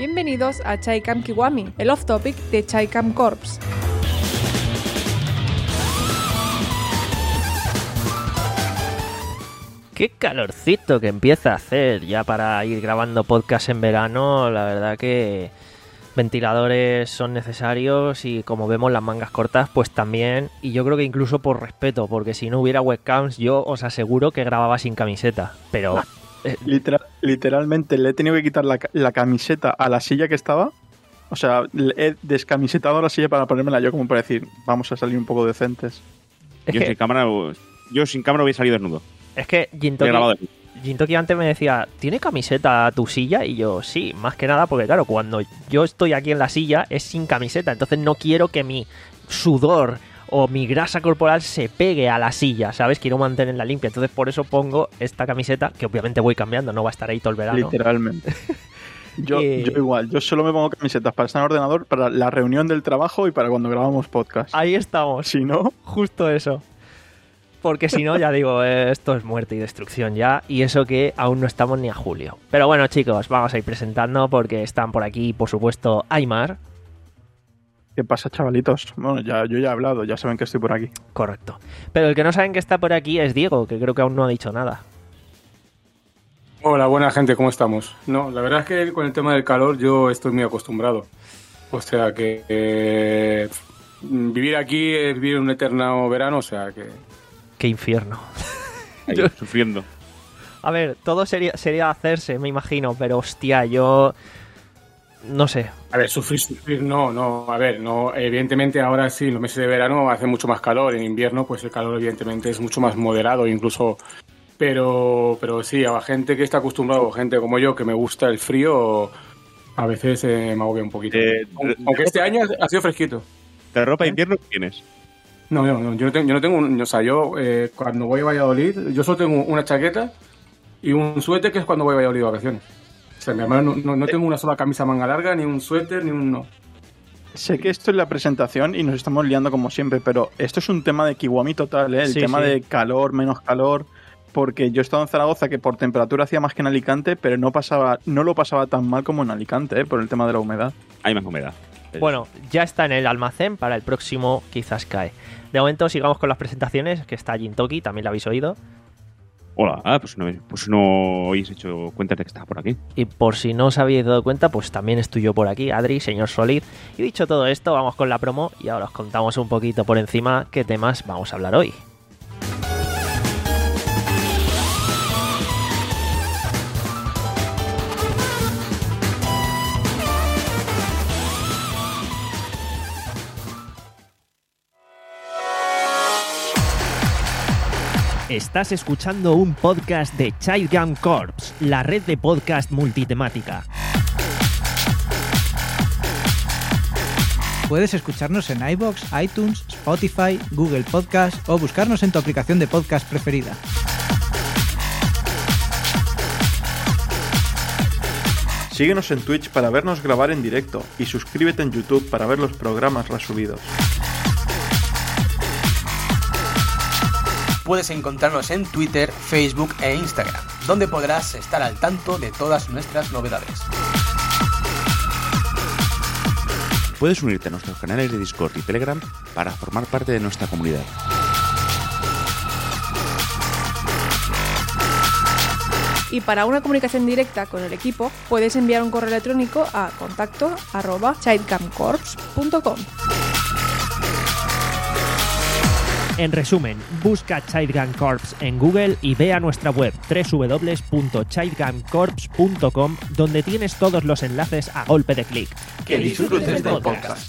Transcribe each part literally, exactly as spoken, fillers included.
Bienvenidos a Chaicam Kiwami, el off-topic de Chaicam Corps. Qué calorcito que empieza a hacer ya para ir grabando podcast en verano. La verdad que ventiladores son necesarios y como vemos las mangas cortas pues también. Y yo creo que incluso por respeto, porque si no hubiera webcams yo os aseguro que grababa sin camiseta. Pero... Literal, literalmente le he tenido que quitar la, la camiseta a la silla que estaba. O sea, le he descamisetado la silla para ponérmela yo como para decir, vamos a salir un poco decentes. Es yo, que, sin cámara, yo sin cámara hubiera salido desnudo. Es que Jintoki, Jintoki antes me decía, ¿tiene camiseta tu silla? Y yo, sí, más que nada porque claro, cuando yo estoy aquí en la silla es sin camiseta. Entonces no quiero que mi sudor o mi grasa corporal se pegue a la silla, ¿sabes? Quiero mantenerla limpia. Entonces por eso pongo esta camiseta, que obviamente voy cambiando, no va a estar ahí todo el verano. Literalmente. Yo, eh... yo igual, yo solo me pongo camisetas para estar en el ordenador, para la reunión del trabajo y para cuando grabamos podcast. Ahí estamos. Si no... Justo eso. Porque si no, ya digo, esto es muerte y destrucción ya. Y eso que aún no estamos ni a julio. Pero bueno, chicos, vamos a ir presentando porque están por aquí, por supuesto, Aymar. ¿Qué pasa, chavalitos? Bueno, ya, yo ya he hablado, ya saben que estoy por aquí. Correcto. Pero el que no saben que está por aquí es Diego, que creo que aún no ha dicho nada. Hola, buena gente, ¿cómo estamos? No, la verdad es que con el tema del calor yo estoy muy acostumbrado. O sea que eh, vivir aquí es vivir un eterno verano, o sea que... ¡Qué infierno! Ahí, yo... sufriendo. A ver, todo sería, sería hacerse, me imagino, pero hostia, yo... No sé. A ver, sufrir, sufrir, no, no, a ver, no, evidentemente ahora sí, en los meses de verano hace mucho más calor, en invierno pues el calor evidentemente es mucho más moderado incluso, pero pero sí, a la gente que está acostumbrado, gente como yo que me gusta el frío, a veces eh, me agobia un poquito. Eh, Aunque este año ha sido fresquito. ¿De ropa de invierno tienes? No, no, no, yo no tengo, yo no tengo un, o sea, yo eh, cuando voy a Valladolid, yo solo tengo una chaqueta y un suéter que es cuando voy a Valladolid de vacaciones. O sea, mi hermano, no, no, no tengo una sola camisa manga larga, ni un suéter, ni un... no. Sé que esto es la presentación y nos estamos liando como siempre, pero esto es un tema de Kiwami total, ¿eh? El sí, tema sí. de calor, menos calor, porque yo he estado en Zaragoza que por temperatura hacía más que en Alicante, pero no pasaba, no lo pasaba tan mal como en Alicante, ¿eh? Por el tema de la humedad. Hay más humedad. Bueno, ya está en el almacén, para el próximo quizás cae. De momento sigamos con las presentaciones, que está Jintoki, también la habéis oído. Hola, ah, pues no, pues no habéis hecho cuenta de que estaba por aquí. Y por si no os habéis dado cuenta, pues también estoy yo por aquí, Adri, señor Solid. Y dicho todo esto, vamos con la promo y ahora os contamos un poquito por encima qué temas vamos a hablar hoy. Estás escuchando un podcast de Chaicam Corps, la red de podcast multitemática. Puedes escucharnos en iVoox, iTunes, Spotify, Google Podcast o buscarnos en tu aplicación de podcast preferida. Síguenos en Twitch para vernos grabar en directo y suscríbete en YouTube para ver los programas resubidos. Puedes encontrarnos en Twitter, Facebook e Instagram, donde podrás estar al tanto de todas nuestras novedades. Puedes unirte a nuestros canales de Discord y Telegram para formar parte de nuestra comunidad. Y para una comunicación directa con el equipo, puedes enviar un correo electrónico a contacto arroba chaicamcorps punto com. En resumen, busca Chaicam Corps en Google y ve a nuestra web doble u doble u doble u punto chaicam corps punto com, donde tienes todos los enlaces a golpe de clic. Que disfrutes del podcast.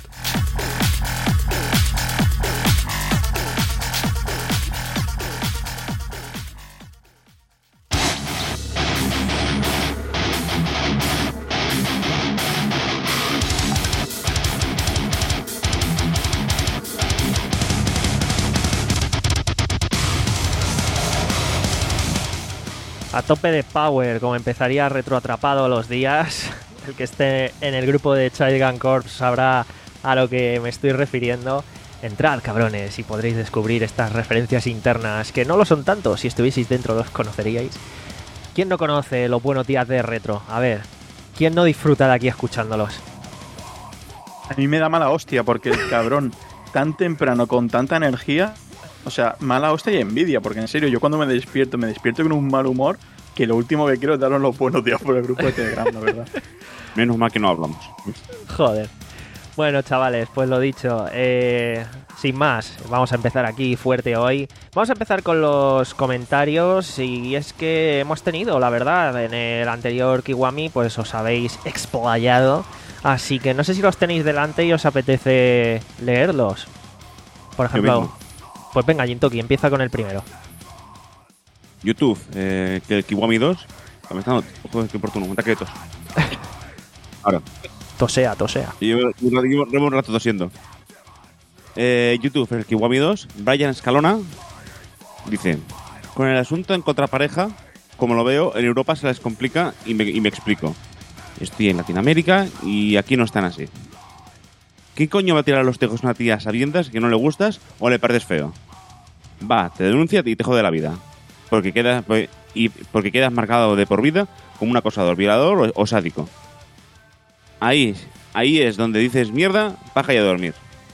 A tope de power, como empezaría retroatrapado los días. El que esté en el grupo de Chaicam Corps sabrá a lo que me estoy refiriendo. Entrad, cabrones, y podréis descubrir estas referencias internas, que no lo son tanto, si estuvieseis dentro los conoceríais. ¿Quién no conoce los buenos días de retro? A ver, ¿quién no disfruta de aquí escuchándolos? A mí me da mala hostia porque el cabrón tan temprano con tanta energía, o sea, mala hostia y envidia, porque en serio, yo cuando me despierto, me despierto con un mal humor que lo último que quiero es daros los buenos días por el grupo de Telegram, la verdad. Menos mal que no hablamos. Joder. Bueno, chavales, pues lo dicho, eh, sin más, vamos a empezar aquí fuerte hoy. Vamos a empezar con los comentarios y es que hemos tenido, la verdad, en el anterior Kiwami, pues os habéis explayado. Así que no sé si los tenéis delante y os apetece leerlos. Por ejemplo, pues venga, Jintoki, empieza con el primero. YouTube, eh, que el Kiwami dos, comenzando, joder, qué oportuno, un ataque de tos. Ahora. Tosea, tosea. Y llevo, llevo, llevo un rato tosiendo. Eh, YouTube, el Kiwami dos, Brian Escalona, dice: con el asunto en contrapareja, como lo veo, en Europa se les complica y me, y me explico. Estoy en Latinoamérica y aquí no están así. ¿Qué coño va a tirar los tejos a una tía sabiendas que no le gustas o le pareces feo? Va, te denuncia y te jode la vida. Porque quedas, y porque quedas marcado de por vida como un acosador, violador o, o sádico. Ahí, ahí es donde dices mierda, paja y a dormir.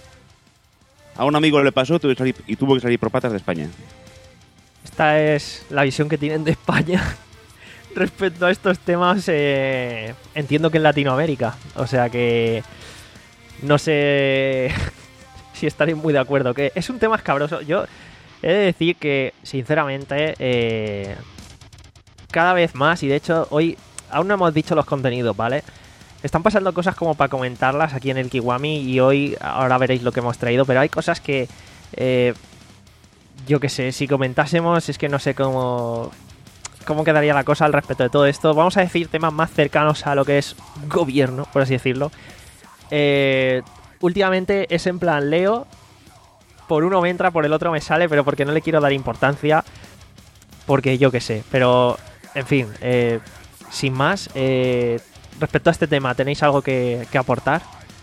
A un amigo le pasó tuvo que salir, y tuvo que salir por patas de España. Esta es la visión que tienen de España respecto a estos temas. Eh, entiendo que en Latinoamérica. O sea que no sé si estaréis muy de acuerdo. Que es un tema escabroso. Yo he de decir que, sinceramente, eh, cada vez más, y de hecho hoy aún no hemos dicho los contenidos, ¿vale? Están pasando cosas como para comentarlas aquí en el Kiwami y hoy, ahora veréis lo que hemos traído, pero hay cosas que, eh, yo qué sé, si comentásemos es que no sé cómo, cómo quedaría la cosa al respecto de todo esto. Vamos a decir temas más cercanos a lo que es gobierno, por así decirlo. Eh, últimamente es en plan Leo, por uno me entra, por el otro me sale, pero porque no le quiero dar importancia, porque yo qué sé, pero en fin, eh, sin más, eh... respecto a este tema, ¿tenéis algo que, que aportar?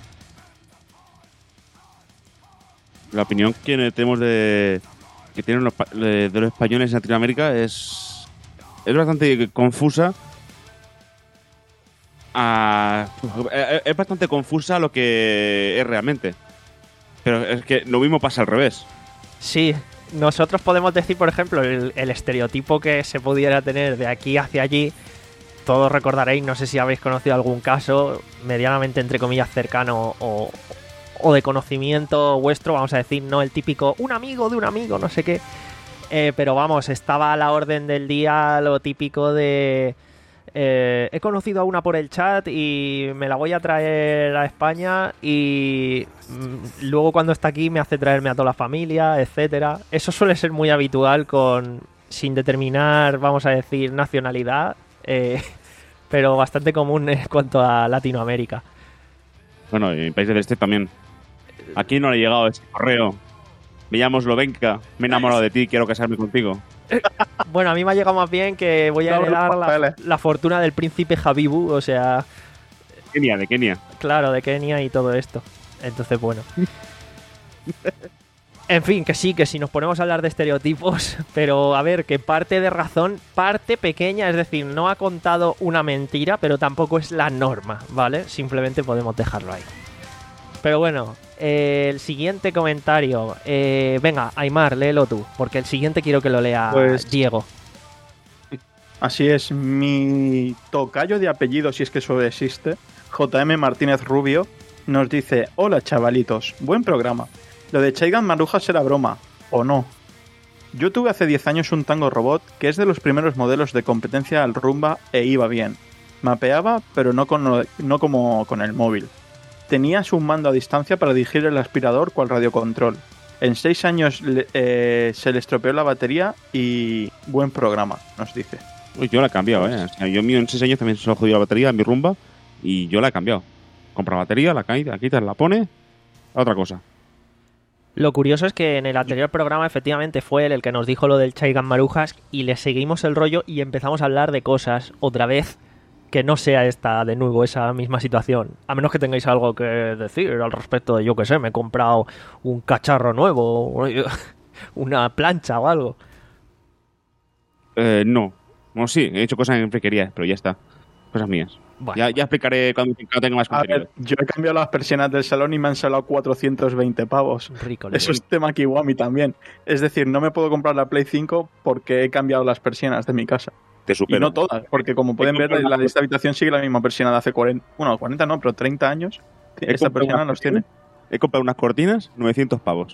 La opinión que tenemos de que tienen los, de, de los españoles en Latinoamérica es es bastante confusa. A, es bastante confusa lo que es realmente. Pero es que lo mismo pasa al revés. Sí, nosotros podemos decir, por ejemplo, el, el estereotipo que se pudiera tener de aquí hacia allí. Todos recordaréis, no sé si habéis conocido algún caso medianamente, entre comillas, cercano o, o de conocimiento vuestro, vamos a decir, no el típico un amigo de un amigo, no sé qué, eh, pero vamos, estaba a la orden del día lo típico de eh, he conocido a una por el chat y me la voy a traer a España y mmm, luego cuando está aquí me hace traerme a toda la familia, etcétera. Eso suele ser muy habitual con, sin determinar, vamos a decir, nacionalidad. Eh, pero bastante común en cuanto a Latinoamérica. Bueno, y en países del este también. Aquí no le ha llegado ese correo. Me llamo Slovenka, me he enamorado de ti, quiero casarme contigo. Bueno, a mí me ha llegado más bien que voy a heredar la, la fortuna del príncipe Habibu, o sea... Kenia, de Kenia. Claro, de Kenia y todo esto. Entonces, bueno... En fin, que sí, que si nos ponemos a hablar de estereotipos, pero a ver, que parte de razón, parte pequeña, es decir, no ha contado una mentira, pero tampoco es la norma, ¿vale? Simplemente podemos dejarlo ahí. Pero bueno, eh, el siguiente comentario, eh, venga, Aymar, léelo tú, porque el siguiente quiero que lo lea pues, Diego. Así es, mi tocayo de apellido, si es que eso existe, J M Martínez Rubio, nos dice: hola chavalitos, buen programa. Lo de Chaigan Marujas era broma, ¿o no? Yo tuve hace diez años un Tango Robot que es de los primeros modelos de competencia al Rumba e iba bien. Mapeaba, pero no, con, no como con el móvil. Tenías un mando a distancia para dirigir el aspirador cual radiocontrol. En seis años eh, se le estropeó la batería y buen programa, nos dice. Uy, yo la he cambiado, ¿eh? O sea, yo mío en seis años también se lo he jodido la batería en mi Rumba y yo la he cambiado. Compra batería, la quitas, la pone, a otra cosa. Lo curioso es que en el anterior programa efectivamente fue él el que nos dijo lo del Chaigan Marujas y le seguimos el rollo y empezamos a hablar de cosas otra vez que no sea esta de nuevo esa misma situación. A menos que tengáis algo que decir al respecto de, yo que sé, me he comprado un cacharro nuevo, una plancha o algo. Eh, no. Bueno, sí, he hecho cosas en friquería, pero ya está. Cosas mías. Bueno. Ya, ya explicaré cuando tenga más A contenido. ver, yo he cambiado las persianas del salón y me han salado cuatrocientos veinte pavos. Rico, Eso es tema Kiwami también. Es decir, no me puedo comprar la Play cinco porque he cambiado las persianas de mi casa. Te supero. Y no todas, porque como pueden ver, la de esta habitación sigue la misma persiana de hace cuarenta, bueno, cuarenta no, pero treinta años. He Esta comprado persiana unas los tiene. He comprado unas cortinas, novecientos pavos.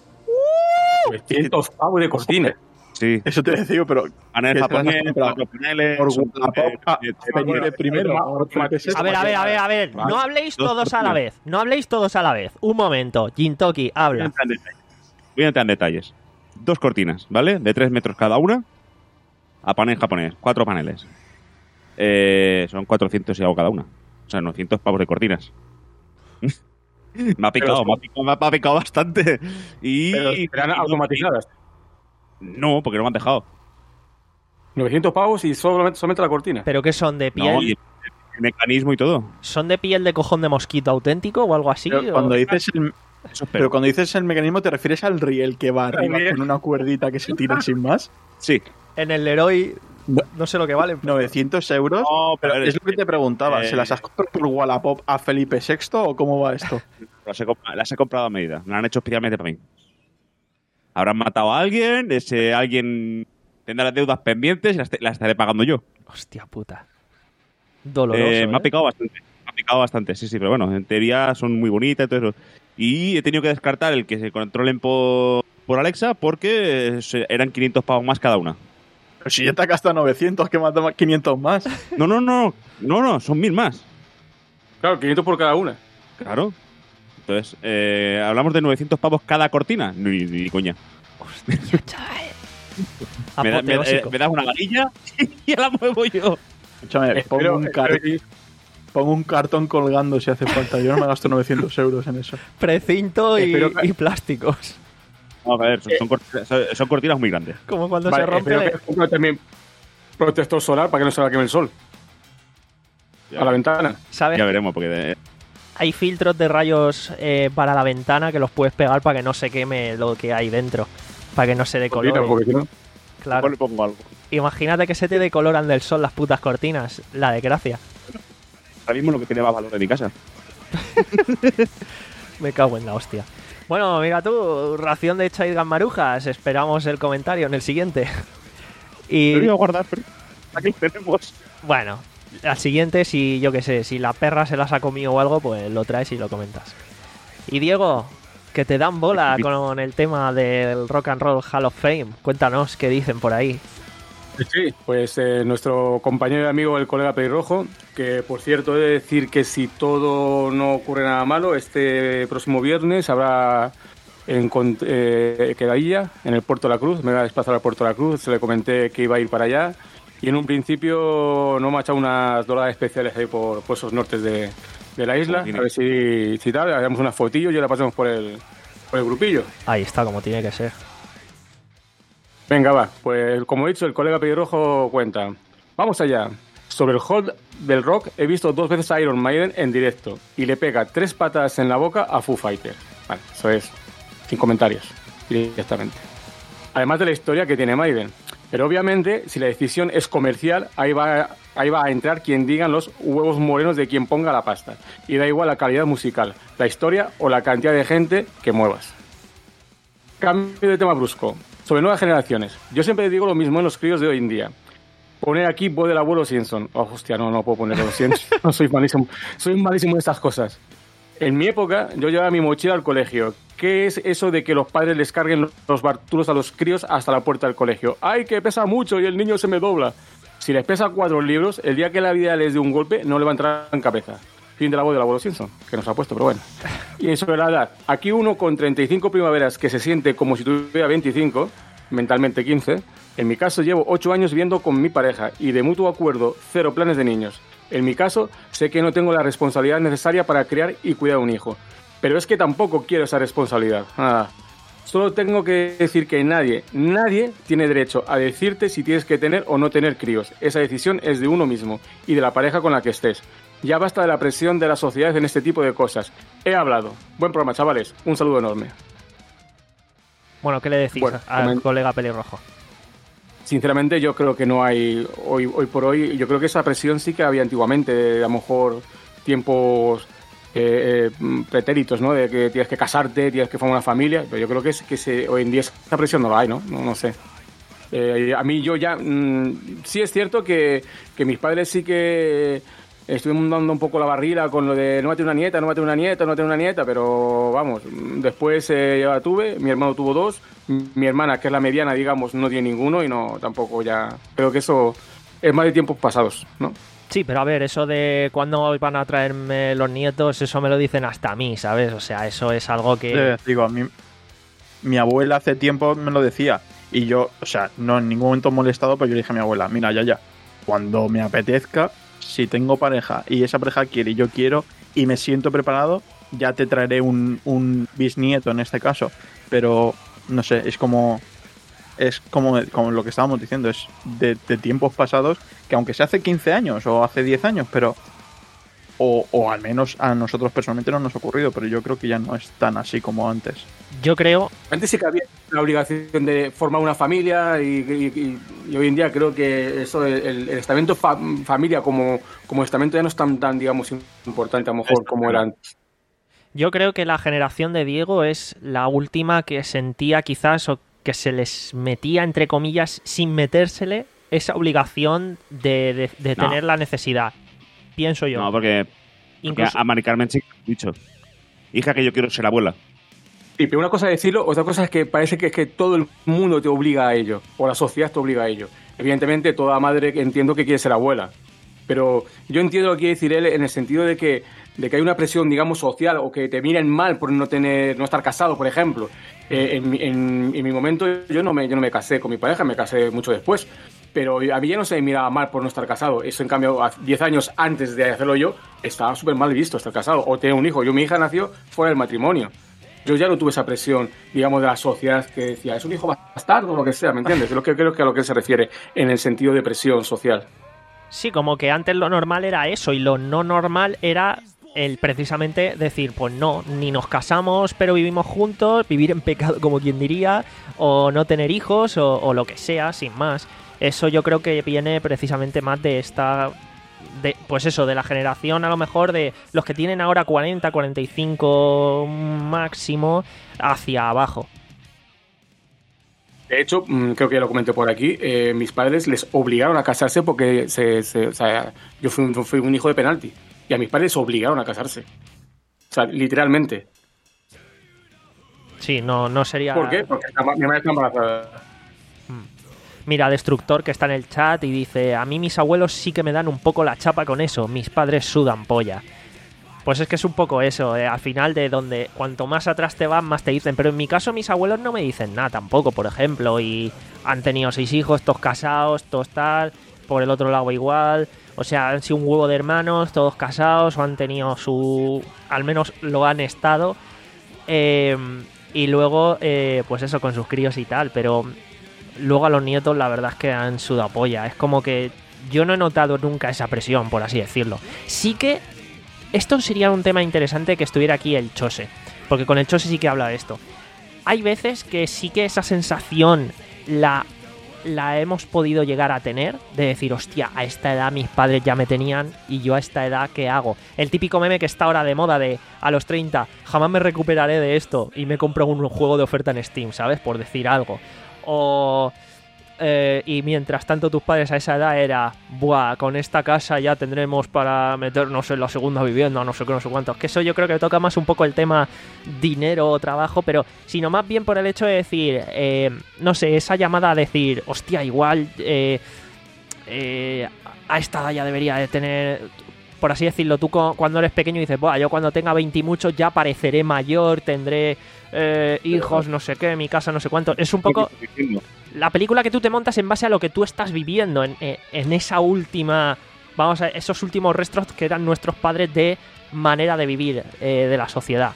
novecientos pavos de cortina. Sí. Eso te decía, pero Panel ¿qué te las has japonés, comprado? cuatro paneles. por son- Wallapop, eh, a- eh, a venir de primero. A ver, a ver, a ver, a ver. No habléis Dos todos a la cortinas. vez. No habléis todos a la vez. Un momento. Jintoki, Voy a habla. entrar en detalles. Voy a entrar en detalles. Dos cortinas, ¿vale? De tres metros cada una. A panel japonés. Cuatro paneles. Eh, son cuatrocientos y algo cada una. O sea, novecientos pavos de cortinas. me ha picado, me ha picado, me ha picado bastante. Y... Pero serán automatizadas. No, porque no me han dejado. novecientos pavos y solamente, solamente la cortina. ¿Pero qué son? ¿De piel? No, y el, el mecanismo y todo. ¿Son de piel de cojón de mosquito auténtico o algo así? Pero o- cuando dices el, Eso espero. pero cuando dices el mecanismo, ¿te refieres al riel que va arriba riel. con una cuerdita que se tira sin más? Sí. En el Leroy No. no sé lo que vale. novecientos euros. No, pero Es lo que te preguntaba. eh, ¿Se las has comprado por Wallapop a Felipe sexto o cómo va esto? Las he, comp- las he comprado a medida. Me las han hecho especialmente para mí. Habrán matado a alguien, ese alguien tendrá las deudas pendientes y las, te- las estaré pagando yo. Hostia puta. Doloroso. Eh, me ha ¿eh? picado bastante. Me ha picado bastante, sí, sí, pero bueno, en teoría son muy bonitas y todo eso. Y he tenido que descartar el que se controlen por, por Alexa porque se- eran quinientos pavos más cada una. Pero si ya te has gastado novecientos, que más da quinientos más. No, no, no, no, no, son mil más. Claro, quinientos por cada una. Claro. Entonces, eh, ¿hablamos de novecientos pavos cada cortina? Ni, ni coña. Hostia, chaval. Me, da- me- eh, Apoteósico. me das una varilla y la muevo yo. Escúchame, pongo Espero- un, car- espero que- pongo un cartón colgando si hace falta. Yo no me gasto novecientos euros en eso. Precinto y, Espero que- y plásticos. Vamos a ver, son, son cortinas, son- son cortinas muy grandes. Como cuando Vale, se rompe. espero que ponga también protector solar para que no se la queme el sol. Ya. A la ventana. ¿Sabes? Ya veremos, porque de- Hay filtros de rayos eh, para la ventana que los puedes pegar para que no se queme lo que hay dentro. Para que no se decolore. Cortina, porque si no- Claro. Igual le pongo algo. Imagínate que se te decoloran del sol las putas cortinas. La desgracia. Ahora mismo lo que tiene más valor de mi casa. Me cago en la hostia. Bueno, mira tú, ración de Chaidgan Marujas. Esperamos el comentario en el siguiente. Y Lo iba a guardar, pero aquí lo tenemos. bueno, al siguiente, si yo qué sé, si la perra se las ha comido o algo, pues lo traes y lo comentas. Y Diego, que te dan bola con el tema del Rock and Roll Hall of Fame. Cuéntanos qué dicen por ahí. Sí, pues eh, nuestro compañero y amigo, el colega Pelirrojo, que por cierto he de decir que si todo no ocurre nada malo, este próximo viernes habrá en con- eh, quedadilla en el Puerto de la Cruz. Me voy a desplazar al Puerto de la Cruz, se le comenté que iba a ir para allá y en un principio no me ha echado unas doradas especiales ahí por, por esos nortes de, de la isla. A ver si, si tal, hagamos unas fotillos y la pasemos por el, por el grupillo. Ahí está, como tiene que ser. Venga, va. Pues como he dicho, el colega Pelirrojo cuenta. Vamos allá. Sobre el Hall del Rock he visto dos veces a Iron Maiden en directo y le pega tres patadas en la boca a Foo Fighters. Vale, eso es. Sin comentarios. Directamente. Además de la historia que tiene Maiden. Pero obviamente, si la decisión es comercial, ahí va, ahí va a entrar quien digan los huevos morenos de quien ponga la pasta. Y da igual la calidad musical, la historia o la cantidad de gente que muevas. Cambio de tema brusco. Sobre nuevas generaciones. Yo siempre digo lo mismo en los críos de hoy en día. Poner aquí voz del abuelo Simpson. Oh, hostia, no, no puedo ponerlo, lo siento. No, soy malísimo. Soy malísimo en estas cosas. En mi época, yo llevaba mi mochila al colegio. ¿Qué es eso de que los padres les carguen los bartulos a los críos hasta la puerta del colegio? ¡Ay, que pesa mucho y el niño se me dobla! Si les pesa cuatro libros, el día que la vida les dé un golpe, no le va a entrar en cabeza. Fin de la voz del abuelo Simpson, que nos ha puesto, pero bueno. Y sobre la edad, aquí uno con treinta y cinco primaveras que se siente como si tuviera veinticinco, mentalmente quince, en mi caso llevo ocho años viviendo con mi pareja y de mutuo acuerdo cero planes de niños. En mi caso, sé que no tengo la responsabilidad necesaria para criar y cuidar a un hijo. Pero es que tampoco quiero esa responsabilidad. Nada. Solo tengo que decir que nadie, nadie tiene derecho a decirte si tienes que tener o no tener críos. Esa decisión es de uno mismo y de la pareja con la que estés. Ya basta de la presión de la sociedad en este tipo de cosas. He hablado. Buen programa, chavales. Un saludo enorme. Bueno, ¿qué le decís Bueno, al comen- colega pelirrojo? sinceramente yo creo que no hay, hoy, hoy por hoy, yo creo que esa presión sí que había antiguamente, a lo mejor tiempos eh, eh, pretéritos, ¿no? De que tienes que casarte, tienes que formar una familia, pero yo creo que, es, que se, hoy en día esa presión no la hay, ¿no? No, no sé. Eh, a mí yo ya, mmm, sí es cierto que, que mis padres sí que estuvimos dando un poco la barrila con lo de no va a tener una nieta, no va a tener una nieta, no va a tener una nieta, pero vamos, después eh, ya la tuve, mi hermano tuvo dos, mi hermana, que es la mediana, digamos, no tiene ninguno y no, tampoco ya, creo que eso es más de tiempos pasados, ¿no? Sí, pero a ver, eso de cuándo van a traerme los nietos, eso me lo dicen hasta a mí, ¿sabes? O sea, eso es algo que... Eh, digo, a mí, mi abuela hace tiempo me lo decía y yo, o sea, no en ningún momento molestado, pero yo le dije a mi abuela, mira, ya, ya, cuando me apetezca, si tengo pareja y esa pareja quiere y yo quiero y me siento preparado, ya te traeré un, un bisnieto en este caso. Pero, no sé, es como es como, como lo que estábamos diciendo, es de, de tiempos pasados, que aunque sea hace quince años o hace diez años, pero o, o al menos a nosotros personalmente no nos ha ocurrido, pero yo creo que ya no es tan así como antes. Yo creo... Antes sí que había la obligación de formar una familia y, y, y hoy en día creo que eso, el, el estamento fa, familia como, como estamento ya no es tan, tan, digamos, importante a lo mejor como era antes. Yo creo que la generación de Diego es la última que sentía quizás o que se les metía, entre comillas, sin metérsele esa obligación de, de, de no. tener la necesidad. Pienso yo. No, porque, Incluso... porque a Mari Carmen sí he dicho, hija, que yo quiero ser abuela. Sí, pero una cosa es decirlo, otra cosa es que parece que es que todo el mundo te obliga a ello, o la sociedad te obliga a ello. Evidentemente, toda madre entiendo que quiere ser abuela, pero yo entiendo lo que quiere decir él en el sentido de que, de que hay una presión, digamos, social, o que te miren mal por no tener, no estar casado, por ejemplo. Eh, en, en, en mi momento yo no, me, yo no me casé con mi pareja, me casé mucho después, pero a mí ya no se me miraba mal por no estar casado. Eso, en cambio, diez años antes de hacerlo yo, estaba súper mal visto estar casado, o tener un hijo. Yo, mi hija nació fuera del matrimonio. Yo ya no tuve esa presión, digamos, de la sociedad que decía, es un hijo bastardo o lo que sea, ¿me entiendes? Es lo que creo que a lo que se refiere en el sentido de presión social. Sí, como que antes lo normal era eso y lo no normal era el precisamente decir, pues no, ni nos casamos pero vivimos juntos, vivir en pecado como quien diría, o no tener hijos o, o lo que sea, sin más. Eso yo creo que viene precisamente más de esta... De, pues eso, de la generación a lo mejor de los que tienen ahora cuarenta, cuarenta y cinco máximo hacia abajo. De hecho, creo que ya lo comenté por aquí, eh, mis padres les obligaron a casarse porque se, se, o sea, yo fui un, fui un hijo de penalti y a mis padres les obligaron a casarse. O sea, literalmente. Sí, no, no sería... ¿Por qué? Porque mi madre está embarazada. Mira, Destructor, que está en el chat y dice, a mí mis abuelos sí que me dan un poco la chapa con eso, mis padres sudan polla. Pues es que es un poco eso, eh, al final de donde cuanto más atrás te vas, más te dicen. Pero en mi caso mis abuelos no me dicen nada tampoco, por ejemplo, y han tenido seis hijos, todos casados, todos tal, por el otro lado igual. O sea, han sido un huevo de hermanos, todos casados, o han tenido su... al menos lo han estado. Eh, y luego, eh, pues eso, con sus críos y tal, pero... Luego a los nietos la verdad es que han sudado polla. Es como que yo no he notado nunca esa presión, por así decirlo. Sí que esto sería un tema interesante que estuviera aquí el Chose, porque con el Chose sí que habla de esto. Hay veces que sí que esa sensación la, la hemos podido llegar a tener, de decir, hostia, a esta edad mis padres ya me tenían y yo a esta edad, ¿qué hago? El típico meme que está ahora de moda de a los treinta, jamás me recuperaré de esto y me compro un juego de oferta en Steam, ¿sabes? Por decir algo. O eh, y mientras tanto tus padres a esa edad era, buah, con esta casa ya tendremos para meternos en la segunda vivienda, no sé qué, no sé cuántos. Que eso yo creo que toca más un poco el tema dinero o trabajo, pero sino más bien por el hecho de decir, eh, no sé, esa llamada a decir, hostia, igual eh, eh, a esta edad ya debería de tener... Por así decirlo, tú cuando eres pequeño dices, buah, yo cuando tenga veinte y muchos ya pareceré mayor, tendré eh, hijos, no sé qué, mi casa, no sé cuánto. Es un poco la película que tú te montas en base a lo que tú estás viviendo, en, en esa última, vamos a esos últimos restos que eran nuestros padres de manera de vivir eh, de la sociedad.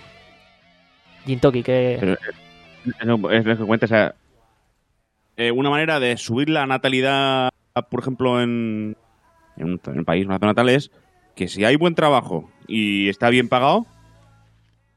Jintoki, que... Pero, es lo que cuenta, o sea, eh, una manera de subir la natalidad, por ejemplo, en, en, un, en el país, una zona natal, es que si hay buen trabajo y está bien pagado,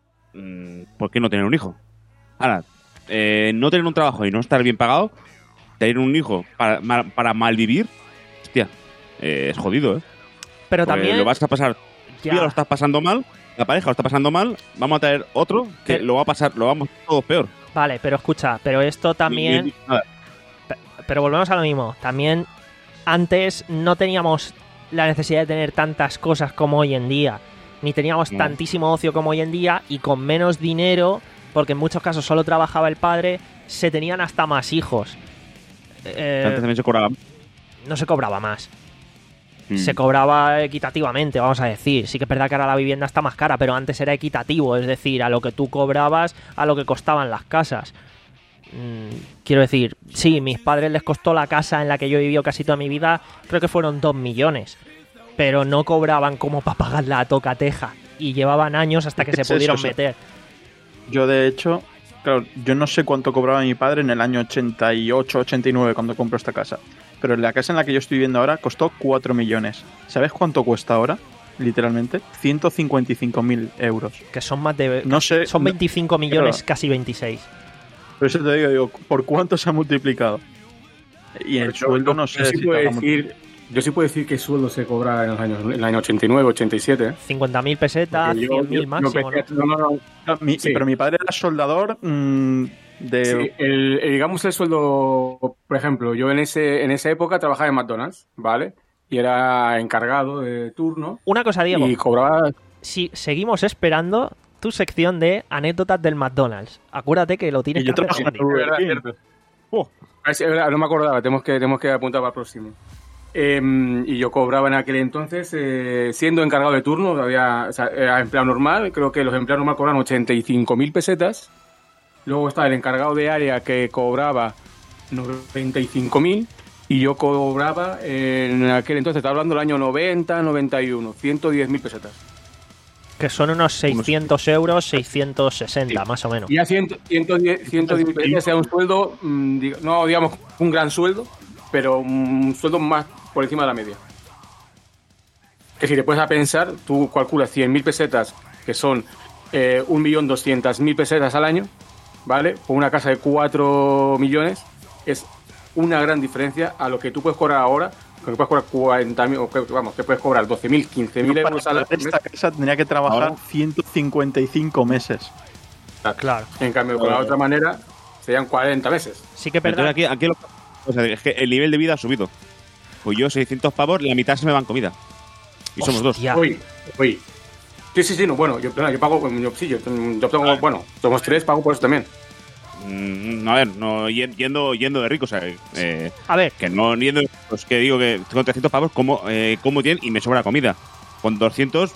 ¿por qué no tener un hijo? Ahora, eh, no tener un trabajo y no estar bien pagado tener un hijo para, para malvivir, hostia, eh, es jodido, ¿eh? Pero Porque también... lo vas a pasar, ya. tú ya lo estás pasando mal, la pareja lo está pasando mal, vamos a traer otro que Pero- lo va a pasar, lo vamos todos peor. Vale, pero escucha, pero esto también... Y- y- nada. Pero volvemos a lo mismo. También antes no teníamos la necesidad de tener tantas cosas como hoy en día. Ni teníamos No. tantísimo ocio como hoy en día. Y con menos dinero, porque en muchos casos solo trabajaba el padre, se tenían hasta más hijos. Eh, Antes también se cobraba. no se cobraba más. Mm. Se cobraba equitativamente, vamos a decir. Sí que es verdad que ahora la vivienda está más cara, pero antes era equitativo. Es decir, a lo que tú cobrabas, a lo que costaban las casas. Mm, quiero decir, sí, mis padres les costó la casa en la que yo he vivido casi toda mi vida, creo que fueron dos millones, pero no cobraban como para pagar la tocateja y llevaban años hasta que se Es eso, pudieron eso. meter. Yo, de hecho, claro, yo no sé cuánto cobraba mi padre en el año ochenta y ocho, ochenta y nueve cuando compró esta casa. Pero la casa en la que yo estoy viviendo ahora costó cuatro millones. ¿Sabes cuánto cuesta ahora? Literalmente, ciento cincuenta y cinco mil euros. Que son más de... No sé. Son no- veinticinco millones, claro. casi veintiséis. Por eso te digo, digo, ¿por cuánto se ha multiplicado? Y el Yo- sueldo yo- no sé yo sí si puedo te habrá decir, yo sí puedo decir que sueldo se cobra en los años, en el año ochenta y nueve, ochenta y siete. ¿eh? cincuenta mil pesetas, Porque yo- cien yo- mil yo máximo, ¿no? empecé- no, no, no. multiplicado. Mi- Sí. Pero mi padre era soldador mm, de... Sí, el, el- digamos el sueldo, por ejemplo, yo en ese en esa época trabajaba en McDonald's, ¿vale? Y era encargado de turno Una cosa, Diego, y cobraba... si seguimos esperando tu sección de anécdotas del McDonald's. Acuérdate que lo tienes Y yo que hacer trabajo en así. el- Es verdad, King. cierto. Oh, es verdad, no me acordaba, tenemos que, tenemos que apuntar para el próximo. Eh, y yo cobraba en aquel entonces, eh, siendo encargado de turno, había, o sea, era empleado normal, creo que los empleados normal cobraban ochenta y cinco mil pesetas. Luego estaba el encargado de área que cobraba noventa y cinco mil. Y yo cobraba en aquel entonces, estaba hablando del año noventa, noventa y uno, ciento diez mil pesetas. Que son unos seiscientos euros, seiscientos sesenta, Sí. más o menos. Y a cien, ciento diez, ciento diez mil pesetas sea un sueldo, mm, diga- no digamos un gran sueldo, pero un sueldo más por encima de la media. Que si te puedes a pensar, tú calculas cien mil pesetas, que son eh, un millón doscientas mil pesetas al año, ¿vale? Por una casa de cuatro millones, es una gran diferencia a lo que tú puedes cobrar ahora, que puedes cobrar cuarenta mil, o que, vamos, que puedes cobrar doce mil, quince mil Para euros al pagar esta casa tendría que trabajar Ahora. ciento cincuenta y cinco meses. Claro. En cambio, con la otra manera, serían cuarenta meses. Sí que es verdad. Entonces aquí, aquí lo- o sea, es que el nivel de vida ha subido. Pues yo seiscientos pavos, la mitad se me va en comida. Y somos dos. Hostia. Uy, uy. Sí, sí, sí, no, bueno, yo, yo pago, yo, sí, yo, yo tengo, bueno, somos tres, pago por eso también. Mm, no, a ver, no yen- yendo, yendo de rico, o sea, eh, A ver, que no yendo de pues que digo que con trescientos pavos como, eh, como bien y me sobra comida. Con doscientos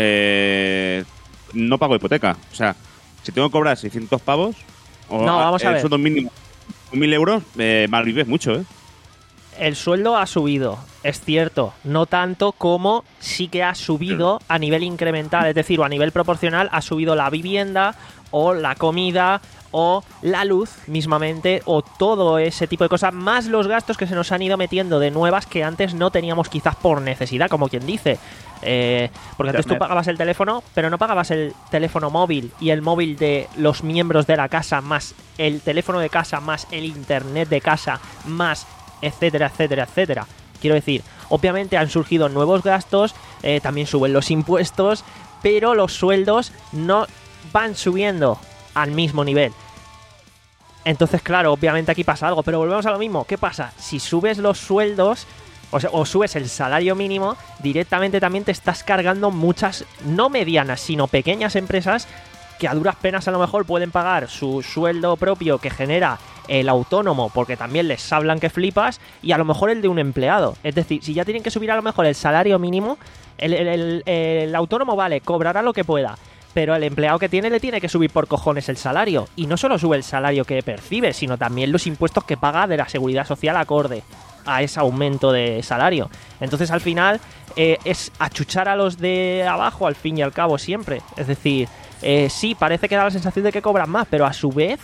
eh, no pago hipoteca. O sea, si tengo que cobrar seiscientos pavos o No, vamos a el ver. sueldo mínimo mil euros, eh, malvives mucho, ¿eh? el sueldo ha subido, es cierto, no tanto como sí que ha subido a nivel incremental, es decir, o a nivel proporcional ha subido la vivienda o la comida o la luz mismamente o todo ese tipo de cosas, más los gastos que se nos han ido metiendo de nuevas que antes no teníamos quizás por necesidad, como quien dice. Eh, porque antes tú Internet. pagabas el teléfono, pero no pagabas el teléfono móvil y el móvil de los miembros de la casa, más el teléfono de casa, más el internet de casa, más etcétera, etcétera, etcétera. Quiero decir, obviamente han surgido nuevos gastos, eh, también suben los impuestos, pero los sueldos no van subiendo al mismo nivel. Entonces, claro, obviamente aquí pasa algo, pero volvemos a lo mismo. ¿Qué pasa? Si subes los sueldos, o, sea, o subes el salario mínimo, directamente también te estás cargando muchas, no medianas, sino pequeñas empresas que a duras penas a lo mejor pueden pagar su sueldo propio que genera el autónomo, porque también les hablan que flipas, y a lo mejor el de un empleado. Es decir, si ya tienen que subir a lo mejor el salario mínimo, el, el- el- el autónomo, vale, cobrará lo que pueda, pero el empleado que tiene le tiene que subir por cojones el salario. Y no solo sube el salario que percibe, sino también los impuestos que paga de la seguridad social acorde a ese aumento de salario. Entonces al final eh, es achuchar a los de abajo al fin y al cabo siempre. Es decir, eh, sí, parece que da la sensación de que cobran más, pero a su vez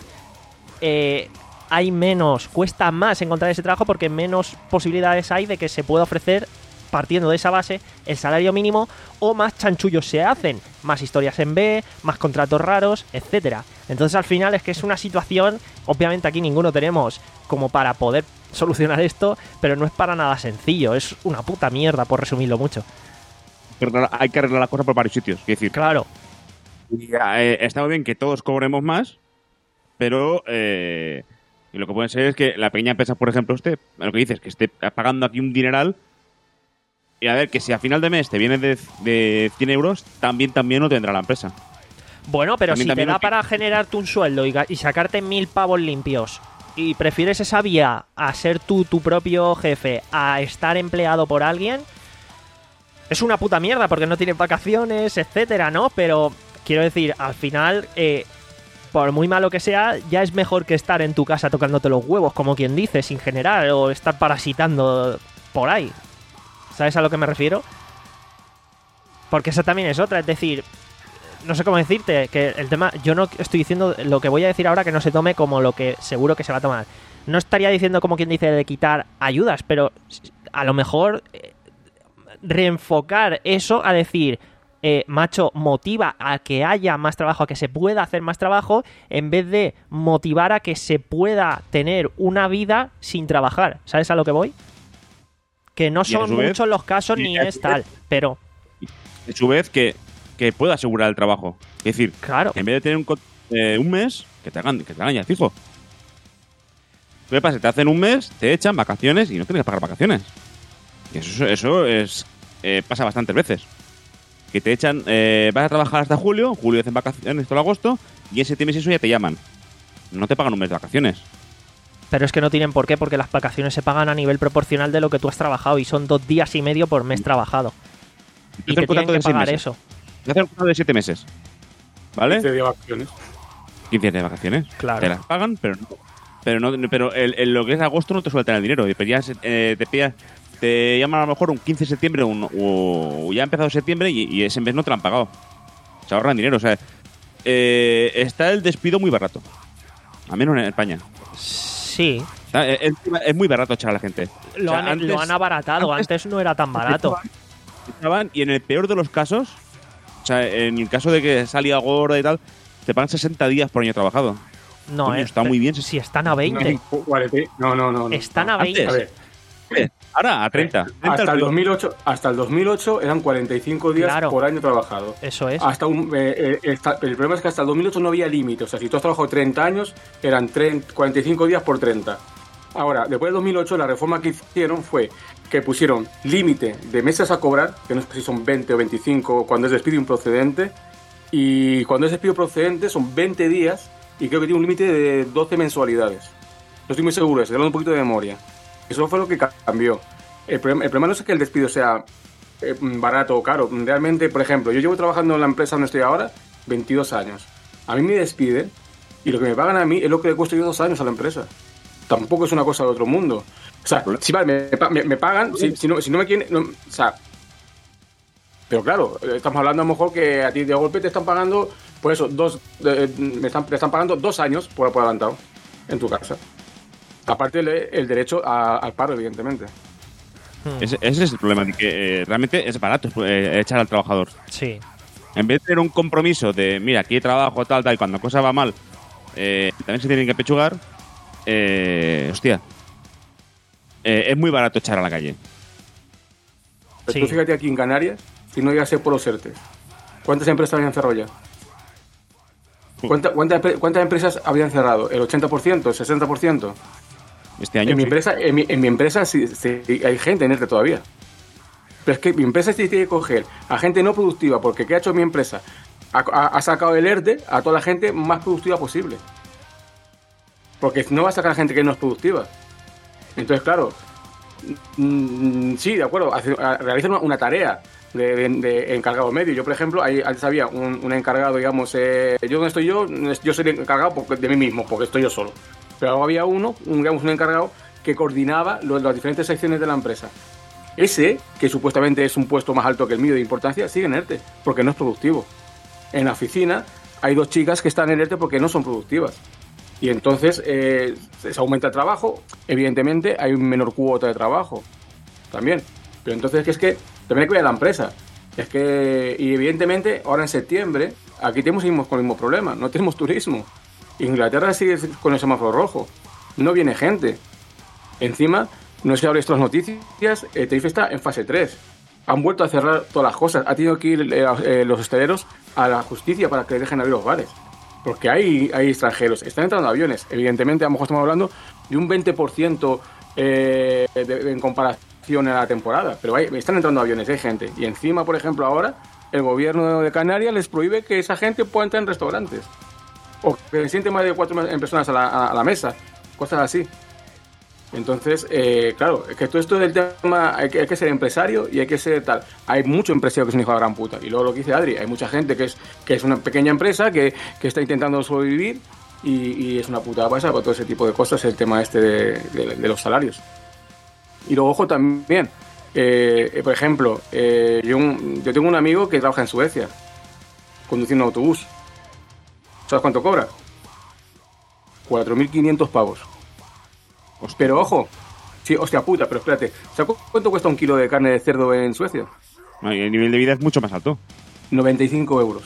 eh, hay menos, cuesta más encontrar ese trabajo porque menos posibilidades hay de que se pueda ofrecer, partiendo de esa base, el salario mínimo, o más chanchullos se hacen, más historias en B, más contratos raros, etcétera. Entonces al final es que es una situación, obviamente aquí ninguno tenemos como para poder solucionar esto, pero no es para nada sencillo, es una puta mierda, por resumirlo mucho. Hay que arreglar las cosas por varios sitios, quiero decir. Claro. Y, eh, está muy bien que todos cobremos más, pero eh, y lo que puede ser es que la pequeña empresa, por ejemplo, esté, lo que dices, que esté pagando aquí un dineral, y a ver, que si a final de mes te viene de, de cien euros, también también no tendrá la empresa. Bueno, pero también, si también te da no... para generarte un sueldo y, y sacarte mil pavos limpios, y prefieres esa vía a ser tú tu propio jefe, a estar empleado por alguien, es una puta mierda porque no tienes vacaciones, etcétera, ¿no? Pero quiero decir, al final, eh, por muy malo que sea, ya es mejor que estar en tu casa tocándote los huevos, como quien dice, sin generar, o estar parasitando por ahí. ¿Sabes a lo que me refiero? Porque esa también es otra, es decir, no sé cómo decirte, que el tema, yo no estoy diciendo lo que voy a decir ahora que no se tome como lo que seguro que se va a tomar. No estaría diciendo como quien dice de quitar ayudas, pero a lo mejor eh, reenfocar eso a decir, eh, macho, motiva a que haya más trabajo, a que se pueda hacer más trabajo, en vez de motivar a que se pueda tener una vida sin trabajar. ¿Sabes a lo que voy? Que no son muchos vez, los casos ni es tal, vez, pero... A su vez que, que pueda asegurar el trabajo. Es decir, claro. En vez de tener un, eh, un mes, que te hagan que te hagan ya fijo. ¿Qué pasa? Te hacen un mes, te echan vacaciones y no tienes que pagar vacaciones. Y eso, eso es eh, pasa bastantes veces. Que te echan, eh, vas a trabajar hasta julio, julio hacen vacaciones todo agosto, y en septiembre y eso ya te llaman. No te pagan un mes de vacaciones. Pero es que no tienen por qué, porque las vacaciones se pagan a nivel proporcional de lo que tú has trabajado y son dos días y medio por mes trabajado. Y, y te tienen que pagar eso. Te hacen un contrato de siete meses, ¿vale? quince días de vacaciones. quince días de vacaciones. Claro. Te las pagan, pero no. Pero, no, pero el, el, lo que es agosto no te sueltan el dinero. Te, pillas, eh, te, pillas, te llaman a lo mejor un quince de septiembre un, o ya ha empezado septiembre y, y ese mes no te lo han pagado. Se ahorran dinero. O sea, eh, está el despido muy barato. Al menos en España. Sí. Es, es muy barato echar a la gente. Lo, o sea, han, antes, lo han abaratado, antes, antes no era tan barato. Estaban, y en el peor de los casos, o sea, en el caso de que salía gorda y tal, te pagan sesenta días por año trabajado. No, Coño, eh, está muy bien. Si están a veinte. No, no, no. no están no. a veinte. Antes, a ver. Ahora a treinta. treinta hasta, el dos mil ocho, hasta el dos mil ocho eran cuarenta y cinco días claro, por año trabajado. Eso es. Hasta un, eh, eh, esta, el problema es que hasta el dos mil ocho no había límite. O sea, si tú has trabajado treinta años, eran treinta, cuarenta y cinco días por treinta. Ahora, después del dos mil ocho, la reforma que hicieron fue que pusieron límite de meses a cobrar, que no sé si son veinte o veinticinco cuando es despido improcedente, y cuando es despido procedente son veinte días, y creo que tiene un límite de doce mensualidades. No estoy muy seguro, estoy hablando un poquito de memoria. Eso fue lo que cambió. El problema, el problema no es que el despido sea eh, barato o caro. Realmente, por ejemplo, yo llevo trabajando en la empresa donde estoy ahora veintidós años. A mí me despiden y lo que me pagan a mí es lo que le cuesta yo dos años a la empresa. Tampoco es una cosa de otro mundo. O sea, si vale, me, me, me pagan, si, si, no, si no me quieren... No, o sea, pero claro, estamos hablando a lo mejor que a ti de golpe te están pagando, por eso, dos, eh, me están, te están pagando dos años por, por adelantado en tu casa. Aparte el, el derecho a, al paro, evidentemente. Hmm. Ese, ese es el problema, de que eh, realmente es barato eh, echar al trabajador. Sí. En vez de tener un compromiso de, mira, aquí trabajo, tal, tal, y cuando la cosa va mal, eh, también se tienen que pechugar, eh, hostia, eh, es muy barato echar a la calle. Pero sí. Tú fíjate aquí en Canarias, si no llegase por los ERTE, ¿cuántas empresas habían cerrado ya? ¿Cuánta, cuánta, ¿Cuántas empresas habían cerrado? ¿El ochenta por ciento? ¿El sesenta por ciento? Este año en mi sí. empresa, en mi, en mi empresa sí, sí, hay gente en ERTE todavía. Pero es que mi empresa sí tiene que coger a gente no productiva, porque ¿qué ha hecho mi empresa? Ha, ha, ha sacado el ERTE a toda la gente más productiva posible. Porque no va a sacar a gente que no es productiva. Entonces, claro, mmm, sí, de acuerdo, realizan una, una tarea de, de, de encargado medio. Yo, por ejemplo, ahí, antes había un, un encargado, digamos, eh, yo donde estoy yo, yo soy encargado porque, de mí mismo, porque estoy yo solo. Pero luego había uno, un, digamos, un encargado que coordinaba los, las diferentes secciones de la empresa. Ese, que supuestamente es un puesto más alto que el mío de importancia, sigue en ERTE, porque no es productivo. En la oficina hay dos chicas que están en ERTE porque no son productivas. Y entonces eh, se aumenta el trabajo, evidentemente hay una menor cuota de trabajo también. Pero entonces es que también hay que ver a la empresa. Es que, y evidentemente, ahora en septiembre, aquí tenemos con el mismo problema, no tenemos turismo. Inglaterra sigue con el semáforo rojo, no viene gente. Encima, no sé si habréis visto las noticias, eh, Tenerife está en fase tres. Han vuelto a cerrar todas las cosas. Ha tenido que ir eh, eh, los hosteleros a la justicia para que dejen abrir los bares. Porque hay, hay extranjeros. Están entrando aviones. Evidentemente, a lo mejor estamos hablando de un veinte por ciento eh, de, de, en comparación a la temporada. Pero hay, están entrando aviones, hay gente. Y encima, por ejemplo, ahora el gobierno de Canarias les prohíbe que esa gente pueda entrar en restaurantes. O que se siente más de cuatro personas a la, a, a la mesa. Cosas así. Entonces, eh, claro, es que todo esto del tema, hay que, hay que ser empresario y hay que ser tal. Hay mucho empresario que es un hijo de la gran puta. Y luego lo que dice Adri, hay mucha gente que es que es una pequeña empresa que, que está intentando sobrevivir y, y es una putada pasar por todo ese tipo de cosas, el tema este de, de, de los salarios. Y luego, ojo, también, eh, por ejemplo, eh, yo, un, yo tengo un amigo que trabaja en Suecia, conduciendo un autobús. ¿Sabes cuánto cobra? cuatro mil quinientos pavos. Pero ojo, sí, hostia puta, pero espérate, ¿sabes cuánto cuesta un kilo de carne de cerdo en Suecia? El nivel de vida es mucho más alto. noventa y cinco euros.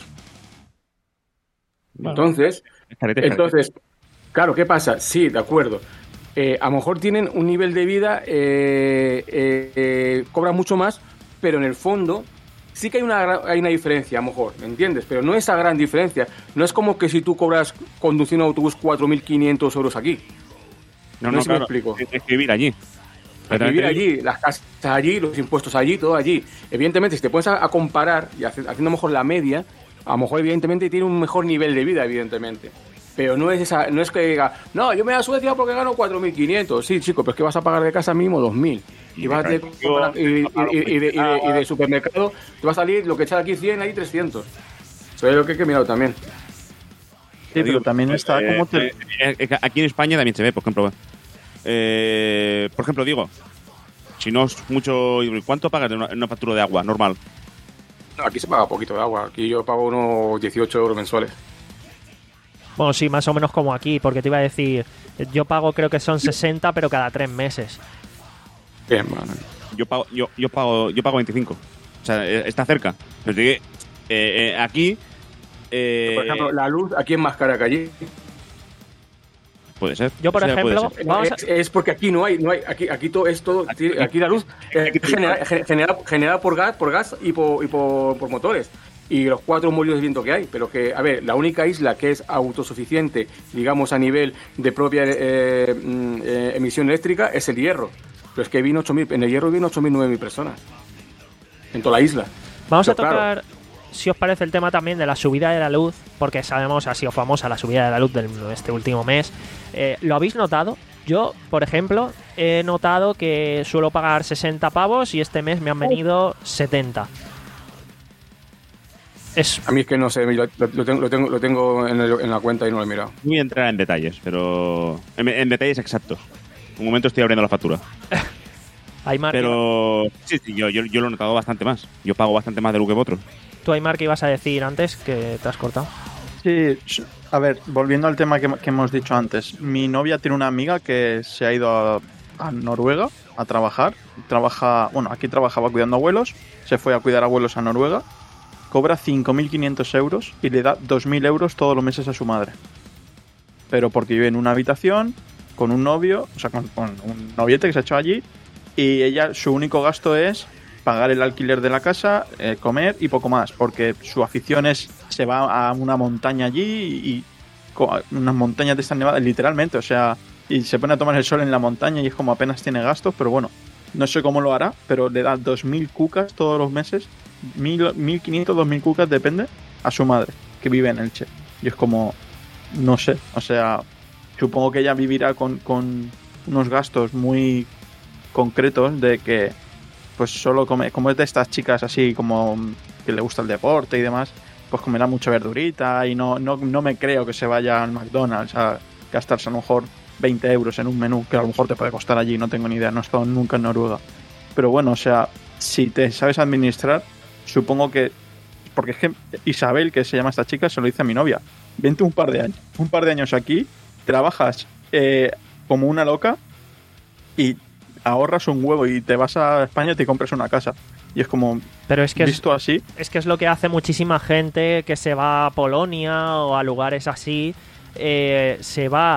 Vale. Entonces, estarete, estarete. entonces, claro, ¿qué pasa? Sí, de acuerdo. Eh, a lo mejor tienen un nivel de vida, eh, eh, eh, cobran mucho más, pero en el fondo sí que hay una, hay una diferencia, a lo mejor, ¿me entiendes? Pero no esa gran diferencia. No es como que si tú cobras conduciendo un autobús cuatro mil quinientos euros aquí. No, no, no, claro, me explico. Es que vivir allí. Es vivir allí, las casas allí, los impuestos allí, todo allí. Evidentemente, si te pones a, a comparar y haciendo a lo mejor la media, a lo mejor evidentemente tiene un mejor nivel de vida, evidentemente. Pero no es esa, no es que diga, no, yo me voy a Suecia porque gano cuatro mil quinientos. Sí, chico, pero es que vas a pagar de casa mínimo dos mil. Y, vas a tener, y, y, y, y, de, y, de, y de supermercado te va a salir lo que echar aquí cien, ahí trescientos. Eso es lo que hay que mirar también. Sí, pero también está eh, como te... eh, eh, aquí en España también se ve, por ejemplo, eh, por ejemplo, digo, si no es mucho, ¿cuánto pagas de una, una factura de agua normal? No, aquí se paga poquito de agua, aquí yo pago unos dieciocho euros mensuales. Bueno, sí, más o menos como aquí, porque te iba a decir, yo pago creo que son sesenta, pero cada tres meses. Bien, bueno. Yo pago, yo, yo pago, yo pago veinticinco. O sea, está cerca. Pero te digo, eh, eh, aquí. Eh, por ejemplo, la luz aquí es más cara que allí. Puede ser. Yo, por o sea, ejemplo, vamos a... es, es porque aquí no hay, no hay, aquí, aquí todo es todo, aquí, aquí la luz eh, genera, genera, genera por gas, por gas y por, y por, por motores. Y los cuatro molinos de viento que hay, pero que, a ver, la única isla que es autosuficiente, digamos, a nivel de propia eh, eh, emisión eléctrica es el Hierro. Pero es que vino ocho mil, en el Hierro vino ocho mil, nueve mil personas. En toda la isla. Vamos pero a tocar, claro, si os parece, el tema también de la subida de la luz, porque sabemos, ha sido famosa la subida de la luz de este último mes. Eh, ¿Lo habéis notado? Yo, por ejemplo, he notado que suelo pagar sesenta pavos y este mes me han venido setenta. Es... A mí es que no sé, lo, lo tengo, lo tengo, lo tengo en, el, en la cuenta y no lo he mirado. Voy a entrar en detalles, pero en, en detalles exactos. Un momento estoy abriendo la factura. Aymar, pero sí, sí, yo, yo, yo lo he notado bastante más. Yo pago bastante más de lo que vosotros. Tú, Aymar, ¿qué ibas a decir antes que te has cortado? Sí, a ver, volviendo al tema que, que hemos dicho antes. Mi novia tiene una amiga que se ha ido a, a Noruega a trabajar. Trabaja, bueno, aquí trabajaba cuidando abuelos. Se fue a cuidar abuelos a Noruega. Cobra cinco mil quinientos euros y le da dos mil euros todos los meses a su madre. Pero porque vive en una habitación con un novio, o sea, con, con un noviete que se ha hecho allí, y ella, su único gasto es pagar el alquiler de la casa, eh, comer y poco más, porque su afición es, se va a una montaña allí y, y unas montañas de estas nevadas, literalmente, o sea, y se pone a tomar el sol en la montaña y es como apenas tiene gastos, pero bueno, no sé cómo lo hará, pero le da dos mil cucas todos los meses, mil quinientos, dos mil cucas, depende, a su madre, que vive en Elche. Y es como, no sé, o sea, supongo que ella vivirá con, con unos gastos muy concretos de que pues solo come, como es de estas chicas así como que le gusta el deporte y demás, pues comerá mucha verdurita y no, no, no me creo que se vaya al McDonald's a gastarse a lo mejor veinte euros en un menú que a lo mejor te puede costar allí, no tengo ni idea, no he estado nunca en Noruega. Pero bueno, o sea, si te sabes administrar, supongo que, porque es que Isabel, que se llama esta chica, se lo dice a mi novia, vente un par de años, un par de años aquí, trabajas eh, como una loca y ahorras un huevo y te vas a España y te compras una casa. Y es como, pero es que visto es, así... Es que es lo que hace muchísima gente que se va a Polonia o a lugares así, eh, se va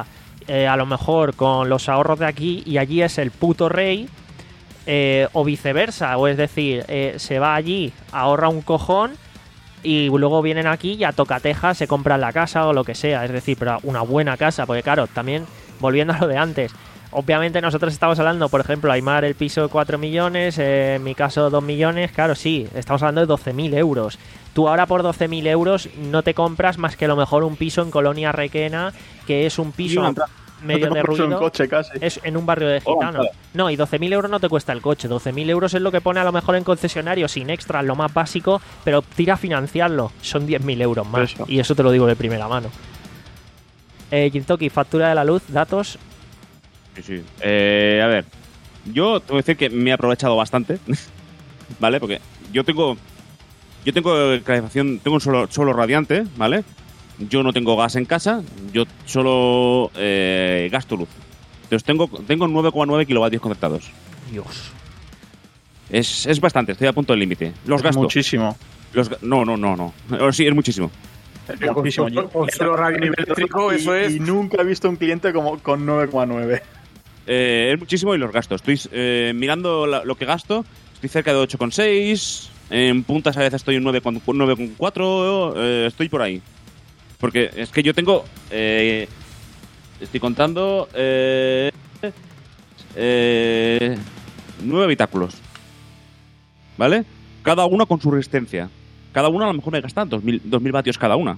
eh, a lo mejor con los ahorros de aquí y allí es el puto rey, eh, o viceversa, o es decir, eh, se va allí, ahorra un cojón y luego vienen aquí y a tocateja se compran la casa o lo que sea, es decir, pero una buena casa, porque claro, también volviendo a lo de antes, obviamente nosotros estamos hablando, por ejemplo, Aymar el piso cuatro millones, eh, en mi caso dos millones, claro, sí, estamos hablando de doce mil euros. Tú ahora por doce mil euros no te compras más que a lo mejor un piso en Colonia Requena, que es un piso no, medio no de ruido. Un coche casi. Es en un barrio de gitanos. Oh, no, y doce mil euros no te cuesta el coche. doce mil euros es lo que pone a lo mejor en concesionario sin extras, lo más básico, pero tira a financiarlo. Son diez mil euros más. Eso. Y eso te lo digo de primera mano. Eh, Gintoki, factura de la luz, datos. Sí, sí. Eh, a ver, yo tengo que decir que me he aprovechado bastante, ¿vale? Porque yo tengo yo tengo calefacción, tengo un solo, solo radiante, ¿vale? Yo no tengo gas en casa, yo solo eh, gasto luz. Entonces tengo, tengo nueve coma nueve kilovatios conectados. Dios. Es, es bastante, estoy a punto del límite. Los es gasto. Muchísimo. Los, no, no, no, no. Sí, es muchísimo. Es muchísimo. Con, con, con solo radio eléctrico, eso es. Y nunca he visto un cliente como con nueve coma nueve. Eh, es muchísimo y los gasto. Estoy eh, mirando la, lo que gasto. Estoy cerca de ocho coma seis. En puntas a veces estoy en nueve coma cuatro. Eh, estoy por ahí. Porque es que yo tengo... Eh, estoy contando... Eh, eh, nueve habitáculos. ¿Vale? Cada uno con su resistencia. Cada uno a lo mejor me gasta dos mil vatios cada una.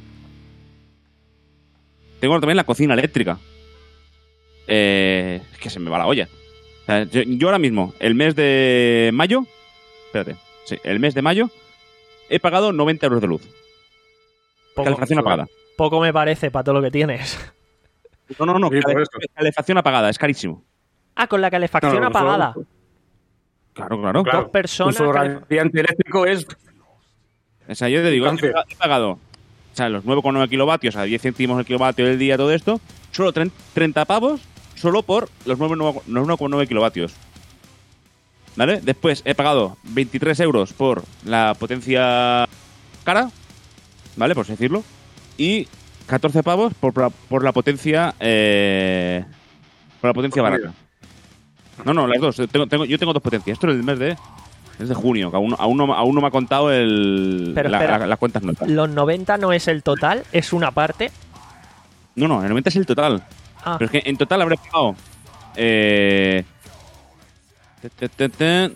Tengo también la cocina eléctrica. Eh, es que se me va la olla. O sea, yo, yo ahora mismo, el mes de mayo... Espérate. Sí, el mes de mayo he pagado noventa euros de luz. Poco, calefacción apagada. Poco me parece para todo lo que tienes. No, no, no. Sí, calef calefacción apagada, es carísimo. Ah, con la calefacción no, apagada. Solo... Claro, claro. Dos claro. personas. Un radiante eléctrico es. O sea, yo te digo, he pagado o sea, los nueve coma nueve kilovatios a diez céntimos el kilovatio del día, todo esto, solo treinta pavos, solo por los nueve coma nueve kilovatios. ¿Vale? Después he pagado veintitrés euros por la potencia cara, ¿vale? Por así decirlo. Y catorce pavos por, por la potencia eh, por la potencia barata. No, no, las dos. Tengo, tengo, yo tengo dos potencias. Esto es el mes de, es de junio, que aún, aún, no, aún no me ha contado el, Pero la, espera, la, las cuentas netas. ¿Los noventa no es el total? ¿Es una parte? No, no, el noventa es el total. Ah. Pero es que en total habré pagado... Eh, te, te, te,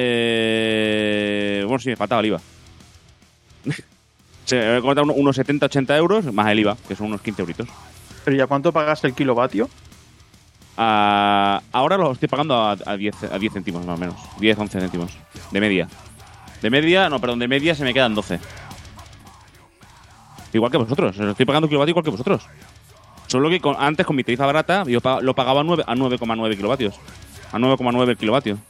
eh, bueno, sí, me faltaba el I V A. Se me he contado unos setenta a ochenta euros más el I V A, que son unos quince euritos. ¿Pero ya cuánto pagas el kilovatio? Uh, ahora lo estoy pagando a, a, diez, a diez céntimos más o menos. diez, once céntimos. De media. De media, no, perdón, de media se me quedan doce. Igual que vosotros. Lo estoy pagando kilovatio igual que vosotros. Solo que con, antes con mi tarifa barata yo pag, lo pagaba a nueve coma nueve kilovatios. A nueve coma nueve el kilovatio.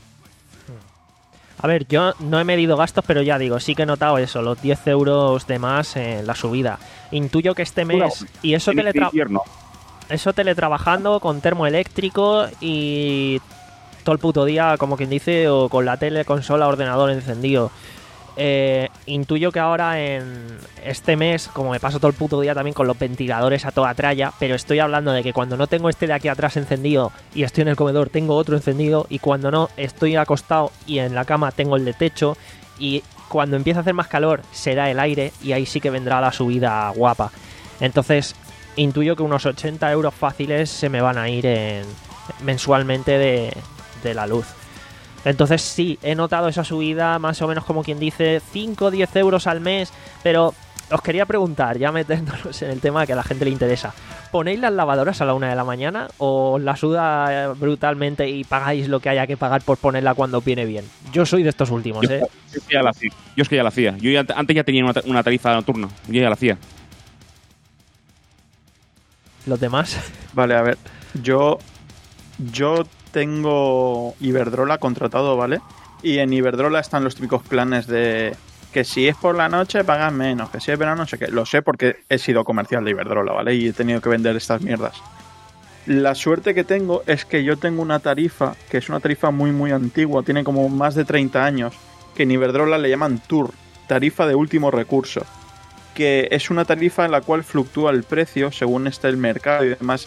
A ver, yo no he medido gastos, pero ya digo, sí que he notado eso, los diez euros de más en la subida. Intuyo que este mes... Y eso teletra eso teletrabajando con termoeléctrico y todo el puto día, como quien dice, o con la tele, consola, ordenador encendido. Eh, intuyo que ahora en este mes, como me paso todo el puto día también con los ventiladores a toda tralla, pero estoy hablando de que cuando no tengo este de aquí atrás encendido y estoy en el comedor tengo otro encendido, y cuando no estoy acostado y en la cama tengo el de techo, y cuando empiece a hacer más calor será el aire, y ahí sí que vendrá la subida guapa. Entonces intuyo que unos ochenta euros fáciles se me van a ir en, mensualmente de, de la luz. Entonces sí, he notado esa subida más o menos como quien dice cinco o diez euros al mes, pero os quería preguntar, ya metiéndonos en el tema que a la gente le interesa, ¿ponéis las lavadoras a la una de la mañana o la suda brutalmente y pagáis lo que haya que pagar por ponerla cuando viene bien? Yo soy de estos últimos, yo, ¿eh? Yo, ya la hacía. yo es que ya la hacía. Yo ya, antes ya tenía una, una tarifa nocturna, yo ya la hacía. ¿Los demás? Vale, a ver, yo... Yo... tengo Iberdrola contratado, ¿vale? Y en Iberdrola están los típicos planes de que si es por la noche pagas menos, que si es verano no sé qué. Lo sé porque he sido comercial de Iberdrola, ¿vale? Y he tenido que vender estas mierdas. La suerte que tengo es que yo tengo una tarifa, que es una tarifa muy muy antigua, tiene como más de treinta años, que en Iberdrola le llaman T U R, tarifa de último recurso, que es una tarifa en la cual fluctúa el precio según esté el mercado y demás.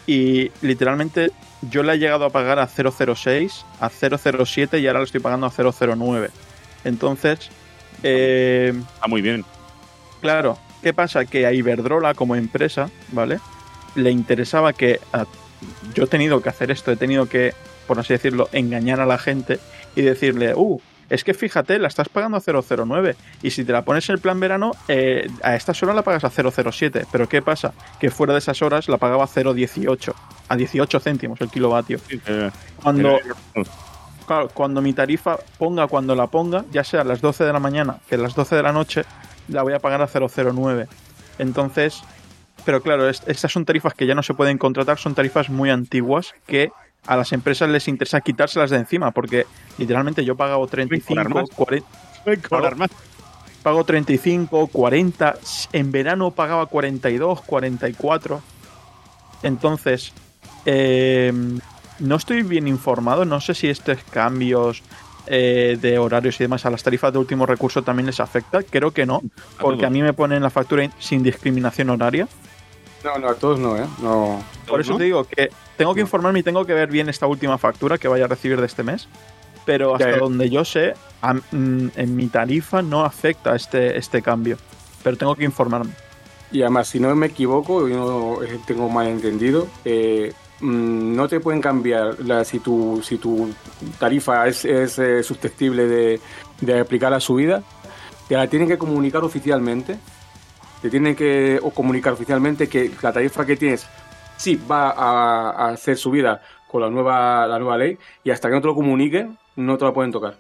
y literalmente yo le he llegado a pagar a cero cero seis, a cero cero siete y ahora le estoy pagando a cero cero nueve. Entonces, eh, ah, muy bien. Claro, ¿qué pasa? Que a Iberdrola como empresa, ¿vale? Le interesaba que a, yo he tenido que hacer esto, he tenido que, por así decirlo, engañar a la gente y decirle, uh, es que fíjate, la estás pagando a cero cero nueve y si te la pones en el plan verano, eh, a estas horas la pagas a cero cero siete. Pero ¿qué pasa? Que fuera de esas horas la pagaba a cero dieciocho, a dieciocho céntimos el kilovatio. Cuando, claro, cuando mi tarifa ponga cuando la ponga, ya sea a las doce de la mañana que a las doce de la noche, la voy a pagar a cero cero nueve. Entonces, pero claro, es, estas son tarifas que ya no se pueden contratar, son tarifas muy antiguas que a las empresas les interesa quitárselas de encima, porque literalmente yo pago treinta y cinco, cuarenta, pago, pago treinta y cinco, cuarenta, en verano pagaba cuarenta y dos, cuarenta y cuatro. Entonces, eh, no estoy bien informado, no sé si estos cambios eh, de horarios y demás a las tarifas de último recurso también les afecta. Creo que no, porque a mí me ponen la factura sin discriminación horaria. No, no, a todos no, ¿eh? No. Por eso te digo que tengo que informarme y tengo que ver bien esta última factura que vaya a recibir de este mes. Pero hasta ya, donde yo sé, a, mm, en mi tarifa no afecta este, este cambio. Pero tengo que informarme. Y además, si no me equivoco, yo no tengo mal entendido, eh, no te pueden cambiar la, si, tu, si tu tarifa es, es eh, susceptible de, de aplicar la subida, te la tienen que comunicar oficialmente. Te tienen que o comunicar oficialmente que la tarifa que tienes sí va a, a ser subida con la nueva la nueva ley, y hasta que no te lo comuniquen no te la pueden tocar.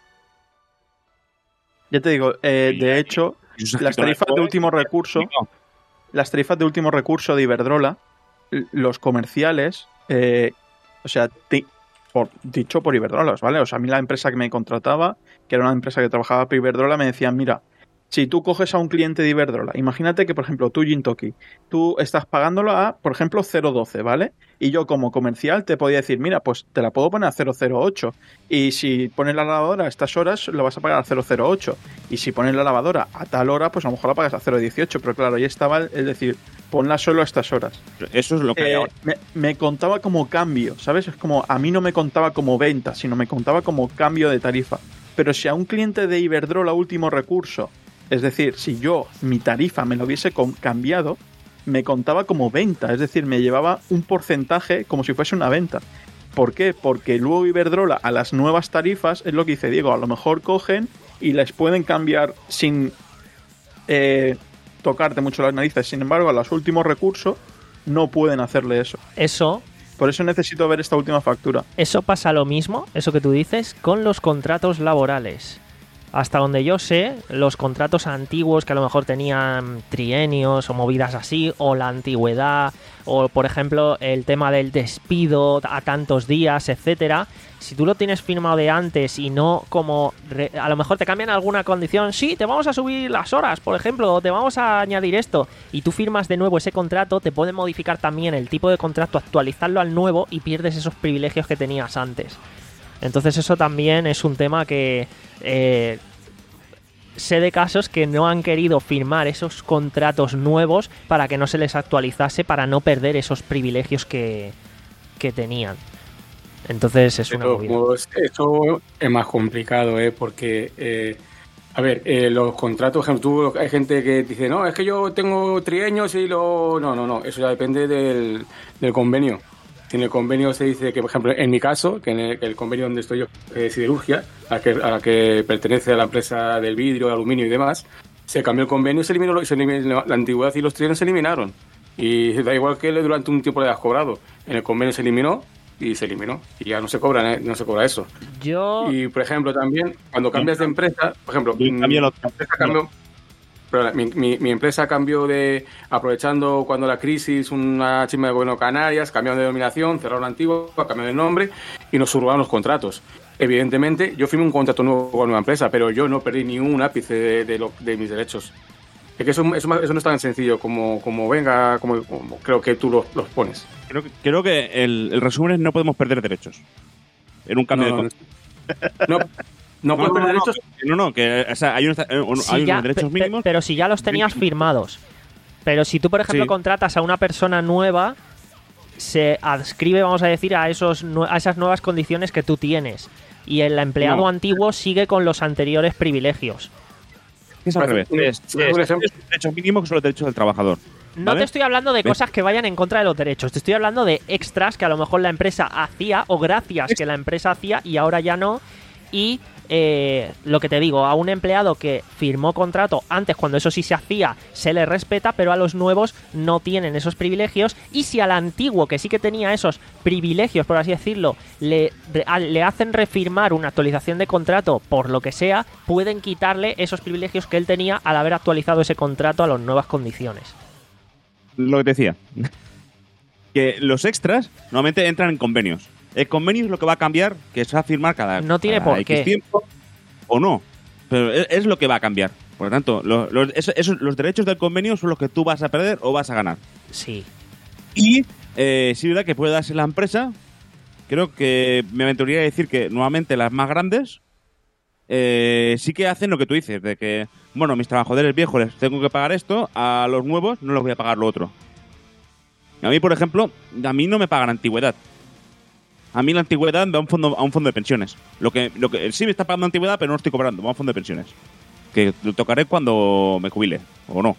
Ya te digo, eh, de hecho, las tarifas de último recurso, las tarifas de último recurso de Iberdrola, los comerciales, eh, o sea, te, por, dicho por Iberdrola, ¿vale? O sea, a mí la empresa que me contrataba, que era una empresa que trabajaba para Iberdrola, me decían, mira, si tú coges a un cliente de Iberdrola, imagínate que, por ejemplo, tú, Gintoki, tú estás pagándolo a, por ejemplo, cero doce, ¿vale? Y yo, como comercial, te podía decir, mira, pues te la puedo poner a cero cero ocho. Y si pones la lavadora a estas horas, la vas a pagar a cero cero ocho. Y si pones la lavadora a tal hora, pues a lo mejor la pagas a cero dieciocho. Pero claro, ahí estaba, es decir, ponla solo a estas horas. Eso es lo que... Eh, me, me contaba como cambio, ¿sabes? Es como, a mí no me contaba como venta, sino me contaba como cambio de tarifa. Pero si a un cliente de Iberdrola último recurso, es decir, si yo, mi tarifa me lo hubiese cambiado, me contaba como venta, es decir, me llevaba un porcentaje como si fuese una venta. ¿Por qué? Porque luego Iberdrola a las nuevas tarifas, es lo que dice Diego, a lo mejor cogen y les pueden cambiar sin eh, tocarte mucho las narices. Sin embargo, a los últimos recursos no pueden hacerle eso. Eso... Por eso necesito ver esta última factura. Eso pasa lo mismo, eso que tú dices, con los contratos laborales. Hasta donde yo sé, los contratos antiguos que a lo mejor tenían trienios o movidas así, o la antigüedad, o por ejemplo el tema del despido a tantos días, etcétera. Si tú lo tienes firmado de antes y no como... Re, a lo mejor te cambian alguna condición, sí, te vamos a subir las horas, por ejemplo, o te vamos a añadir esto, y tú firmas de nuevo ese contrato, te pueden modificar también el tipo de contrato, actualizarlo al nuevo y pierdes esos privilegios que tenías antes. Entonces eso también es un tema que eh, sé de casos que no han querido firmar esos contratos nuevos para que no se les actualizase, para no perder esos privilegios que, que tenían. Entonces es una movida. Esto es más complicado, ¿eh? Porque, eh, a ver, eh, los contratos, por ejemplo, tú, hay gente que dice, no, es que yo tengo trienios y lo... No, no, no, eso ya depende del, del convenio. En el convenio se dice que, por ejemplo, en mi caso, que en el, el convenio donde estoy yo, que es siderurgia, a, que, a la que pertenece a la empresa del vidrio, aluminio y demás, se cambió el convenio y se eliminó, se eliminó la antigüedad y los trienios se eliminaron. Y da igual que durante un tiempo le has cobrado. En el convenio se eliminó y se eliminó. Y ya no se cobra, ¿eh? no se cobra eso. Yo... Y, por ejemplo, también, cuando cambias de empresa, por ejemplo, mi empresa cambió... Pero mi, mi, mi empresa cambió de, aprovechando cuando la crisis, una chisma de gobierno de Canarias, cambiaron de denominación, cerraron la antigua, cambiaron de nombre y nos subrogaron los contratos. Evidentemente, yo firmé un contrato nuevo con una empresa, pero yo no perdí ni un ápice de, de, lo, de mis derechos. Es que eso, eso, eso no es tan sencillo como, como venga, como, como creo que tú los, los pones. Creo que, creo que el, el resumen es no podemos perder derechos en un cambio no, de contrato. No, no. No, no, no, no, derechos. No, no, que o sea, hay, unos, si hay ya, unos derechos pe, mínimos. Pero si ya los tenías firmados. Pero si tú, por ejemplo, sí. contratas a una persona nueva, se adscribe, vamos a decir, a, esos, a esas nuevas condiciones que tú tienes. Y el empleado no. antiguo sigue con los anteriores privilegios. Es al revés. Es, es, es, es derecho mínimo que son los derechos del trabajador. No ¿vale? te estoy hablando de cosas que vayan en contra de los derechos. Te estoy hablando de extras que a lo mejor la empresa hacía, o gracias que la empresa hacía y ahora ya no. Y eh, lo que te digo, a un empleado que firmó contrato antes, cuando eso sí se hacía, se le respeta, pero a los nuevos no tienen esos privilegios. Y si al antiguo, que sí que tenía esos privilegios, por así decirlo, le, le hacen refirmar una actualización de contrato por lo que sea, pueden quitarle esos privilegios que él tenía al haber actualizado ese contrato a las nuevas condiciones. Lo que te decía, que los extras normalmente entran en convenios. El convenio es lo que va a cambiar, que se va a firmar cada, no tiene cada por X qué. tiempo o no. Pero es, es lo que va a cambiar. Por lo tanto, los, los, esos, esos, los derechos del convenio son los que tú vas a perder o vas a ganar. Sí. Y eh, sí es verdad que puede darse la empresa. Creo que me aventuraría a decir que nuevamente las más grandes eh, sí que hacen lo que tú dices, de que, bueno, mis trabajadores viejos les tengo que pagar esto, a los nuevos no les voy a pagar lo otro. A mí, por ejemplo, a mí no me pagan antigüedad. A mí la antigüedad va a un fondo, a un fondo de pensiones. Lo que, lo que sí me está pagando antigüedad, pero no estoy cobrando, va a un fondo de pensiones. Que lo tocaré cuando me jubile, o no.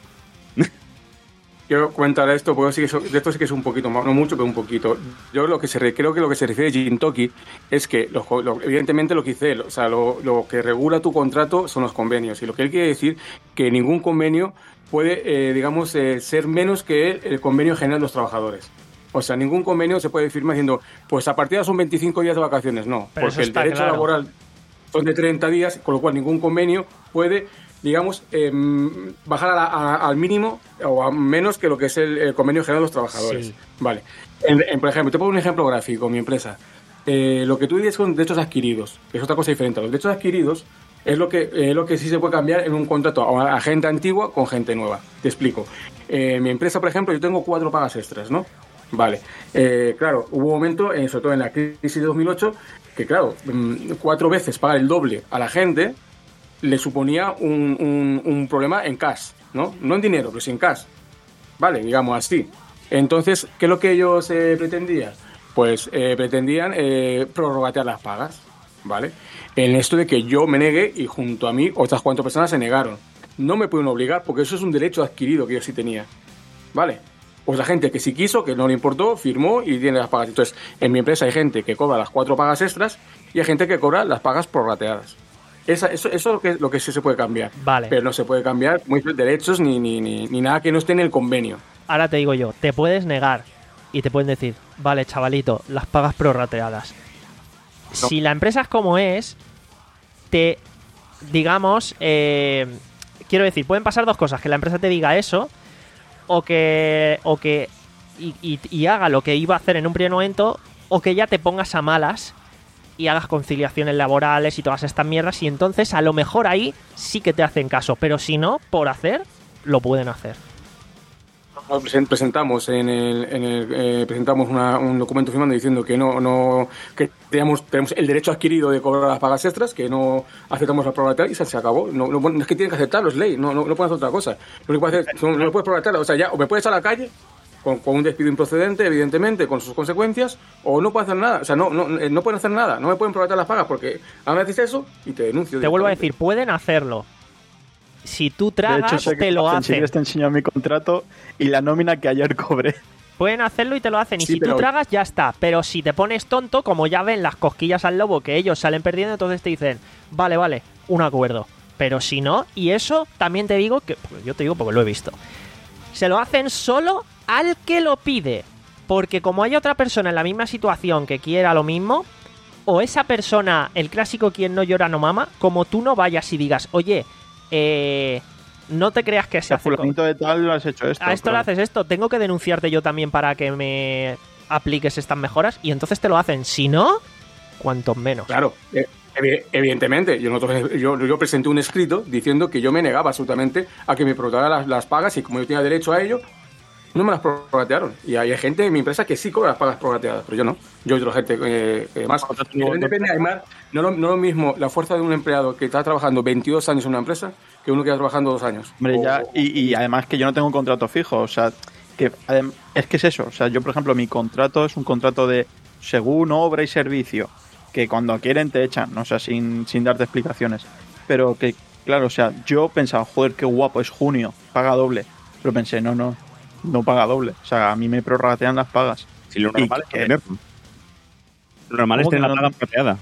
Quiero comentar esto, porque sí que eso, de esto sí que es un poquito más, no mucho, pero un poquito. Yo lo que se creo que lo que se refiere a Gintoki es que, lo, lo, evidentemente, lo que dice él, o sea, lo, lo que regula tu contrato son los convenios. Y lo que él quiere decir que ningún convenio puede, eh, digamos, eh, ser menos que el, el convenio general de los trabajadores. O sea, ningún convenio se puede firmar diciendo, pues a partir de son veinticinco días de vacaciones. No, pero porque el derecho claro. laboral son de treinta días, con lo cual ningún convenio puede, digamos, eh, bajar a la, a, al mínimo o a menos que lo que es el, el convenio general de los trabajadores. Sí. Vale. En, en, por ejemplo, te pongo un ejemplo gráfico, mi empresa. Eh, lo que tú dices son derechos adquiridos, que es otra cosa diferente. Los derechos adquiridos es lo que, eh, lo que sí se puede cambiar en un contrato a, a gente antigua con gente nueva. Te explico. En eh, mi empresa, por ejemplo, yo tengo cuatro pagas extras, ¿no? Vale. Eh, claro, hubo un momento, eh, sobre todo en la crisis de dos mil ocho, que claro, cuatro veces pagar el doble a la gente le suponía un, un, un problema en cash, ¿no? No en dinero, pero sí en cash. Vale, digamos así. Entonces, ¿qué es lo que ellos eh, pretendían? Pues eh, pretendían eh, prorrogatear las pagas, ¿vale? En esto de que yo me negué y junto a mí otras cuantas personas se negaron. No me pueden obligar porque eso es un derecho adquirido que yo sí tenía, ¿vale? Pues la gente que sí quiso, que no le importó, firmó y tiene las pagas. Entonces, en mi empresa hay gente que cobra las cuatro pagas extras y hay gente que cobra las pagas prorrateadas. Esa, eso, eso es lo que, lo que sí se puede cambiar. Vale. Pero no se puede cambiar muy derechos ni, ni, ni, ni nada que no esté en el convenio. Ahora te digo yo, te puedes negar y te pueden decir, vale, chavalito, las pagas prorrateadas. No. Si la empresa es como es, te, digamos, eh, quiero decir, pueden pasar dos cosas, que la empresa te diga eso, o que o que y, y, y haga lo que iba a hacer en un primer momento, o que ya te pongas a malas y hagas conciliaciones laborales y todas estas mierdas, y entonces a lo mejor ahí sí que te hacen caso, pero si no, por hacer, lo pueden hacer. Presentamos en el, en el eh, presentamos una, un documento firmando diciendo que no no que tenemos tenemos el derecho adquirido de cobrar las pagas extras, que no aceptamos la prorratear y se, se acabó. No, no, es que tienen que aceptarlo, es ley, no no, no pueden hacer otra cosa. Lo que puedes hacer, no, no puedes prorratear, o sea, ya o me puedes echar a la calle con, con un despido improcedente, evidentemente, con sus consecuencias, o no puedes hacer nada, o sea, no no no pueden hacer nada, no me pueden prorratear las pagas porque ahora me haces eso y te denuncio. Te vuelvo a decir, pueden hacerlo. Si tú tragas, de hecho, sé que te lo hacen. Si quieres te enseño mi contrato y la nómina que ayer cobré. Pueden hacerlo y te lo hacen. Y sí, si pero... tú tragas, ya está. Pero si te pones tonto, como ya ven las cosquillas al lobo que ellos salen perdiendo, entonces te dicen, vale, vale, un acuerdo. Pero si no, y eso también te digo, que pues yo te digo porque lo he visto, se lo hacen solo al que lo pide. Porque como hay otra persona en la misma situación que quiera lo mismo, o esa persona, el clásico quien no llora no mama, como tú no vayas y digas, oye, eh... no te creas que se hace... fulanito de tal lo has hecho esto. A esto claro. lo haces esto. Tengo que denunciarte yo también para que me apliques estas mejoras. Y entonces te lo hacen. Si no, cuanto menos. Claro. Evidentemente. Yo, nosotros, yo, yo presenté un escrito diciendo que yo me negaba absolutamente a que me prorrogaran las, las pagas y como yo tenía derecho a ello, no me las prorratearon. Y hay gente en mi empresa que sí cobra las pagas prorrateadas, pero yo no. Yo y otra gente eh, eh, más. No, depende, además, no lo, no lo mismo la fuerza de un empleado que está trabajando veintidós años en una empresa que uno que está trabajando dos años. Hombre, o, ya, y, y además que yo no tengo un contrato fijo, o sea, que adem- es que es eso. O sea, yo, por ejemplo, mi contrato es un contrato de según obra y servicio, que cuando quieren te echan, o sea, sin, sin darte explicaciones. Pero que, claro, o sea, yo pensaba, joder, qué guapo, es junio, paga doble. Pero pensé, no, no, no paga doble. O sea, a mí me prorratean las pagas. Si lo normal es que- tenerlo. Lo normal es ¿Cómo que tener la no? paga prorrateada.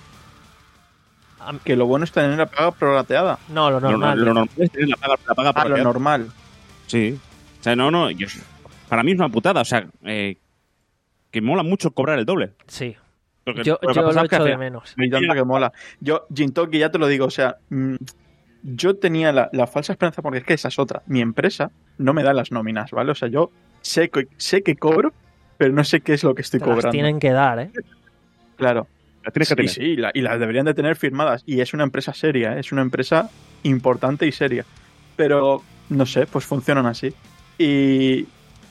Que lo bueno es tener la paga prorrateada. No, lo Lo, normal. lo normal es tener la paga, la paga Ah, lo prorrateada. normal. Sí. O sea, no, no. Yo, para mí es una putada. O sea, eh, que mola mucho cobrar el doble. Sí. Porque Yo, lo que yo ha pasado lo es que echo hace- de menos. Y tanto que mola. Yo, Jintoki, ya te lo digo, o sea, mm, yo tenía la, la falsa esperanza, porque es que esa es otra. Mi empresa no me da las nóminas, ¿vale? O sea, yo sé que, sé que cobro, pero no sé qué es lo que estoy Te las cobrando. tienen que dar, ¿eh? Claro. La tienes que Sí, tener. sí, y la- y las deberían de tener firmadas. Y es una empresa seria, ¿eh? Es una empresa importante y seria. Pero, no sé, pues funcionan así. Y,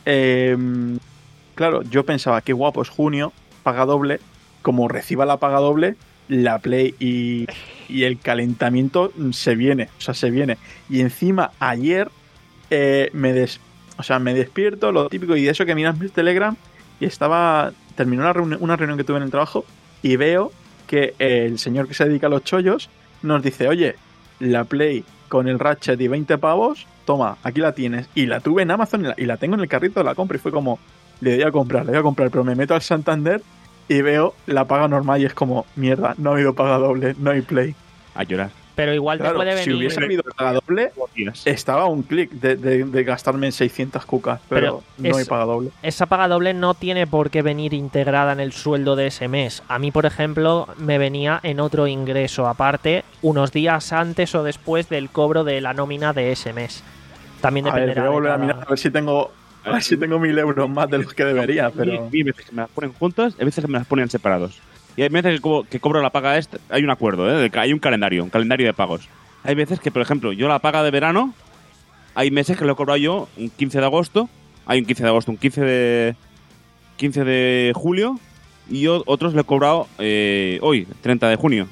em, claro, yo pensaba, qué guapo, es junio, paga doble. Como reciba la paga doble, la Play y, y el calentamiento se viene, o sea, se viene. Y encima, ayer eh, me des, o sea, me despierto, lo típico, y de eso que miras mi Telegram, y estaba, terminó una, reuni- una reunión que tuve en el trabajo, y veo que el señor que se dedica a los chollos nos dice, oye, la Play con el Ratchet y veinte pavos, toma, aquí la tienes. Y la tuve en Amazon y la, y la tengo en el carrito de la compra, y fue como, le voy a comprar, le voy a comprar, pero me meto al Santander y veo la paga normal y es como, mierda, no ha habido paga doble, no hay Play. A llorar. Pero igual Claro, te puede si venir. hubiese habido paga doble, estaba a un clic de, de- de gastarme seiscientas cucas, pero, Pero no hay es- paga doble. Esa paga doble no tiene por qué venir integrada en el sueldo de ese mes. A mí, por ejemplo, me venía en otro ingreso aparte, unos días antes o después del cobro de la nómina de ese mes. También A ver, dependerá voy a volver de a cada- mirar a ver si tengo, a ver si tengo mil euros más de los que debería, pero... Hay veces que me las ponen juntas, hay veces que me las ponen separados. Y hay veces que, co- que cobro la paga esta, hay un acuerdo, ¿eh? De que hay un calendario, un calendario de pagos. Hay veces que, por ejemplo, yo la paga de verano, hay meses que lo he cobrado yo un quince de agosto, hay un quince de agosto, un quince de quince de julio, y yo otros lo he cobrado eh, hoy, treinta de junio.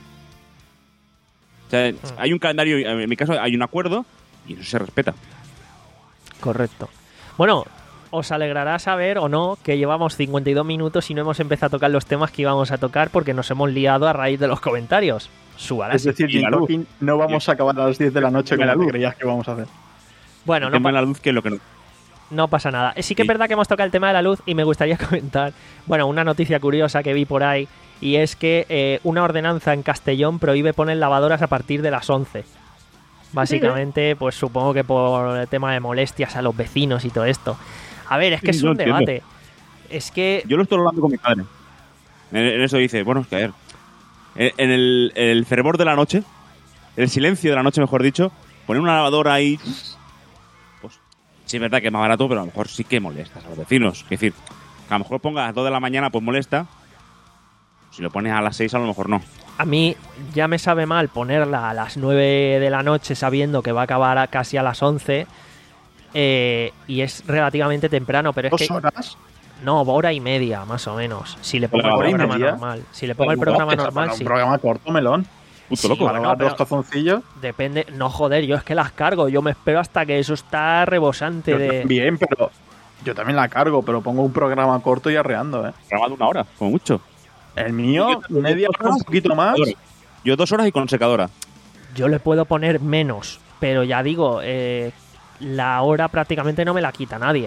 O sea, hay un calendario, en mi caso hay un acuerdo, y eso se respeta. Correcto. Bueno, os alegrará saber o no que llevamos cincuenta y dos minutos y no hemos empezado a tocar los temas que íbamos a tocar porque nos hemos liado a raíz de los comentarios. Subará. Es decir, y la luz. Jintoki, no vamos a acabar a las diez de la noche Y la como luz. creías que vamos a hacer. Bueno, El no, tema pa- de la luz que es lo que no. no pasa nada. Sí que es Sí. verdad que hemos tocado el tema de la luz y me gustaría comentar, bueno, una noticia curiosa que vi por ahí y es que eh, una ordenanza en Castellón prohíbe poner lavadoras a partir de las once. Básicamente, pues supongo que por el tema de molestias a los vecinos y todo esto. A ver, es que Sí, es yo un entiendo. debate. Es que Yo lo estoy hablando con mi padre. En, en eso dice, bueno, es que a ver, en, en el, en el fervor de la noche, el silencio de la noche, mejor dicho, poner una lavadora ahí, pues sí es verdad que es más barato, pero a lo mejor sí que molestas a los vecinos. Es decir, que a lo mejor pongas a las dos de la mañana, pues molesta. Si lo pones a las seis, a lo mejor no. a mí ya me sabe mal ponerla a las nueve de la noche sabiendo que va a acabar a casi a las once. Eh, y es relativamente temprano, pero es ¿Dos que horas? no, hora y media más o menos. Si le pongo el ¿Hora y programa media? normal, si le pongo el programa Para normal, un sí. programa corto, melón. Puto Sí, loco. Para bueno, lavar pero- dos tazoncillos. Depende, no joder, yo es que las cargo, yo me espero hasta que eso está rebosante Yo de. también, pero yo también la cargo, pero pongo un programa corto y arreando, ¿eh? Programa de una hora, como mucho. El mío, media hora, un poquito más. Yo dos horas y con secadora. Yo le puedo poner menos, pero ya digo, eh, la hora prácticamente no me la quita nadie.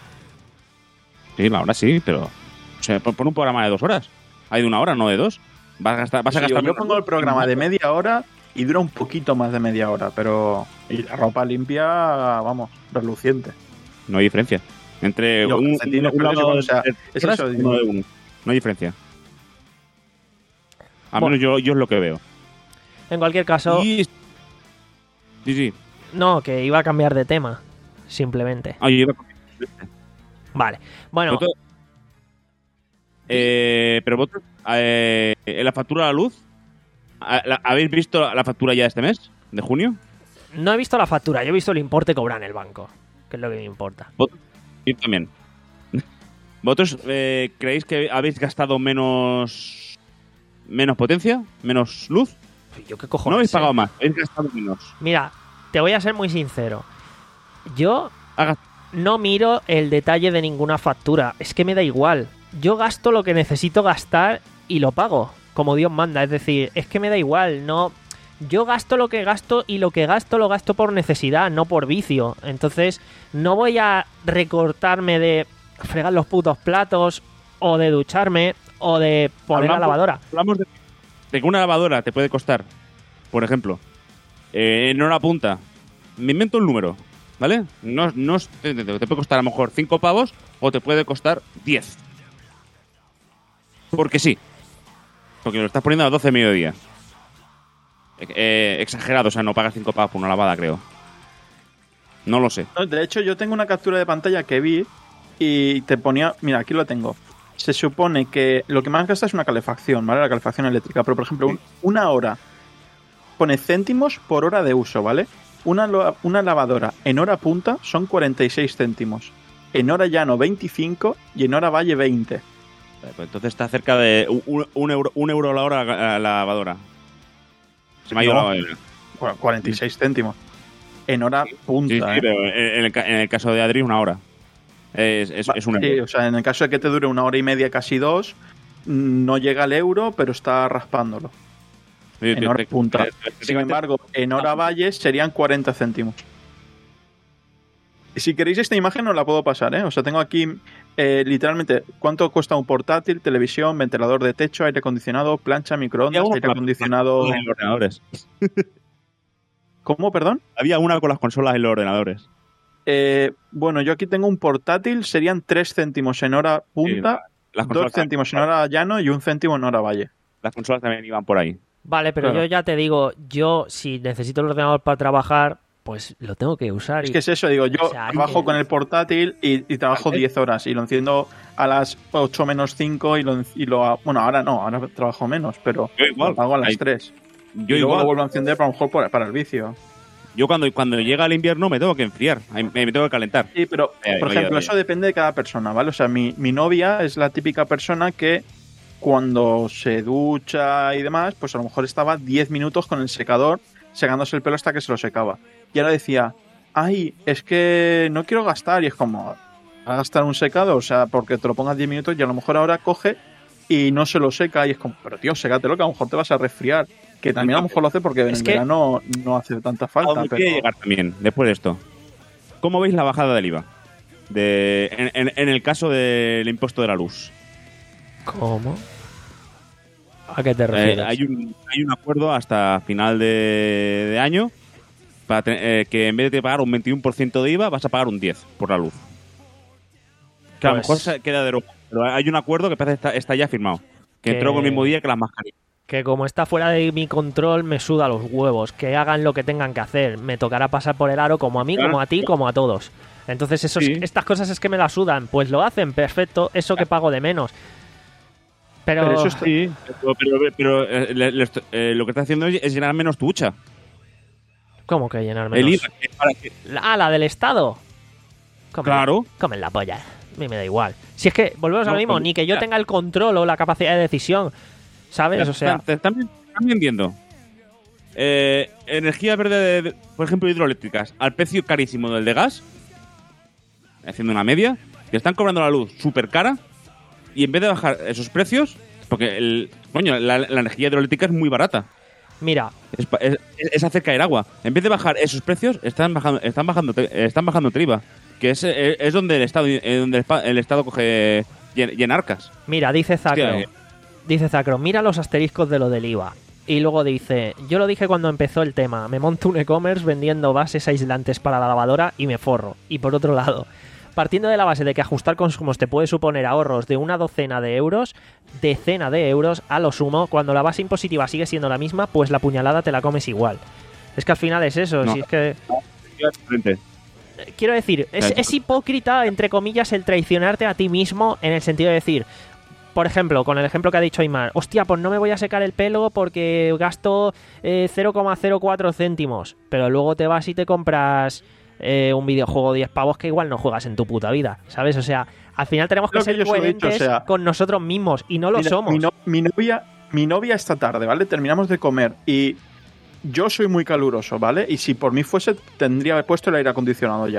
Sí, la hora sí, pero... O sea, pon pon un programa de dos horas. Hay de una hora, no de dos. Vas a gastar... Vas a Sí, yo, gastar yo pongo el programa de media hora y dura un poquito más de media hora, pero... Y la ropa limpia, vamos, reluciente. No hay diferencia. Entre Y los un, calcetines, un pero eso, lavado o sea, de es horas eso, y digo. uno de uno. No hay diferencia. A Bueno. menos yo, yo es lo que veo. En cualquier caso, Y... Sí, sí. no, que iba a cambiar de tema, simplemente. Ah, yo iba con- Vale, bueno, Vosotros- Eh, pero vosotros, eh, en la factura de la luz, ¿a- la- ¿habéis visto la factura ya de este mes? ¿De junio? no he visto la factura, yo he visto el importe cobrado en el banco, que es lo que me importa. ¿Vosotros? Yo también. ¿Vosotros eh, creéis que habéis gastado menos menos potencia? ¿Menos luz? Yo qué cojones. No habéis sé. pagado más, habéis gastado menos. Mira, te voy a ser muy sincero. Yo Ha gas- no miro el detalle de ninguna factura. Es que me da igual. Yo gasto lo que necesito gastar y lo pago, como Dios manda. Es decir, es que me da igual, no... Yo gasto lo que gasto y lo que gasto lo gasto por necesidad, no por vicio. Entonces, no voy a recortarme de fregar los putos platos o de ducharme o de poner hablamos, la lavadora. Hablamos de, de que una lavadora te puede costar, por ejemplo, eh, en hora punta, me invento un número, ¿vale? No, no te, te, te puede costar a lo mejor cinco pavos o te puede costar diez. Porque sí. Porque lo estás poniendo a las doce de mediodía. Eh, exagerado, o sea, no pagas cinco pavos por una lavada, creo. No lo sé. No, de hecho, yo tengo una captura de pantalla que vi y te ponía... Mira, aquí lo tengo. Se supone que lo que más gasta es una calefacción, ¿vale? La calefacción eléctrica. Pero, por ejemplo, un, una hora pone céntimos por hora de uso, ¿vale? Una, una lavadora en hora punta son cuarenta y seis céntimos. En hora llano veinticinco y en hora valle veinte. Pues entonces está cerca de un, un, euro, un euro la hora la lavadora. Se me ha ido No, la lavadora. cuarenta y seis céntimos. En hora punta, Sí, sí, ¿eh? pero en el, en el caso de Adri, una hora. Es, es, es un euro. Sí, o sea, en el caso de que te dure una hora y media, casi dos, no llega al euro, pero está raspándolo. Sí, En te- hora te- punta. te- te- Sin embargo, en hora valle serían cuarenta céntimos. Si queréis esta imagen os la puedo pasar, ¿eh? O sea, tengo aquí eh, literalmente cuánto cuesta un portátil, televisión, ventilador de techo, aire acondicionado, plancha, microondas, Había uno aire con las- acondicionado... con los ordenadores. ¿Cómo, perdón? Había una con las consolas y los ordenadores. Eh, bueno, yo aquí tengo un portátil, serían tres céntimos en hora punta, Las dos consolas, céntimos en hora llano y un céntimo en hora valle. las consolas también iban por ahí. Vale, pero Claro. yo ya te digo, yo si necesito el ordenador para trabajar, pues lo tengo que usar. Es y- que es eso, digo, yo O sea, trabajo que- con el portátil y, y trabajo Vale. diez horas y lo enciendo a las ocho menos cinco y lo, en- y lo... Bueno, ahora no, ahora trabajo menos, pero Yo igual. lo apago a las Ahí- tres. Yo y luego igual. lo vuelvo a encender para, a lo mejor por- para el vicio. Yo cuando, cuando llega el invierno me tengo que enfriar, me, me tengo que calentar. Sí, pero, Eh, por oye, ejemplo, oye. eso depende de cada persona, ¿vale? O sea, mi, mi novia es la típica persona que cuando se ducha y demás, pues a lo mejor estaba diez minutos con el secador secándose el pelo hasta que se lo secaba. Y ahora decía, ay, es que no quiero gastar. Y es como, ¿a gastar un secador? O sea, porque te lo pongas diez minutos y a lo mejor ahora coge y no se lo seca. Y es como, pero tío, sécatelo que a lo mejor te vas a resfriar. Que también a lo mejor lo hace porque en Es el que- verano no hace tanta ¿A falta. dónde Pero... quiere llegar también, después de esto? ¿Cómo veis la bajada del I V A? De, en, en- en el caso del impuesto de la luz. ¿Cómo? ¿A qué te Eh, refieres? hay, un, hay un acuerdo hasta final de, de año para te- eh, que en vez de pagar un veintiuno por ciento de I V A vas a pagar un diez por ciento por la luz. Que a lo Pues- mejor se queda de ropa, pero hay un acuerdo que parece que está, está ya firmado. Que Que- entró el mismo día que las mascarillas. Que como está fuera de mi control, me suda los huevos. Que hagan lo que tengan que hacer. Me tocará pasar por el aro como a mí, Claro. como a ti, como a todos. Entonces, eso es- Sí. estas cosas es que me la sudan. Pues lo hacen, perfecto. Eso que pago de menos. Pero, Pero eso está- Sí, pero, pero- pero, eh, le- le estoy- eh, lo que está haciendo es, es llenar menos tu hucha. ¿cómo que llenar menos? El I V A, que es para que- La- Ah, la del Estado. Comen, Claro. Comen la polla. A mí me da igual. Si es que, volvemos a lo No, mismo, como- ni que yo ya. tenga el control o la capacidad de decisión. ¿Sabes? O sea, Te están, te están vendiendo eh, energía verde, de- de- por ejemplo, hidroeléctricas, al precio carísimo del de gas, haciendo una media, que están cobrando la luz súper cara, y en vez de bajar esos precios, porque el, coño, la, la energía hidroeléctrica es muy barata, mira, es, pa- es- es hacer caer agua. En vez de bajar esos precios, están bajando, están bajando, te- están bajando triba, que es, es, es donde el Estado, eh, donde el, pa- el Estado coge llen- llena arcas. mira, dice Zacro. Hostia, eh. Dice Zacro, mira los asteriscos de lo del I V A. Y luego dice, yo lo dije cuando empezó el tema, me monto un e-commerce vendiendo bases aislantes para la lavadora y me forro. Y por otro lado, partiendo de la base de que ajustar consumos te puede suponer ahorros de una docena de euros, decena de euros a lo sumo, cuando la base impositiva sigue siendo la misma, pues la puñalada te la comes igual. Es que al final es eso, No. si es que... Frente. Quiero decir, es, Claro. es hipócrita, entre comillas, el traicionarte a ti mismo en el sentido de decir, por ejemplo, con el ejemplo que ha dicho Aymar, hostia, pues no me voy a secar el pelo porque gasto eh, cero coma cero cuatro céntimos, pero luego te vas y te compras eh, un videojuego de diez pavos que igual no juegas en tu puta vida, ¿sabes? O sea, al final tenemos que Lo que ser yo os he coherentes dicho, o sea, con nosotros mismos y no lo Mira, somos. Mi, no- mi novia, mi novia esta tarde, ¿vale? Terminamos de comer y yo soy muy caluroso, ¿vale? Y si por mí fuese, tendría puesto el aire acondicionado ya.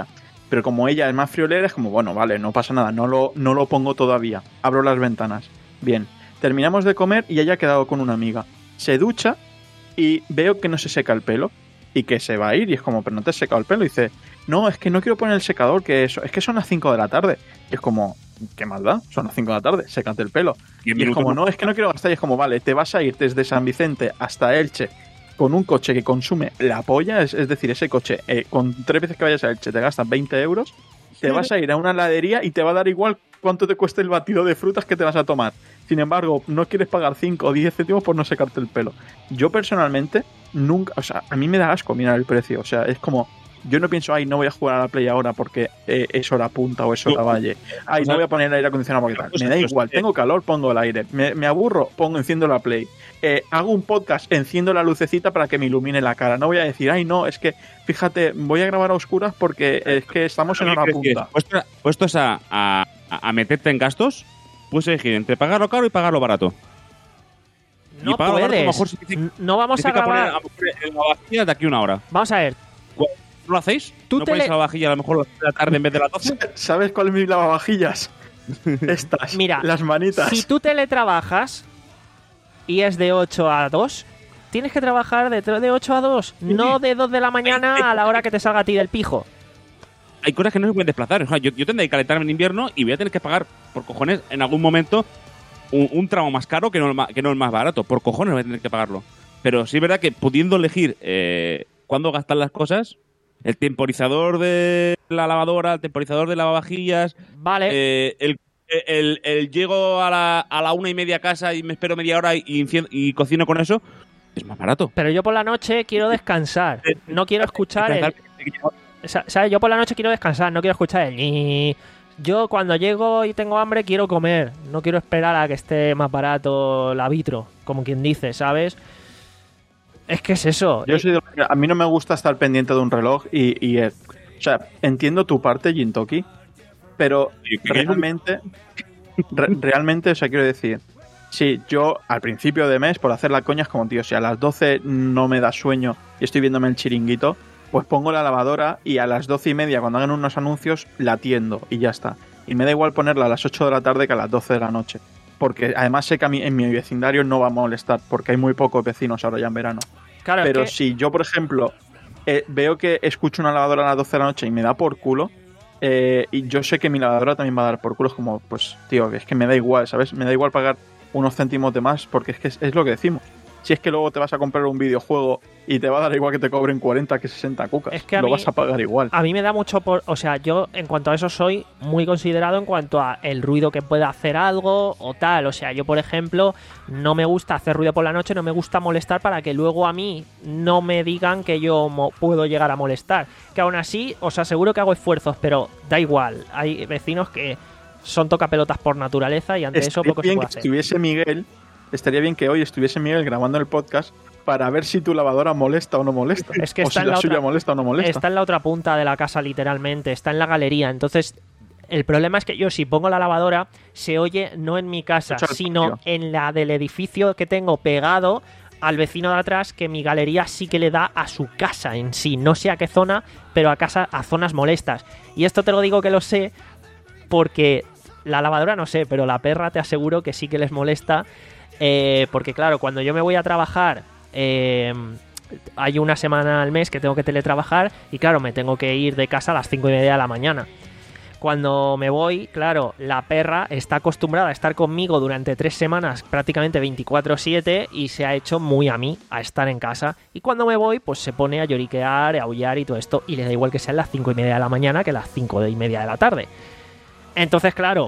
Pero como ella es más friolera, es como, bueno, vale, no pasa nada, no lo, no lo pongo todavía. Abro las ventanas. Bien, terminamos de comer y ella ha quedado con una amiga. Se ducha y veo que no se seca el pelo y que se va a ir. Y es como, pero no te has secado el pelo. Y dice, no, es que no quiero poner el secador, que eso, es que son las cinco de la tarde. Y es como, ¿qué más da? Son las cinco de la tarde, sécate el pelo. Y es como, no, es que no quiero gastar. Y es como, vale, te vas a ir desde San Vicente hasta Elche con un coche que consume la polla, es, es decir, ese coche, eh, con tres veces que vayas a Elche te gastas veinte euros, te vas a ir a una heladería y te va a dar igual cuánto te cueste el batido de frutas que te vas a tomar. Sin embargo, no quieres pagar cinco o diez céntimos por no secarte el pelo. Yo personalmente, nunca, o sea, a mí me da asco mirar el precio, o sea, es como, yo no pienso, ay, no voy a jugar a la Play ahora porque eh, es hora punta o es hora valle. Ay, no voy a poner el aire acondicionado porque tal. Me da igual, tengo calor, pongo el aire. Me, me aburro, pongo, enciendo la Play. Eh, hago un podcast, enciendo la lucecita para que me ilumine la cara. No voy a decir, ay, no, es que, fíjate, voy a grabar a oscuras porque es que estamos en hora punta. Puestos puestos a, a, a meterte en gastos, puedes elegir entre pagarlo caro y pagarlo barato. No y puedes. Barato, a lo mejor significa, no vamos a grabar. Poner a la vajilla de aquí a una hora. Vamos a ver. ¿No lo hacéis? ¿Tú ¿No te ponéis le... la vajilla a lo mejor de la tarde en vez de las doce? ¿Sabes cuál es mi lavavajillas? Estas. Mira, las manitas. Si tú teletrabajas y es de ocho a dos, tienes que trabajar de, de ocho a dos, no de dos de la mañana a la hora que te salga a ti del pijo. Hay cosas que no se pueden desplazar. O sea, yo, yo tendré que calentarme en invierno y voy a tener que pagar, por cojones, en algún momento, un, un tramo más caro que no, el más, que no el más barato. Por cojones voy a tener que pagarlo. Pero sí es verdad que pudiendo elegir eh, cuándo gastar las cosas, el temporizador de la lavadora, el temporizador de lavavajillas, vale. eh, el, el, el, el llego a la, a la una y media a casa y me espero media hora y, y, y cocino con eso, es más barato. Pero yo por la noche quiero descansar. No quiero escuchar el... ¿Sabes? Yo por la noche quiero descansar, no quiero escuchar el... Ni... Yo cuando llego y tengo hambre quiero comer. No quiero esperar a que esté más barato la vitro, como quien dice, ¿sabes? Es que es eso. Yo soy de... A mí no me gusta estar pendiente de un reloj y, y es... O sea, entiendo tu parte, Jintoki, pero realmente, re, realmente, o sea, quiero decir, sí, yo al principio de mes, por hacer la coña, es como, tío, si a las doce no me da sueño y estoy viéndome el chiringuito, pues pongo la lavadora y a las doce y media, cuando hagan unos anuncios, la atiendo y ya está. Y me da igual ponerla a las ocho de la tarde que a las doce de la noche. Porque además sé que a mí, en mi vecindario no va a molestar, porque hay muy pocos vecinos ahora ya en verano. Claro, pero es que... si yo, por ejemplo, eh, veo que escucho una lavadora a las doce de la noche y me da por culo, eh, y yo sé que mi lavadora también va a dar por culo, es como, pues, tío, es que me da igual, ¿sabes? Me da igual pagar unos céntimos de más, porque es que es, es lo que decimos. Si es que luego te vas a comprar un videojuego y te va a dar igual que te cobren cuarenta que sesenta cucas, es que lo mí, vas a pagar igual. A mí me da mucho por... O sea, yo en cuanto a eso soy muy considerado en cuanto a el ruido que pueda hacer algo o tal. O sea, yo por ejemplo no me gusta hacer ruido por la noche, no me gusta molestar para que luego a mí no me digan que yo mo- puedo llegar a molestar. Que aún así os aseguro que hago esfuerzos, pero da igual. Hay vecinos que son tocapelotas por naturaleza y ante Estaría eso poco se bien puede que hacer. estuviese Miguel... Estaría bien que hoy estuviese Miguel grabando el podcast para ver si tu lavadora molesta o no molesta. Es que o está si en la, la suya otra, molesta o no molesta. Está en la otra punta de la casa, literalmente. Está en la galería. Entonces, el problema es que yo, si pongo la lavadora, se oye no en mi casa, sino en la del edificio que tengo pegado al vecino de atrás, que mi galería sí que le da a su casa en sí. No sé a qué zona, pero a casa, a zonas molestas. Y esto te lo digo que lo sé porque la lavadora no sé, pero la perra te aseguro que sí que les molesta. Eh, porque claro, cuando yo me voy a trabajar, eh, hay una semana al mes que tengo que teletrabajar y claro, me tengo que ir de casa a las cinco y media de la mañana. Cuando me voy, claro, la perra está acostumbrada a estar conmigo durante tres semanas, prácticamente veinticuatro siete, y se ha hecho muy a mí, a estar en casa. Y cuando me voy, pues se pone a lloriquear, a aullar y todo esto, y le da igual que sean las cinco y media de la mañana que las cinco y media de la tarde. Entonces, claro,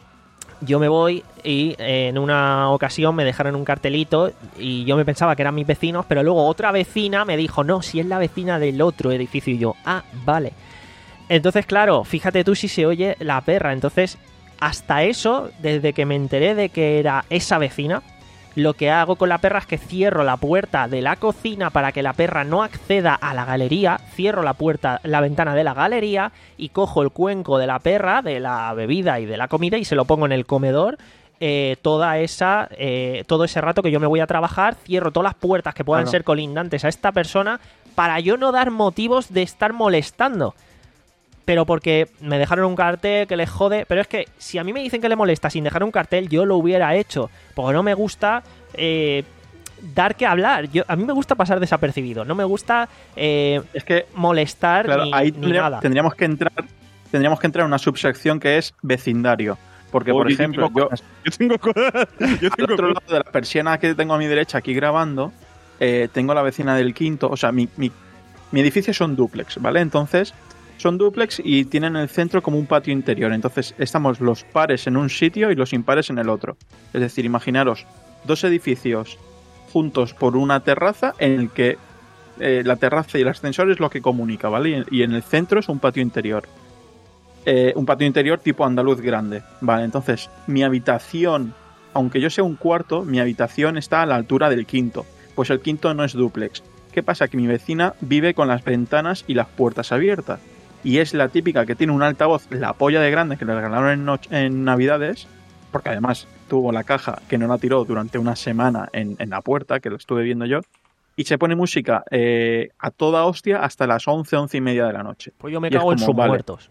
yo me voy y eh, en una ocasión me dejaron un cartelito y yo me pensaba que eran mis vecinos, pero luego otra vecina me dijo, no, si es la vecina del otro edificio. Y yo, ah, vale. Entonces, claro, fíjate tú si se oye la perra. Entonces, hasta eso, desde que me enteré de que era esa vecina, lo que hago con la perra es que cierro la puerta de la cocina para que la perra no acceda a la galería, cierro la puerta, la ventana de la galería y cojo el cuenco de la perra, de la bebida y de la comida y se lo pongo en el comedor. Eh, toda esa, eh, todo ese rato que yo me voy a trabajar, cierro todas las puertas que puedan Claro. ser colindantes a esta persona para yo no dar motivos de estar molestando. pero porque me dejaron un cartel que les jode. Pero es que si a mí me dicen que le molesta sin dejar un cartel, yo lo hubiera hecho, porque no me gusta eh, dar que hablar. Yo, a mí me gusta pasar desapercibido, no me gusta eh, es que molestar claro, ni, ahí ni tendría, nada. Tendríamos que entrar, tendríamos que entrar en una subsección que es vecindario. Porque, oh, por ejemplo, yo, yo tengo cosas. Yo tengo al otro cosas. lado de la persiana que tengo a mi derecha aquí grabando, eh, tengo la vecina del quinto. O sea, mi, mi, mi edificio son dúplex, ¿vale? Entonces, son dúplex y tienen el centro como un patio interior. Entonces, estamos los pares en un sitio y los impares en el otro. Es decir, imaginaros dos edificios juntos por una terraza en el que eh, la terraza y el ascensor es lo que comunica, ¿vale? Y, y en el centro es un patio interior. Eh, un patio interior tipo andaluz grande, vale, entonces mi habitación, aunque yo sea un cuarto, mi habitación está a la altura del quinto, pues el quinto no es dúplex. ¿Qué pasa? Que mi vecina vive con las ventanas y las puertas abiertas, y es la típica que tiene un altavoz, la polla de grande que le regalaron en, no- en Navidades, porque además tuvo la caja que no la tiró durante una semana en, en la puerta, que lo estuve viendo yo, y se pone música eh, a toda hostia hasta las once, once y media de la noche. Pues yo me Y es cago en como, sus vale, muertos.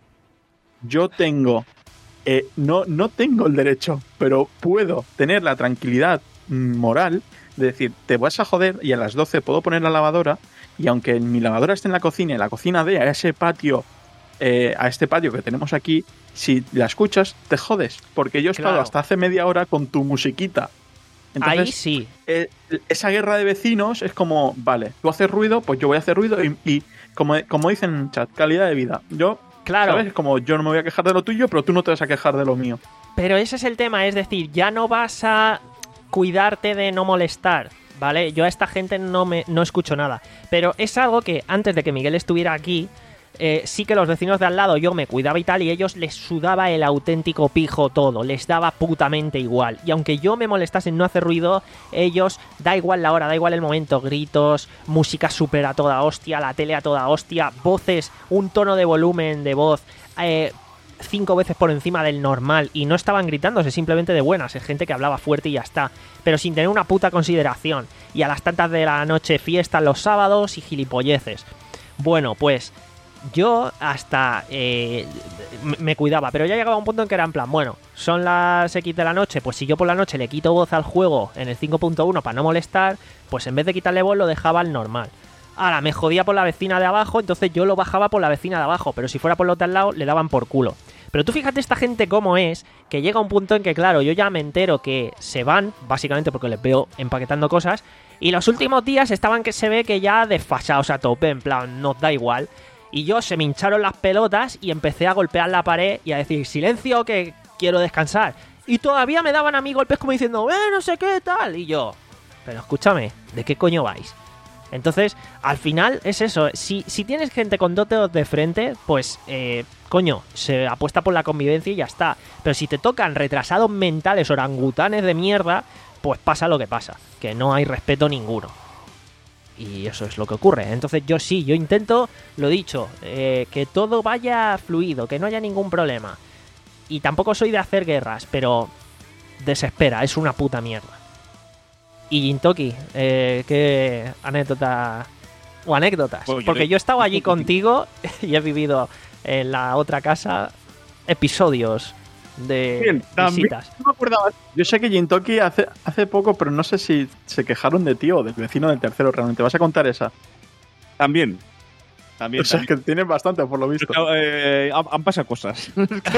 yo tengo, eh, no, no tengo el derecho, pero puedo tener la tranquilidad moral de decir, te vas a joder y a las doce puedo poner la lavadora y aunque mi lavadora esté en la cocina y la cocina dé a ese patio, eh, a este patio que tenemos aquí, si la escuchas, te jodes, porque yo he estado Claro. hasta hace media hora con tu musiquita. Entonces, Ahí sí. eh, esa guerra de vecinos es como, vale, tú haces ruido, pues yo voy a hacer ruido y, y como, como dicen en chat, calidad de vida. Yo Claro. ¿sabes? Es como yo no me voy a quejar de lo tuyo, pero tú no te vas a quejar de lo mío. Pero ese es el tema, es decir, ya no vas a cuidarte de no molestar, ¿vale? Yo a esta gente no me no escucho nada. Pero es algo que antes de que Miguel estuviera aquí, eh, sí que los vecinos de al lado yo me cuidaba y tal, y ellos les sudaba el auténtico pijo todo, les daba putamente igual. Y aunque yo me molestase en no hacer ruido, ellos, da igual la hora, da igual el momento, gritos, música súper a toda hostia, la tele a toda hostia, voces, un tono de volumen de voz, eh... cinco veces por encima del normal y no estaban gritándose simplemente de buenas, es gente que hablaba fuerte y ya está, pero sin tener una puta consideración, y a las tantas de la noche fiestas los sábados y gilipolleces. Bueno, pues yo hasta eh, me cuidaba, pero ya llegaba un punto en que era en plan, bueno, son las X de la noche, pues si yo por la noche le quito voz al juego en el cinco punto uno para no molestar, pues en vez de quitarle voz lo dejaba al normal. Ahora, me jodía por la vecina de abajo, entonces yo lo bajaba por la vecina de abajo, pero si fuera por los de al lado, le daban por culo. Pero tú fíjate esta gente cómo es, que llega un punto en que, claro, yo ya me entero que se van, básicamente porque les veo empaquetando cosas, y los últimos días estaban que se ve que ya desfasados a tope, en plan, nos da igual. Y yo se me hincharon las pelotas y empecé a golpear la pared y a decir, silencio, que quiero descansar. Y todavía me daban a mí golpes como diciendo, eh, no sé qué, tal. Y yo, pero escúchame, ¿de qué coño vais? Entonces, al final es eso. Si, si tienes gente con dos dedos de frente, pues, eh, coño, se apuesta por la convivencia y ya está. Pero si te tocan retrasados mentales, orangutanes de mierda, pues pasa lo que pasa, que no hay respeto ninguno. Y eso es lo que ocurre. Entonces yo sí, yo intento, lo dicho, eh, que todo vaya fluido, que no haya ningún problema. Y tampoco soy de hacer guerras, pero desespera, es una puta mierda. Y Gintoki, eh, ¿qué anécdota o anécdotas? Bueno, yo Porque le- yo he estado allí contigo y he vivido en la otra casa episodios de Bien, también. visitas. No me acordaba. Yo sé que Gintoki hace, hace poco, pero no sé si se quejaron de ti o del vecino del tercero realmente. ¿Vas a contar esa? También. También. O sea, también. que tienes bastante, por lo visto. Eh, han, han pasado cosas.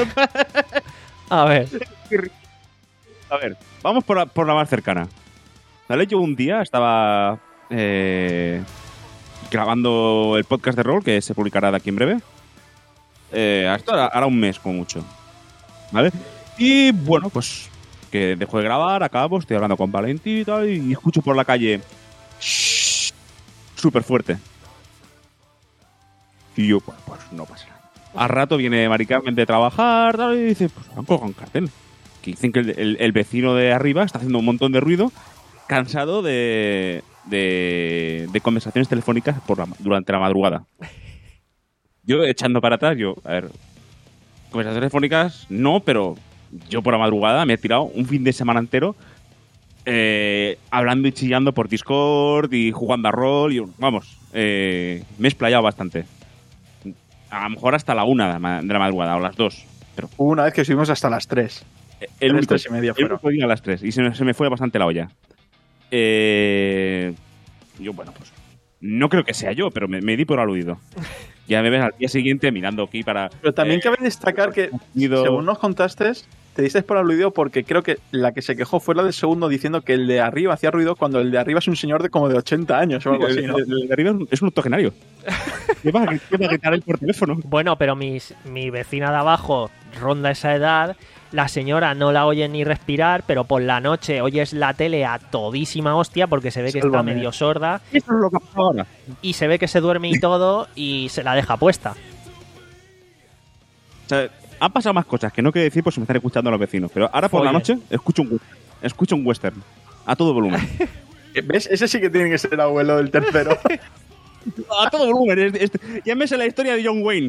A ver, A ver, vamos por la, por la más cercana. ¿Vale? Yo un día estaba eh, grabando el podcast de rol que se publicará de aquí en breve. Eh, hasta ahora, ahora un mes como mucho. ¿Vale? Y bueno, pues que dejo de grabar, acabo, estoy hablando con Valentín y tal, y escucho por la calle súper fuerte. Y yo, pues, pues no pasa nada. Al rato viene Mari Carmen de trabajar tal, y dice, pues han colgado un cartel. Que dicen que el, el- el vecino de arriba está haciendo un montón de ruido, cansado de, de, de conversaciones telefónicas por la- durante la madrugada. Yo echando para atrás, yo, a ver, conversaciones telefónicas no, pero yo por la madrugada me he tirado un fin de semana entero eh, hablando y chillando por Discord y jugando a rol y vamos, eh, me he explayado bastante. a lo mejor hasta la una de la madrugada o las dos. Pero una vez que subimos hasta las tres. El único, tres y media fueron. El único día a las tres. Y se me, se me fue bastante la olla. Eh, yo, bueno, pues no creo que sea yo, pero me, me di por aludido. Ya me ves al día siguiente mirando aquí para... Pero también eh, cabe destacar que, ido... según nos contaste, te diste por aludido porque creo que la que se quejó fue la del segundo diciendo que el de arriba hacía ruido cuando el de arriba es un señor de como de ochenta años o algo el, así, ¿no? El, el de arriba es un octogenario. ¿Qué va a gritar él por teléfono? Bueno, pero mis, mi vecina de abajo ronda esa edad. La señora no la oye ni respirar, pero por la noche oyes la tele a todísima hostia porque se ve que está medio sorda. Eso es lo que pasa ahora. Y se ve que se duerme y todo y se la deja puesta. O sea, han pasado más cosas que no quiero decir, pues se me están escuchando los vecinos. Pero ahora por Oye. la noche escucho un, escucho un western a todo volumen. ¿Ves? Ese sí que tiene que ser el abuelo del tercero. A todo volumen. Es, es, ya me sé la historia de John Wayne.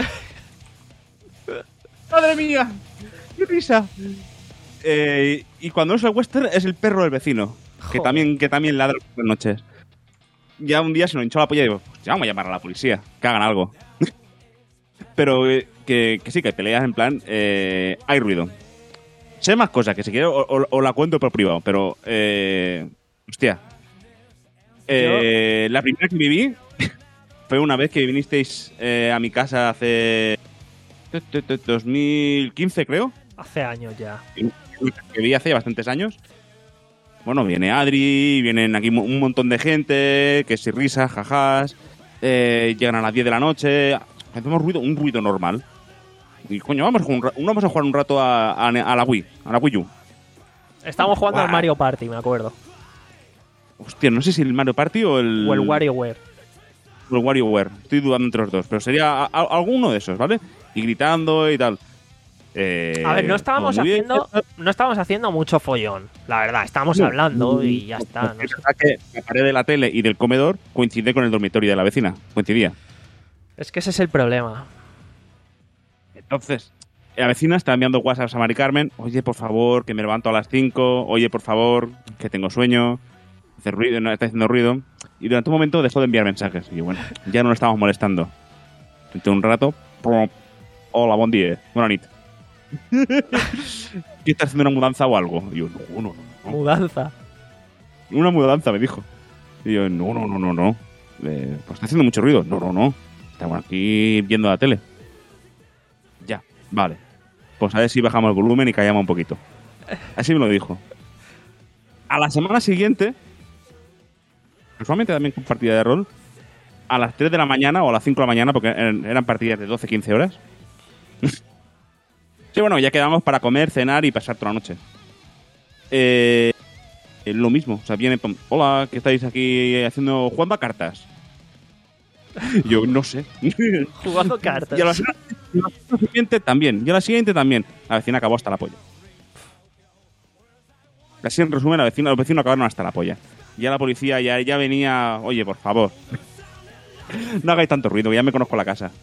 ¡Madre mía! ¡Qué risa! Eh, y cuando no es el western, es el perro del vecino. Que también, que también ladra por las noches. Ya un día se nos hinchó la polla y digo, pues ya vamos a llamar a la policía. Que hagan algo. Pero eh, que, que sí, que peleas en plan... Eh, hay ruido. Sé más cosas, que si quiero o, o, o la cuento por privado. Pero... Eh, hostia. Eh, la primera que viví fue una vez que vinisteis eh, a mi casa hace... dos mil quince, creo. Hace años ya. Que vi hace bastantes años. Bueno, viene Adri, vienen aquí un montón de gente, que si risas, jajás, eh, llegan a las diez de la noche, hacemos ruido, un ruido normal. Y coño, vamos a jugar un, vamos a jugar un rato a, a, a la Wii, a la Wii U. Estamos jugando Buah. al Mario Party, me acuerdo. Hostia, no sé si el Mario Party o el... O el WarioWare. O el WarioWare, estoy dudando entre los dos, pero sería a, a, alguno de esos, ¿vale? Y gritando y tal. Eh, A ver, no estábamos haciendo bien. no estábamos haciendo mucho follón, la verdad. Estábamos no, hablando no, y ya no, está. No es sé. verdad que la pared de la tele y del comedor coincide con el dormitorio de la vecina. Coincidía. Es que ese es el problema. Entonces, la vecina está enviando WhatsApps a Mari Carmen. Oye, por favor, que me levanto a las cinco. Oye, por favor, que tengo sueño. Hace ruido, no está haciendo ruido. Y durante un momento dejó de enviar mensajes. Y bueno, ya no lo estábamos molestando. Entre un rato, ¡pum! Hola, buen día. Buena nit. ¿Qué estás haciendo, una mudanza o algo? Y yo, no, no, no. Mudanza. Una mudanza, me dijo. Y yo, no, no, no, no, no. Eh, pues está haciendo mucho ruido. No, no, no. Estamos aquí viendo la tele. Ya, vale. Pues a ver si bajamos el volumen y callamos un poquito. Así me lo dijo. A la semana siguiente, casualmente también con partida de rol, a las tres de la mañana o a las cinco de la mañana, porque eran partidas de doce a quince horas. Sí, bueno, ya quedamos para comer, cenar y pasar toda la noche. Eh, lo mismo, o sea, viene, hola, ¿qué estáis aquí haciendo? ¿Jugando a cartas? Yo no sé. Jugando cartas. Y a la, y a la siguiente también, y a la siguiente también. La vecina acabó hasta la polla. Así en resumen, la vecina, los vecinos acabaron hasta la polla. Ya la policía ya, ya venía, oye, por favor, no hagáis tanto ruido, ya me conozco la casa.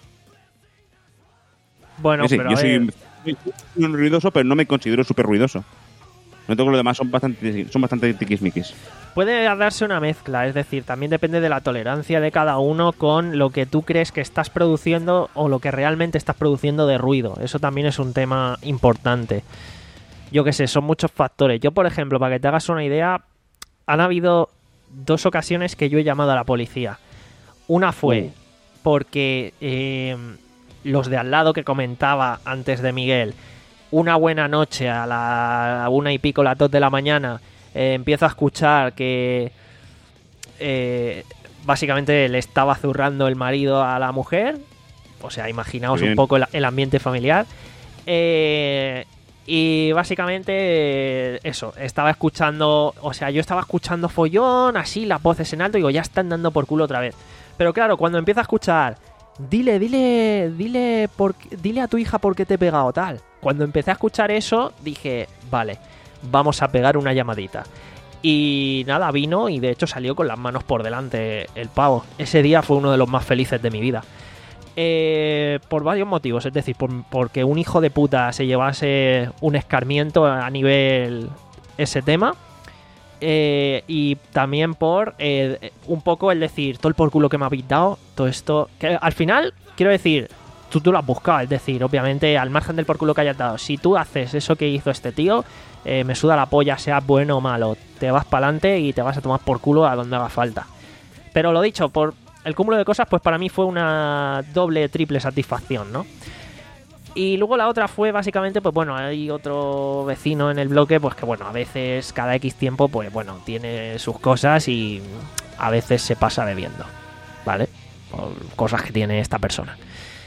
Bueno, sí, pero yo a soy, ver. soy ruidoso, pero no me considero súper ruidoso. No tengo lo demás, son bastante, son bastante tiquismiquis. Puede darse una mezcla, es decir, también depende de la tolerancia de cada uno con lo que tú crees que estás produciendo o lo que realmente estás produciendo de ruido. Eso también es un tema importante. Yo qué sé, son muchos factores. Yo, por ejemplo, para que te hagas una idea, han habido dos ocasiones que yo he llamado a la policía. Una fue porque eh, los de al lado que comentaba antes de Miguel, una buena noche a la una y pico, las dos de la mañana, eh, empiezo a escuchar que eh, básicamente le estaba zurrando el marido a la mujer. O sea, imaginaos un poco el, el ambiente familiar. Eh, y básicamente eh, eso, estaba escuchando, o sea, yo estaba escuchando follón, así, las voces en alto, y digo, ya están dando por culo otra vez. Pero claro, cuando empiezo a escuchar, dile, dile, dile, por, dile a tu hija por qué te he pegado tal. Cuando empecé a escuchar eso, dije, vale, vamos a pegar una llamadita. Y nada, vino y de hecho salió con las manos por delante el pavo. Ese día fue uno de los más felices de mi vida. Eh, por varios motivos, es decir, por, porque un hijo de puta se llevase un escarmiento a nivel ese tema. Eh, y también por eh, un poco el decir, todo el por culo que me habéis dado, todo esto, que al final, quiero decir, tú, tú lo has buscado, es decir, obviamente, al margen del por culo que hayas dado, si tú haces eso que hizo este tío, eh, me suda la polla, sea bueno o malo, te vas para adelante y te vas a tomar por culo a donde haga falta. Pero lo dicho, por el cúmulo de cosas, pues para mí fue una doble, triple satisfacción, ¿no? Y luego la otra fue básicamente, pues bueno, hay otro vecino en el bloque, pues que bueno, a veces cada X tiempo, pues bueno, tiene sus cosas y a veces se pasa bebiendo, ¿vale? Por cosas que tiene esta persona.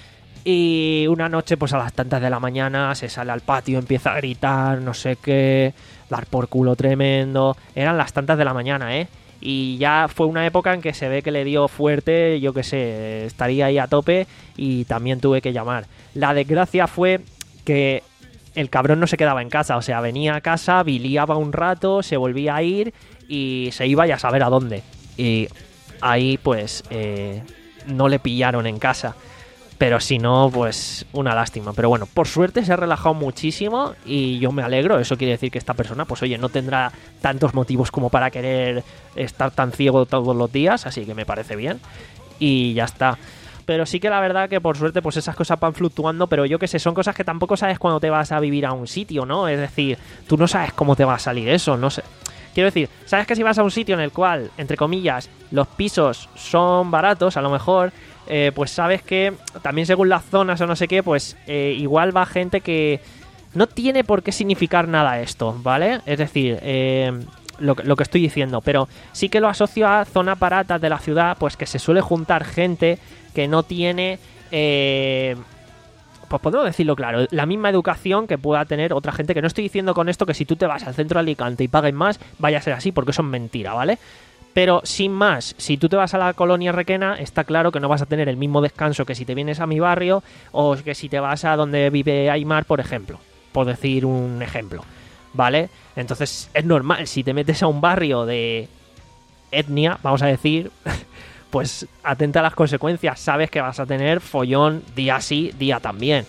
Y una noche, pues a las tantas de la mañana, se sale al patio, empieza a gritar, no sé qué, dar por culo tremendo. Eran las tantas de la mañana, ¿eh? Y ya fue una época en que se ve que le dio fuerte, yo qué sé, estaría ahí a tope y también tuve que llamar. La desgracia fue que el cabrón no se quedaba en casa, o sea, venía a casa, biliaba un rato, se volvía a ir y se iba ya a saber a dónde. Y ahí pues eh, no le pillaron en casa. Pero si no, pues una lástima. Pero bueno, por suerte se ha relajado muchísimo y yo me alegro. Eso quiere decir que esta persona, pues oye, no tendrá tantos motivos como para querer estar tan ciego todos los días. Así que me parece bien. Y ya está. Pero sí que la verdad que por suerte pues esas cosas van fluctuando. Pero yo qué sé, son cosas que tampoco sabes cuando te vas a vivir a un sitio, ¿no? Es decir, tú no sabes cómo te va a salir eso, no sé. Quiero decir, sabes que si vas a un sitio en el cual, entre comillas, los pisos son baratos, a lo mejor... Eh, pues sabes que también según las zonas o no sé qué, pues eh, igual va gente que no tiene por qué significar nada esto, ¿vale? Es decir, eh, lo, lo que estoy diciendo, pero sí que lo asocio a zonas baratas de la ciudad, pues que se suele juntar gente que no tiene, eh, pues podemos decirlo claro, la misma educación que pueda tener otra gente, que no estoy diciendo con esto que si tú te vas al centro de Alicante y pagues más, vaya a ser así, porque eso es mentira, ¿vale? Pero sin más, si tú te vas a la colonia Requena, está claro que no vas a tener el mismo descanso que si te vienes a mi barrio o que si te vas a donde vive Aymar, por ejemplo. Por decir un ejemplo, ¿vale? Entonces es normal, si te metes a un barrio de etnia, vamos a decir, pues atenta a las consecuencias. Sabes que vas a tener follón día sí, día también.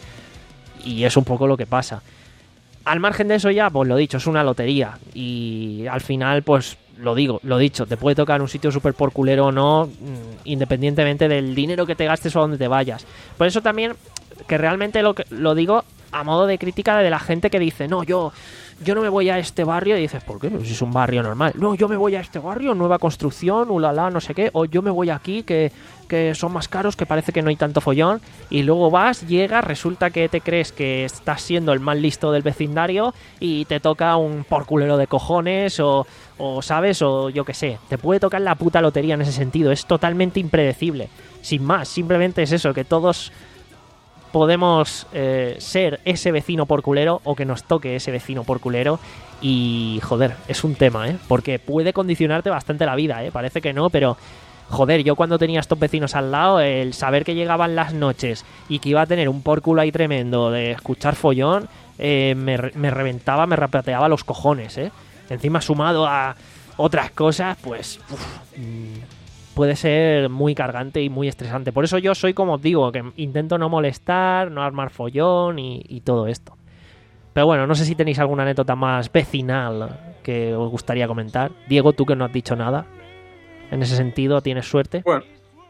Y es un poco lo que pasa. Al margen de eso ya, pues lo dicho, es una lotería. Y al final, pues... Lo digo, lo dicho, te puede tocar un sitio súper por culero o no, independientemente del dinero que te gastes o donde te vayas. Por eso también, que realmente lo, que, lo digo a modo de crítica de la gente que dice, no, yo, yo no me voy a este barrio, y dices, ¿por qué? Pues es un barrio normal. No, yo me voy a este barrio, nueva construcción, ulala, no sé qué, o yo me voy aquí, que, que son más caros, que parece que no hay tanto follón, y luego vas, llegas, resulta que te crees que estás siendo el más listo del vecindario y te toca un porculero de cojones, o... O, ¿sabes? O yo qué sé. Te puede tocar la puta lotería en ese sentido. Es totalmente impredecible. Sin más. Simplemente es eso. Que todos podemos eh, ser ese vecino por culero. O que nos toque ese vecino por culero. Y, joder, es un tema, ¿eh? Porque puede condicionarte bastante la vida, ¿eh? Parece que no, pero... Joder, yo cuando tenía estos vecinos al lado, el saber que llegaban las noches y que iba a tener un por culo ahí tremendo de escuchar follón, eh, me, me reventaba, me rapateaba los cojones, ¿eh? Encima sumado a otras cosas, pues uf, puede ser muy cargante y muy estresante. Por eso yo soy como os digo, que intento no molestar, no armar follón y, y todo esto. Pero bueno, no sé si tenéis alguna anécdota más vecinal que os gustaría comentar. Diego, tú que no has dicho nada. En ese sentido, ¿tienes suerte? Bueno,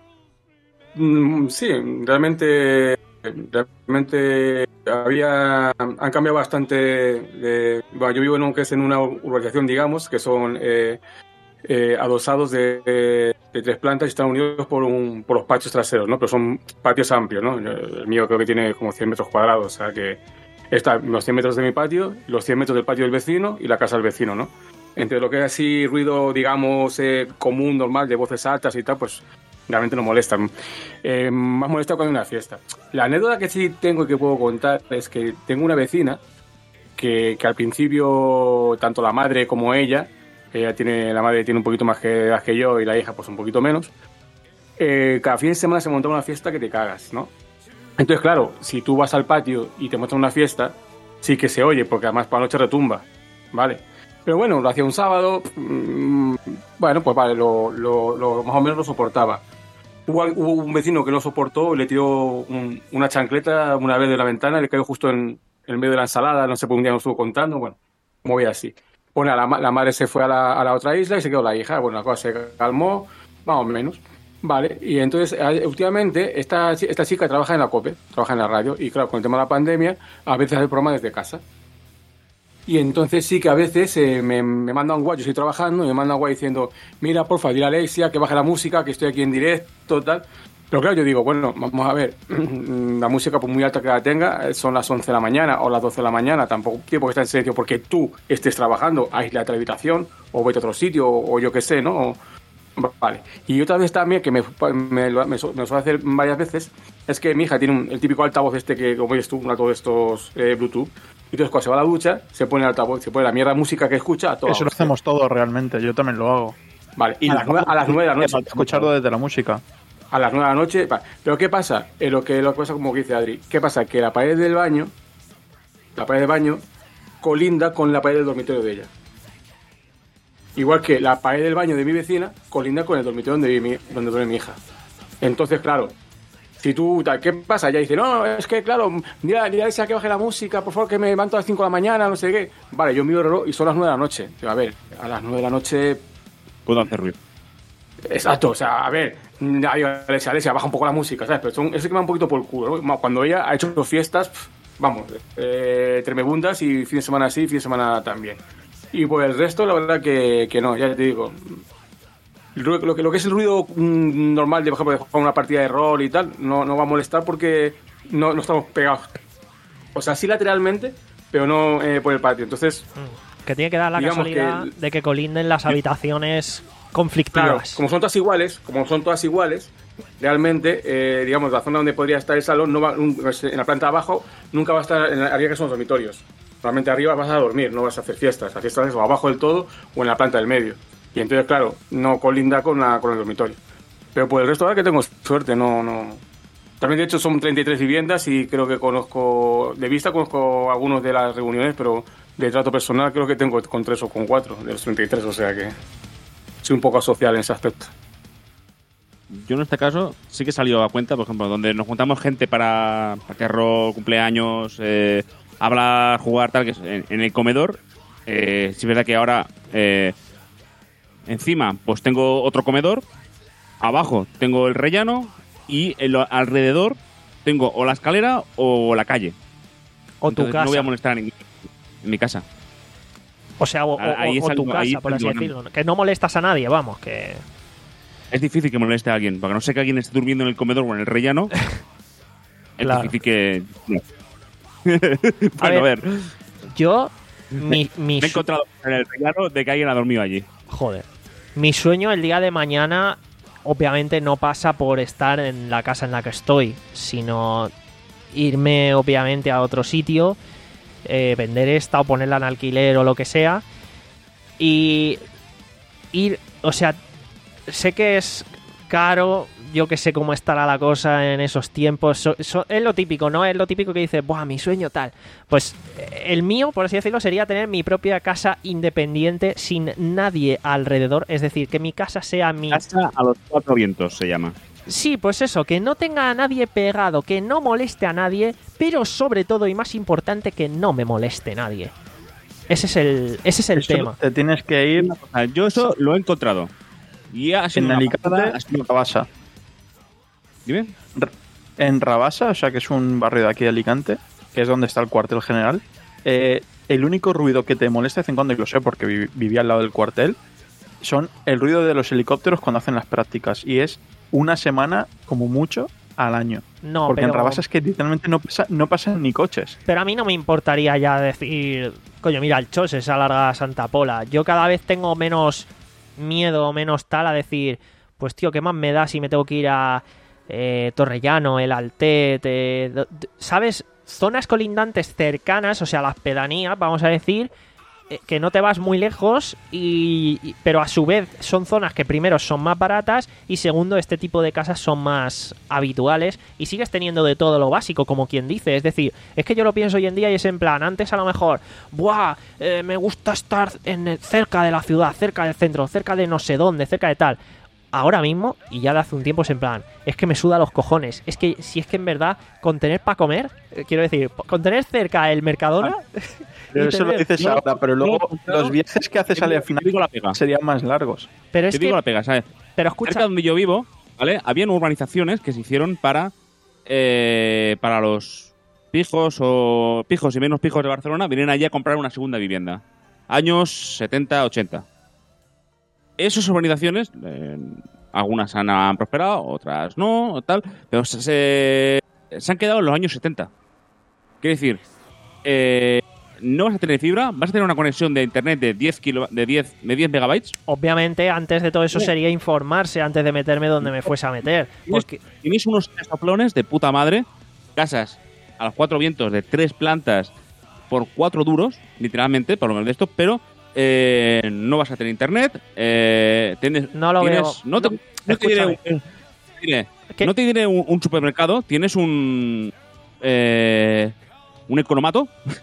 sí, realmente... Realmente había han cambiado bastante de, bueno, yo vivo en un que es en una urbanización, digamos, que son eh, eh, adosados de, de, de tres plantas y están unidos por un por los patios traseros, ¿no? Pero son patios amplios, ¿no? El mío creo que tiene como cien metros cuadrados, o sea que están los cien metros de mi patio, los cien metros del patio del vecino y la casa del vecino, ¿no? Entre lo que es así ruido, digamos, eh, común, normal, de voces altas y tal, pues realmente no molestan. Eh, más molesta cuando hay una fiesta. La anécdota que sí tengo y que puedo contar es que tengo una vecina que, que al principio, tanto la madre como ella, ella tiene, la madre tiene un poquito más que edad que yo y la hija pues un poquito menos, eh, cada fin de semana se montaba una fiesta que te cagas, ¿no? Entonces, claro, si tú vas al patio y te muestran una fiesta, sí que se oye, porque además por la noche retumba, ¿vale? Pero bueno, lo hacía un sábado, mmm, bueno, pues vale, lo, lo, lo, más o menos lo soportaba. Hubo, hubo un vecino que no soportó, le tiró un, una chancleta una vez de la ventana, le cayó justo en, en medio de la ensalada, no sé, por un día nos estuvo contando, bueno, como veía así. Bueno, la, la madre se fue a la, a la otra isla y se quedó la hija. Bueno, la cosa se calmó, más o menos. Vale, y entonces, últimamente, esta, esta chica trabaja en la COPE, trabaja en la radio, y claro, con el tema de la pandemia, a veces hace programas desde casa. Y entonces sí que a veces eh, me, me manda un WhatsApp, yo estoy trabajando, y me manda un WhatsApp diciendo, mira, porfa, dile a Alexia que baje la música, que estoy aquí en directo, tal. Pero claro, yo digo, bueno, vamos a ver, la música por muy alta que la tenga, son las once de la mañana o las doce de la mañana, tampoco tiempo que está en silencio porque tú estés trabajando, aíslate la habitación, o vete a otro sitio, o, o yo qué sé, ¿no? O, vale. Y otra vez también, que me, me, me, me suele hacer varias veces, es que mi hija tiene un, el típico altavoz este que, como ves tú, un altavoz de estos eh, Bluetooth. Y entonces cuando se va a la ducha, se pone el altavoz, se pone la mierda música que escucha a toda Eso lo hacemos todos realmente, yo también lo hago. Vale, y a las nueve, a las nueve de la noche. Escucharlo desde la música. A las nueve de la noche. Vale. Pero ¿qué pasa? Eh, lo, que, lo que pasa, como dice Adri, ¿qué pasa? Que la pared del baño, la pared del baño, colinda con la pared del dormitorio de ella. Igual que la pared del baño de mi vecina colinda con el dormitorio donde vive mi, donde duerme mi hija. Entonces, claro, si tú, ¿qué pasa? Ella dice, no, es que, claro, mira, mira esa que baje la música, por favor, que me levanto a las cinco de la mañana, no sé qué. Vale, yo miro el reloj y son las nueve de la noche. A ver, a las nueve de la noche... Puedo hacer ruido. Exacto, o sea, a ver, Alexia, Alexia, baja un poco la música, ¿sabes? Pero son, eso que me va un poquito por el culo, ¿no? Cuando ella ha hecho fiestas, pff, vamos, eh, tremebundas y fin de semana sí, fin de semana también. Y por el resto, la verdad que, que no, ya te digo. Lo que, lo que es el ruido mmm, normal de, por ejemplo, de jugar una partida de rol y tal, no, no va a molestar porque no, no estamos pegados. O sea, sí lateralmente, pero no eh, por el patio. Entonces, que tiene que dar la casualidad que, de que colinden las habitaciones conflictivas. Claro, como son todas iguales, como son todas iguales, realmente, eh, digamos, la zona donde podría estar el salón, no va, en la planta de abajo, nunca va a estar en la, arriba, que son los dormitorios. Realmente arriba vas a dormir, no vas a hacer fiestas. Las fiestas o abajo del todo o en la planta del medio. Y entonces, claro, no colinda con, la, con el dormitorio. Pero por el resto, ahora que tengo suerte, no, no. También, de hecho, son treinta y tres viviendas y creo que conozco, de vista conozco algunos de las reuniones, pero de trato personal creo que tengo con tres o con cuatro de los treinta y tres, o sea que soy un poco asocial en ese aspecto. Yo en este caso sí que salió a cuenta, por ejemplo, donde nos juntamos gente para paterro, cumpleaños, eh, hablar, jugar, tal, que es en, en el comedor. Eh, sí es verdad que ahora eh, encima pues tengo otro comedor, abajo tengo el rellano y el, alrededor tengo o la escalera o la calle. O Entonces, tu casa. No voy a molestar en, en mi casa. O sea, o, ahí o, o tu algo, casa, por así decirlo. Que no molestas a nadie, vamos, que... Es difícil que moleste a alguien, porque no sé que alguien esté durmiendo en el comedor o en el rellano. Es claro. Difícil que... No. Bueno, a ver, a ver. Yo... Mi, mi me he encontrado en el rellano de que alguien ha dormido allí. Joder. Mi sueño el día de mañana, obviamente, no pasa por estar en la casa en la que estoy, sino irme, obviamente, a otro sitio, eh, vender esta o ponerla en alquiler o lo que sea, y ir, o sea, sé que es caro, yo que sé cómo estará la cosa en esos tiempos, so, so, es lo típico, ¿no? Es lo típico que dices, buah, mi sueño tal. Pues el mío, por así decirlo, sería tener mi propia casa independiente sin nadie alrededor, es decir, que mi casa sea mi... Casa a los cuatro vientos se llama. Sí, pues eso, que no tenga a nadie pegado, que no moleste a nadie, pero sobre todo y más importante, que no me moleste nadie. Ese es el, ese es el eso tema. Te tienes que ir... Yo eso lo he encontrado. Y ha sido en Alicante, en Rabasa. ¿Dime? En Rabasa, o sea que es un barrio de aquí de Alicante, que es donde está el cuartel general. Eh, el único ruido que te molesta de vez en cuando, y lo sé porque vi- vivía al lado del cuartel, son el ruido de los helicópteros cuando hacen las prácticas. Y es una semana, como mucho, al año. No, porque pero... en Rabasa es que literalmente no, pasa, no pasan ni coches. Pero a mí no me importaría ya decir, coño, mira, el Chos, esa larga Santa Pola. Yo cada vez tengo menos miedo, menos tal a decir, pues tío, ¿qué más me da si me tengo que ir a eh, Torrellano, el Altet, eh, ¿sabes? Zonas colindantes cercanas, o sea, las pedanías, vamos a decir, eh, que no te vas muy lejos, y, y pero a su vez son zonas que primero son más baratas y segundo este tipo de casas son más habituales y sigues teniendo de todo lo básico, como quien dice. Es decir, es que yo lo pienso hoy en día y es en plan, antes a lo mejor, buah, eh, me gusta estar en, cerca de la ciudad, cerca del centro, cerca de no sé dónde, cerca de tal. ahora mismo, y ya de hace un tiempo, es en plan, es que me suda los cojones. Es que si es que en verdad, con tener para comer, eh, quiero decir, con tener cerca el Mercadona... Ah, pero eso tener... lo dices no, ahora, pero luego no, no, los viajes que haces al final digo la pega. serían más largos. Pero es te que... digo la pega, ¿sabes? Pero escucha... Cerca donde yo vivo, ¿vale? Habían urbanizaciones que se hicieron para, eh, para los pijos o pijos y menos pijos de Barcelona, vienen allí a comprar una segunda vivienda. Años setenta, ochenta. Esas urbanizaciones... Eh, algunas han, han prosperado, otras no, tal, pero se, se, se han quedado en los años setenta. Quiere decir, eh, no vas a tener fibra, vas a tener una conexión de internet de diez, kilo, de diez, de diez megabytes. Obviamente, antes de todo eso sería informarse antes de meterme donde me fuese a meter. Porque... Tienes unos casoplones de puta madre, casas a los cuatro vientos de tres plantas por cuatro duros, literalmente, por lo menos de esto, pero... Eh, no vas a tener internet. Eh, tienes, no lo tienes, veo. No te, no, no te diré, un, diré, no te diré un, un supermercado. Tienes un eh, un economato.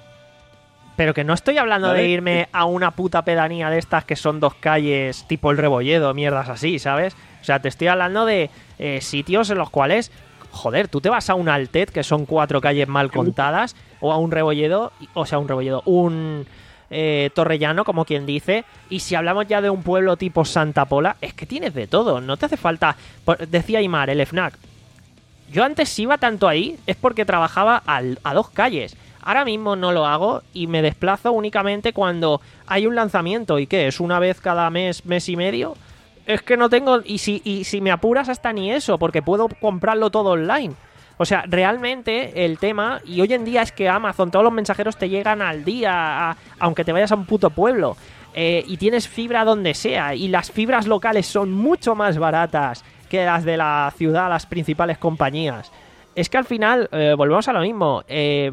Pero que no estoy hablando ¿vale? de irme a una puta pedanía de estas que son dos calles tipo el Rebolledo, mierdas así, ¿sabes? O sea, te estoy hablando de eh, sitios en los cuales, joder, tú te vas a un Altet, que son cuatro calles mal contadas, o a un Rebolledo, o sea, un Rebolledo, un... Eh, Torrellano, como quien dice, y si hablamos ya de un pueblo tipo Santa Pola, es que tienes de todo, no te hace falta. Decía Aymar, el FNAC, yo antes iba tanto ahí es porque trabajaba al, a dos calles, ahora mismo no lo hago y me desplazo únicamente cuando hay un lanzamiento. ¿Y qué? ¿Es una vez cada mes, mes y medio? Es que no tengo, y si, y si me apuras hasta ni eso, porque puedo comprarlo todo online. O sea, realmente el tema, y hoy en día es que Amazon, todos los mensajeros te llegan al día, a, aunque te vayas a un puto pueblo, eh, y tienes fibra donde sea, y las fibras locales son mucho más baratas que las de la ciudad, las principales compañías. Es que al final, eh, volvemos a lo mismo, eh,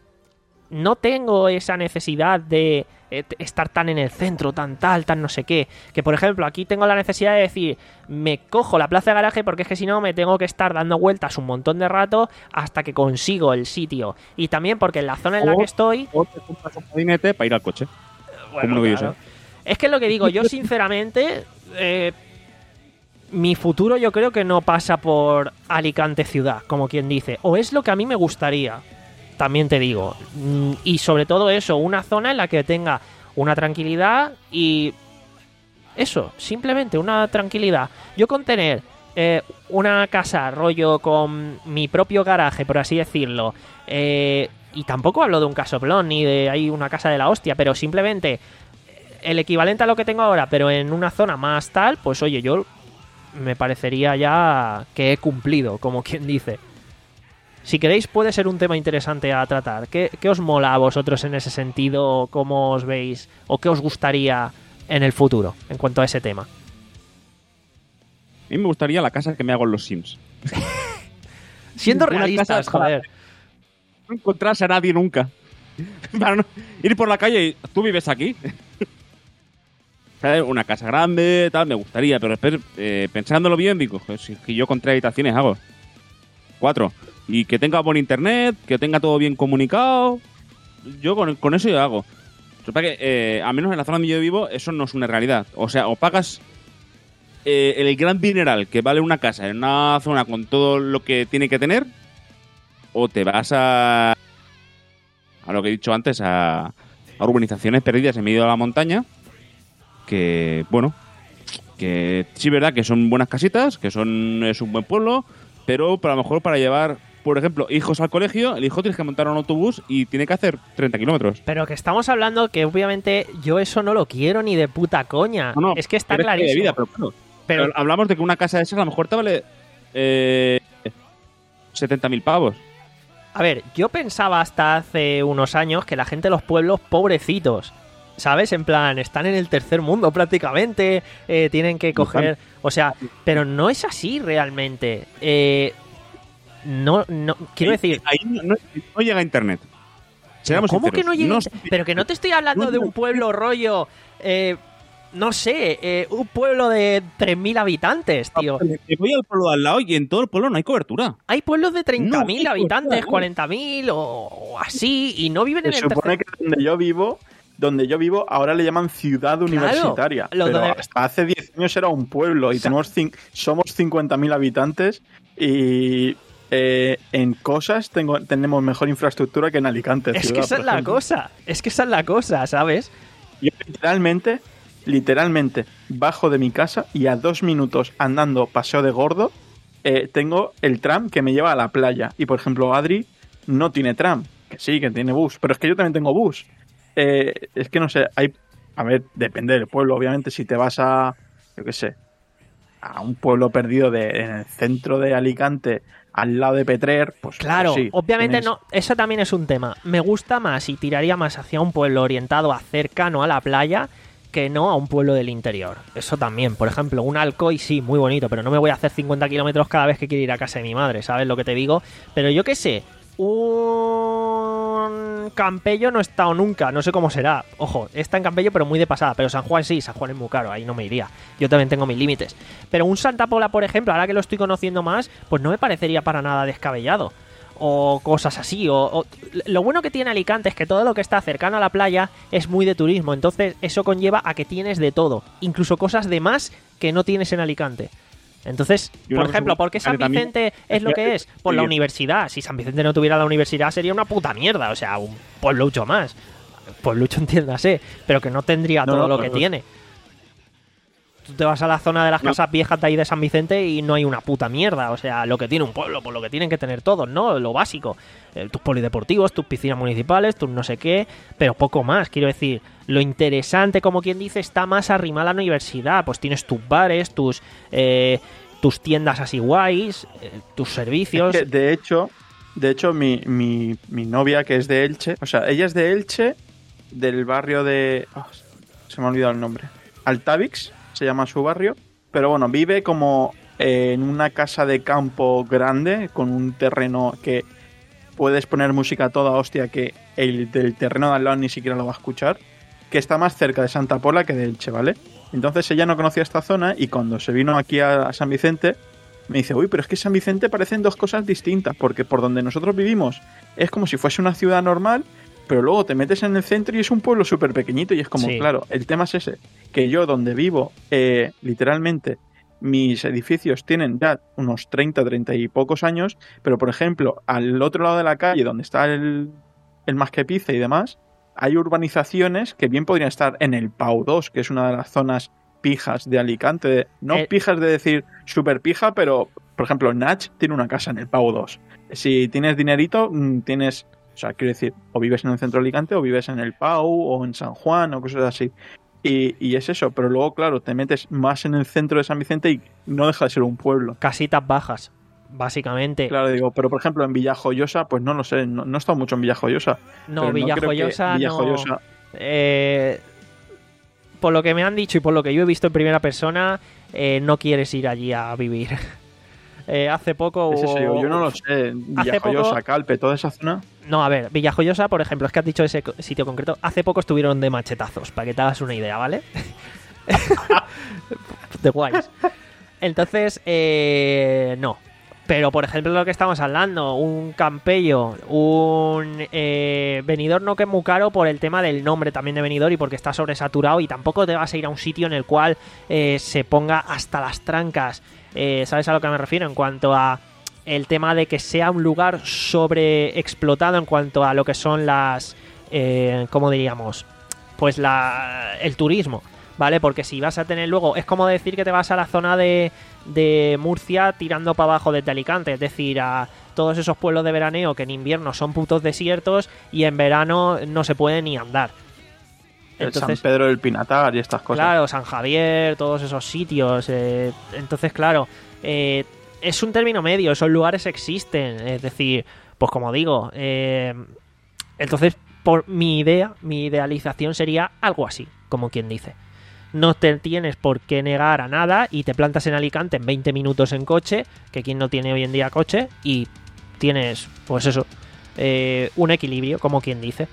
no tengo esa necesidad de eh, estar tan en el centro, tan tal, tan no sé qué. Que por ejemplo, aquí tengo la necesidad de decir, me cojo la plaza de garaje porque es que si no me tengo que estar dando vueltas un montón de rato hasta que consigo el sitio. Y también porque en la zona en la que estoy... O te compras un patinete para ir al coche. Bueno, como claro. Es que es lo que digo, yo sinceramente... Eh, mi futuro yo creo que no pasa por Alicante ciudad, como quien dice. O es lo que a mí me gustaría. También te digo, y sobre todo eso, una zona en la que tenga una tranquilidad y eso, simplemente una tranquilidad. Yo con tener eh, una casa rollo con mi propio garaje, por así decirlo, eh, y tampoco hablo de un casoplón ni de ahí una casa de la hostia, pero simplemente el equivalente a lo que tengo ahora, pero en una zona más tal, pues oye, yo me parecería ya que he cumplido, como quien dice. Si queréis, puede ser un tema interesante a tratar. ¿Qué, qué os mola a vosotros en ese sentido? ¿Cómo os veis? ¿O qué os gustaría en el futuro en cuanto a ese tema? A mí me gustaría la casa que me hago en los Sims. Siendo realistas, joder. No encontrarse a nadie nunca. Para no ir por la calle y... ¿Tú vives aquí? ¿Sabes? Una casa grande, tal, me gustaría. Pero después, eh, pensándolo bien, digo, si yo con tres habitaciones hago cuatro... Y que tenga buen internet, que tenga todo bien comunicado. Yo con, con eso yo hago. Que, eh, al menos en la zona donde yo vivo, eso no es una realidad. O sea, o pagas eh, el gran dineral que vale una casa en una zona con todo lo que tiene que tener, o te vas a, a lo que he dicho antes, a, a urbanizaciones perdidas en medio de la montaña, que, bueno, que sí es verdad que son buenas casitas, que son es un buen pueblo, pero a lo mejor para llevar, por ejemplo, hijos al colegio, el hijo tiene que montar un autobús y tiene que hacer treinta kilómetros. Pero que estamos hablando que obviamente yo eso no lo quiero ni de puta coña. No, no, es que está clarísimo. De vida, pero, claro, pero, pero hablamos de que una casa de esas a lo mejor te vale eh, setenta mil pavos. A ver, yo pensaba hasta hace unos años que la gente de los pueblos, pobrecitos, ¿sabes? En plan, están en el tercer mundo prácticamente, eh, tienen que coger... O sea, pero no es así realmente. Eh, no, no, quiero ahí, decir... Ahí no, no, no llega internet. Seamos ¿Cómo sinceros. Que no llega? No, pero que no te estoy hablando no, de un pueblo rollo... Eh, no sé, eh, un pueblo de tres mil habitantes, tío. Me voy al pueblo de al lado y en todo el pueblo no hay cobertura. Hay pueblos de treinta mil no habitantes, cuarenta mil o, o así, y no viven Se en el supone tercer... que donde yo vivo... donde yo vivo ahora le llaman ciudad universitaria. Claro, pero de... hasta hace diez años era un pueblo y Sa- tenemos cin- somos cincuenta mil habitantes y eh, en cosas tengo, tenemos mejor infraestructura que en Alicante. Es ciudad, que esa es la ejemplo. cosa, es que esa es la cosa, ¿sabes? Yo literalmente, literalmente bajo de mi casa y a dos minutos andando paseo de gordo eh, tengo el tram que me lleva a la playa. Y por ejemplo Adri no tiene tram, que sí, que tiene bus, pero es que yo también tengo bus. Eh, es que no sé, hay, a ver, depende del pueblo, obviamente. Si te vas a, yo qué sé, a un pueblo perdido de, en el centro de Alicante, al lado de Petrer, pues claro, pues sí, obviamente tienes... no, eso también es un tema. Me gusta más y tiraría más hacia un pueblo orientado a cercano a la playa que no a un pueblo del interior. Eso también, por ejemplo, un Alcoy sí, muy bonito, pero no me voy a hacer cincuenta kilómetros cada vez que quiero ir a casa de mi madre, ¿sabes lo que te digo? Pero yo qué sé, un Campello no he estado nunca, no sé cómo será. Ojo, está en Campello pero muy de pasada. Pero San Juan sí, San Juan es muy caro, ahí no me iría. Yo también tengo mis límites. Pero un Santa Pola, por ejemplo, ahora que lo estoy conociendo más, pues no me parecería para nada descabellado. O cosas así. O, o... Lo bueno que tiene Alicante es que todo lo que está cercano a la playa es muy de turismo. Entonces eso conlleva a que tienes de todo. Incluso cosas de más que no tienes en Alicante. Entonces, por ejemplo, ¿por qué San Vicente es lo que es? Por la universidad. Si San Vicente no tuviera la universidad sería una puta mierda. O sea, un pueblucho más. Pueblucho, entiéndase. Pero que no tendría todo lo que tiene. Tú te vas a la zona de las casas viejas de ahí de San Vicente y no hay una puta mierda. O sea, lo que tiene un pueblo, por lo que tienen que tener todos, ¿no? Lo básico. Eh, tus polideportivos, tus piscinas municipales, tus no sé qué, pero poco más. Quiero decir, lo interesante, como quien dice, está más arrimada a la universidad. Pues tienes tus bares, tus eh, tus tiendas así guays, eh, tus servicios. Es que, de hecho, de hecho mi, mi, mi novia, que es de Elche, o sea, ella es de Elche, del barrio de... Oh, se me ha olvidado el nombre. Altavix se llama su barrio, pero bueno, vive como eh, en una casa de campo grande, con un terreno que puedes poner música a toda hostia, que el del terreno de al lado ni siquiera lo va a escuchar, que está más cerca de Santa Pola que de Elche, ¿vale? Entonces ella no conocía esta zona y cuando se vino aquí a, a San Vicente, me dice, uy, pero es que San Vicente parecen dos cosas distintas, porque por donde nosotros vivimos es como si fuese una ciudad normal, pero luego te metes en el centro y es un pueblo súper pequeñito y es como, sí. Claro, el tema es ese, que yo donde vivo, eh, literalmente, mis edificios tienen ya unos treinta, treinta y pocos años, pero por ejemplo, al otro lado de la calle, donde está el, el Masquepice y demás, hay urbanizaciones que bien podrían estar en el Pau dos, que es una de las zonas pijas de Alicante. No eh. pijas de decir súper pija, pero, por ejemplo, Nach tiene una casa en el Pau dos. Si tienes dinerito, tienes... O sea, quiero decir, o vives en el centro de Alicante, o vives en el Pau, o en San Juan, o cosas así. Y, y es eso, pero luego, claro, te metes más en el centro de San Vicente y no deja de ser un pueblo. Casitas bajas, básicamente. Claro, digo, pero por ejemplo en Villajoyosa, pues no lo sé, no, no he estado mucho en Villajoyosa. No, Villajoyosa no. Villajoyosa... no eh, por lo que me han dicho y por lo que yo he visto en primera persona, eh, no quieres ir allí a vivir. Eh, hace poco... Es eso, yo, yo no lo sé. Villajoyosa, poco... Calpe, toda esa zona... No, a ver, Villajoyosa, por ejemplo, es que has dicho ese sitio concreto. Hace poco estuvieron de machetazos, para que te hagas una idea, ¿vale? De guays. Entonces, eh, no. Pero, por ejemplo, lo que estamos hablando, un Campello, un eh, Benidorm, no que es muy caro por el tema del nombre también de Benidorm y porque está sobresaturado y tampoco te vas a ir a un sitio en el cual eh, se ponga hasta las trancas. Eh, ¿Sabes a lo que me refiero? En cuanto a el tema de que sea un lugar sobreexplotado en cuanto a lo que son las... Eh, ¿Cómo diríamos? Pues la el turismo, ¿vale? Porque si vas a tener luego... Es como decir que te vas a la zona de, de Murcia tirando para abajo desde Alicante. Es decir, a todos esos pueblos de veraneo que en invierno son putos desiertos y en verano no se puede ni andar. Entonces, el San Pedro del Pinatar y estas cosas. Claro, San Javier, todos esos sitios. Eh, entonces, claro, eh, es un término medio, esos lugares existen. Es decir, pues como digo, eh, entonces, por mi idea, mi idealización sería algo así, como quien dice. No te tienes por qué negar a nada y te plantas en Alicante en veinte minutos en coche, que quien no tiene hoy en día coche, y tienes, pues eso, eh, un equilibrio, como quien dice.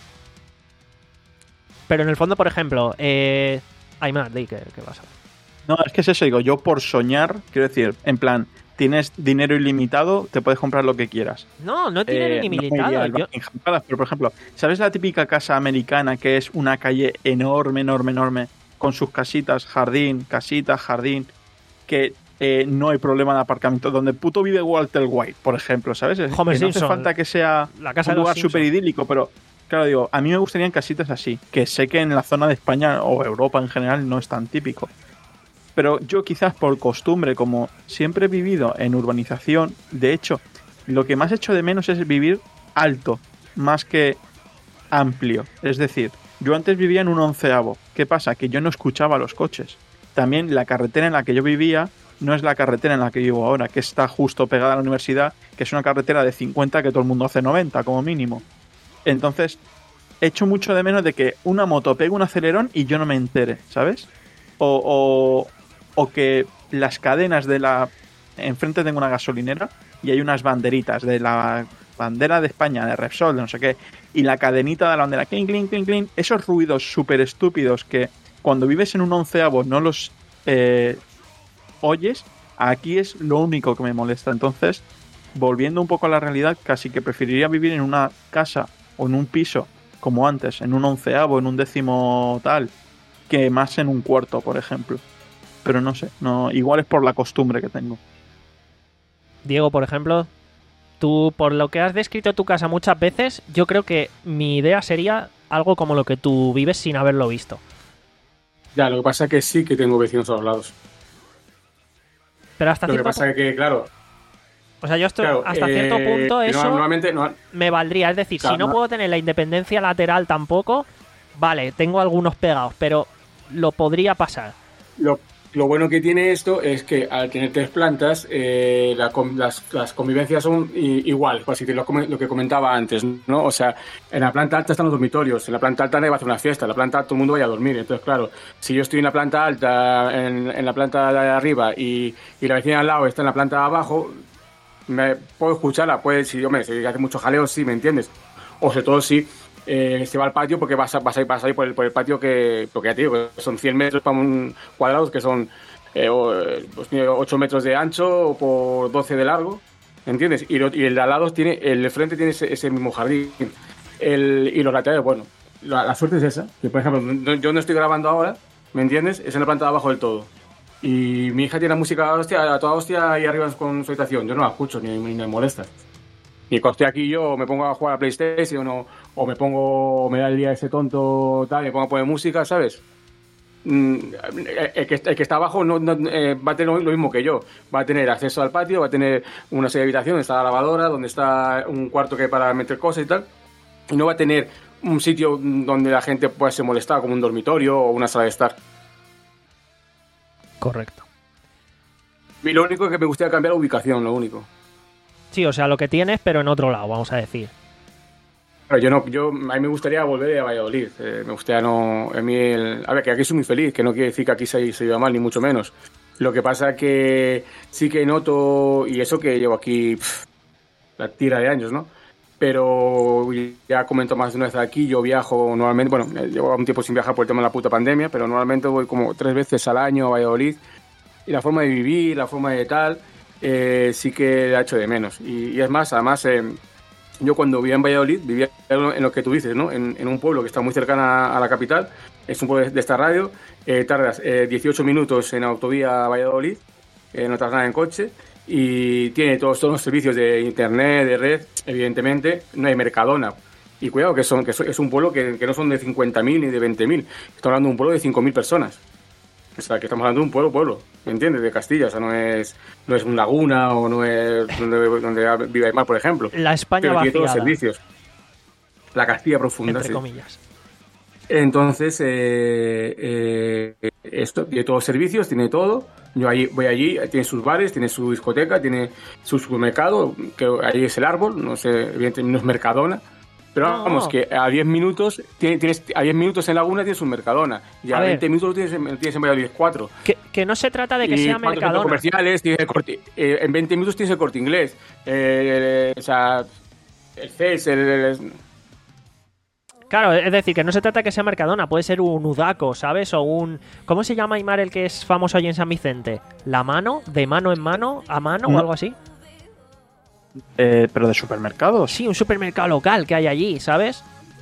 Pero en el fondo, por ejemplo, eh... Aymar, di, ¿qué, qué pasa? No, es que es eso, digo, yo por soñar, quiero decir, en plan, tienes dinero ilimitado, te puedes comprar lo que quieras. No, no tiene Eh, ilimitado. no yo... Pero, por ejemplo, ¿sabes la típica casa americana que es una calle enorme, enorme, enorme, con sus casitas, jardín, casitas, jardín, que eh, no hay problema de aparcamiento, donde puto vive Walter White, por ejemplo, ¿sabes? Es Homer que no hace Simpson, falta que sea la casa un de los lugar súper idílico, pero claro, digo, a mí me gustarían casitas así, que sé que en la zona de España o Europa en general no es tan típico. Pero yo quizás por costumbre, como siempre he vivido en urbanización, de hecho, lo que más echo de menos es vivir alto, más que amplio. Es decir, yo antes vivía en un onceavo. ¿Qué pasa? Que yo no escuchaba los coches. También la carretera en la que yo vivía no es la carretera en la que vivo ahora, que está justo pegada a la universidad, que es una carretera de cincuenta que todo el mundo hace noventa como mínimo. Entonces, echo mucho de menos de que una moto pegue un acelerón y yo no me entere, ¿sabes? O, o, o que las cadenas de la... Enfrente tengo una gasolinera y hay unas banderitas de la bandera de España, de Repsol, de no sé qué, y la cadenita de la bandera, clink, clink, clink, clink, esos ruidos súper estúpidos que cuando vives en un onceavo no los eh, oyes, aquí es lo único que me molesta. Entonces, volviendo un poco a la realidad, casi que preferiría vivir en una casa o en un piso como antes, en un onceavo, en un décimo tal, que más en un cuarto, por ejemplo. Pero no sé, no, igual es por la costumbre que tengo. Diego, por ejemplo, tú, por lo que has descrito tu casa muchas veces, yo creo que mi idea sería algo como lo que tú vives sin haberlo visto. Ya, lo que pasa es que sí que tengo vecinos a los lados. Pero hasta lo cierto que pasa es que, claro... O sea, yo estoy, claro, hasta eh, cierto punto eso normalmente no, me valdría. Es decir, claro, si no, no puedo tener la independencia lateral tampoco, vale, tengo algunos pegados, pero lo podría pasar. Lo, lo bueno que tiene esto es que al tener tres plantas, eh, la, las, las convivencias son i, igual, así que lo, lo que comentaba antes, ¿no? O sea, en la planta alta están los dormitorios, en la planta alta nadie va a hacer una fiesta, en la planta alta todo el mundo vaya a dormir. Entonces, claro, si yo estoy en la planta alta, en, en la planta de arriba y, y la vecina al lado está en la planta de abajo, me puedo escucharla, puede, si yo me si hace mucho jaleo, sí, ¿me entiendes? O sobre todo si eh, se va al patio porque vas a, vas a ir, vas a ir por, el, por el patio que, porque ya te digo, son cien metros para un cuadrado, que son eh, pues, ocho metros de ancho por doce de largo, ¿entiendes? Y, lo, y el de al lado tiene, el de frente tiene ese, ese mismo jardín. El, y los laterales, bueno, la, la suerte es esa, que por ejemplo, yo no estoy grabando ahora, ¿me entiendes? Es en la planta de abajo del todo. Y mi hija tiene la música hostia, a toda hostia ahí arriba con su habitación. Yo no la escucho, ni, ni me molesta. Y cuando estoy aquí yo me pongo a jugar a PlayStation o, o me pongo, me da el día ese tonto tal, y me pongo a poner música, ¿sabes? Mm, el, que, el que está abajo no, no, eh, va a tener lo mismo que yo. Va a tener acceso al patio, va a tener una serie de habitaciones, donde está la lavadora, donde está un cuarto que hay para meter cosas y tal. Y no va a tener un sitio donde la gente pueda ser molestada, como un dormitorio o una sala de estar. Correcto. Y lo único es que me gustaría cambiar la ubicación, lo único. Sí, o sea, lo que tienes, pero en otro lado, vamos a decir. Pero yo no, yo a mí me gustaría volver a Valladolid. Eh, me gustaría no, a mí el, a ver, que aquí soy muy feliz, que no quiere decir que aquí se, se iba mal ni mucho menos. Lo que pasa es que sí que noto, y eso que llevo aquí pff, la tira de años, ¿no? Pero ya comento más de una vez aquí, yo viajo normalmente, bueno, llevo un tiempo sin viajar por el tema de la puta pandemia, pero normalmente voy como tres veces al año a Valladolid, y la forma de vivir, la forma de tal, eh, sí que la echo de menos. Y, y es más, además, eh, yo cuando vivía en Valladolid, vivía en lo que tú dices, ¿no? En, en un pueblo que está muy cercano a la capital, es un pueblo de esta radio, eh, tardas eh, dieciocho minutos en autovía a Valladolid, eh, no tardas nada en coche, y tiene todos, todos los servicios de internet, de red, evidentemente, no hay Mercadona. Y cuidado, que, son, que es un pueblo que, que no son de cincuenta mil ni de veinte mil, estamos hablando de un pueblo de cinco mil personas. O sea, que estamos hablando de un pueblo, pueblo, ¿me entiendes? De Castilla, o sea, no es, no es un Laguna o no es donde, donde vive Aymar, por ejemplo. La España pero vaciada. Tiene todos los servicios. La Castilla profunda, entre sí. comillas. Entonces, eh, eh, esto tiene todos los servicios, tiene todo. Yo ahí voy allí, tiene sus bares, tiene su discoteca, tiene su supermercado, que ahí es el árbol, no sé, evidentemente no es Mercadona. Pero no, vamos, no. que a diez minutos, tienes, a diez minutos en Laguna tienes un Mercadona. Y a, a veinte minutos tienes, tienes en Valladolid cuatro. Que, que no se trata de que y sea Mercadona. Comerciales, tienes el corte, eh, en veinte minutos tienes el Corte Inglés. Eh, eh, o sea, el C E S, el, el, Claro, es decir, que no se trata de que sea Mercadona, puede ser un Udaco, ¿sabes? O un... ¿Cómo se llama, Aimar, el que es famoso allí en San Vicente? ¿La mano? ¿De mano en mano? ¿A mano no. o algo así? Eh, ¿Pero de supermercados? Sí, un supermercado local que hay allí, ¿sabes?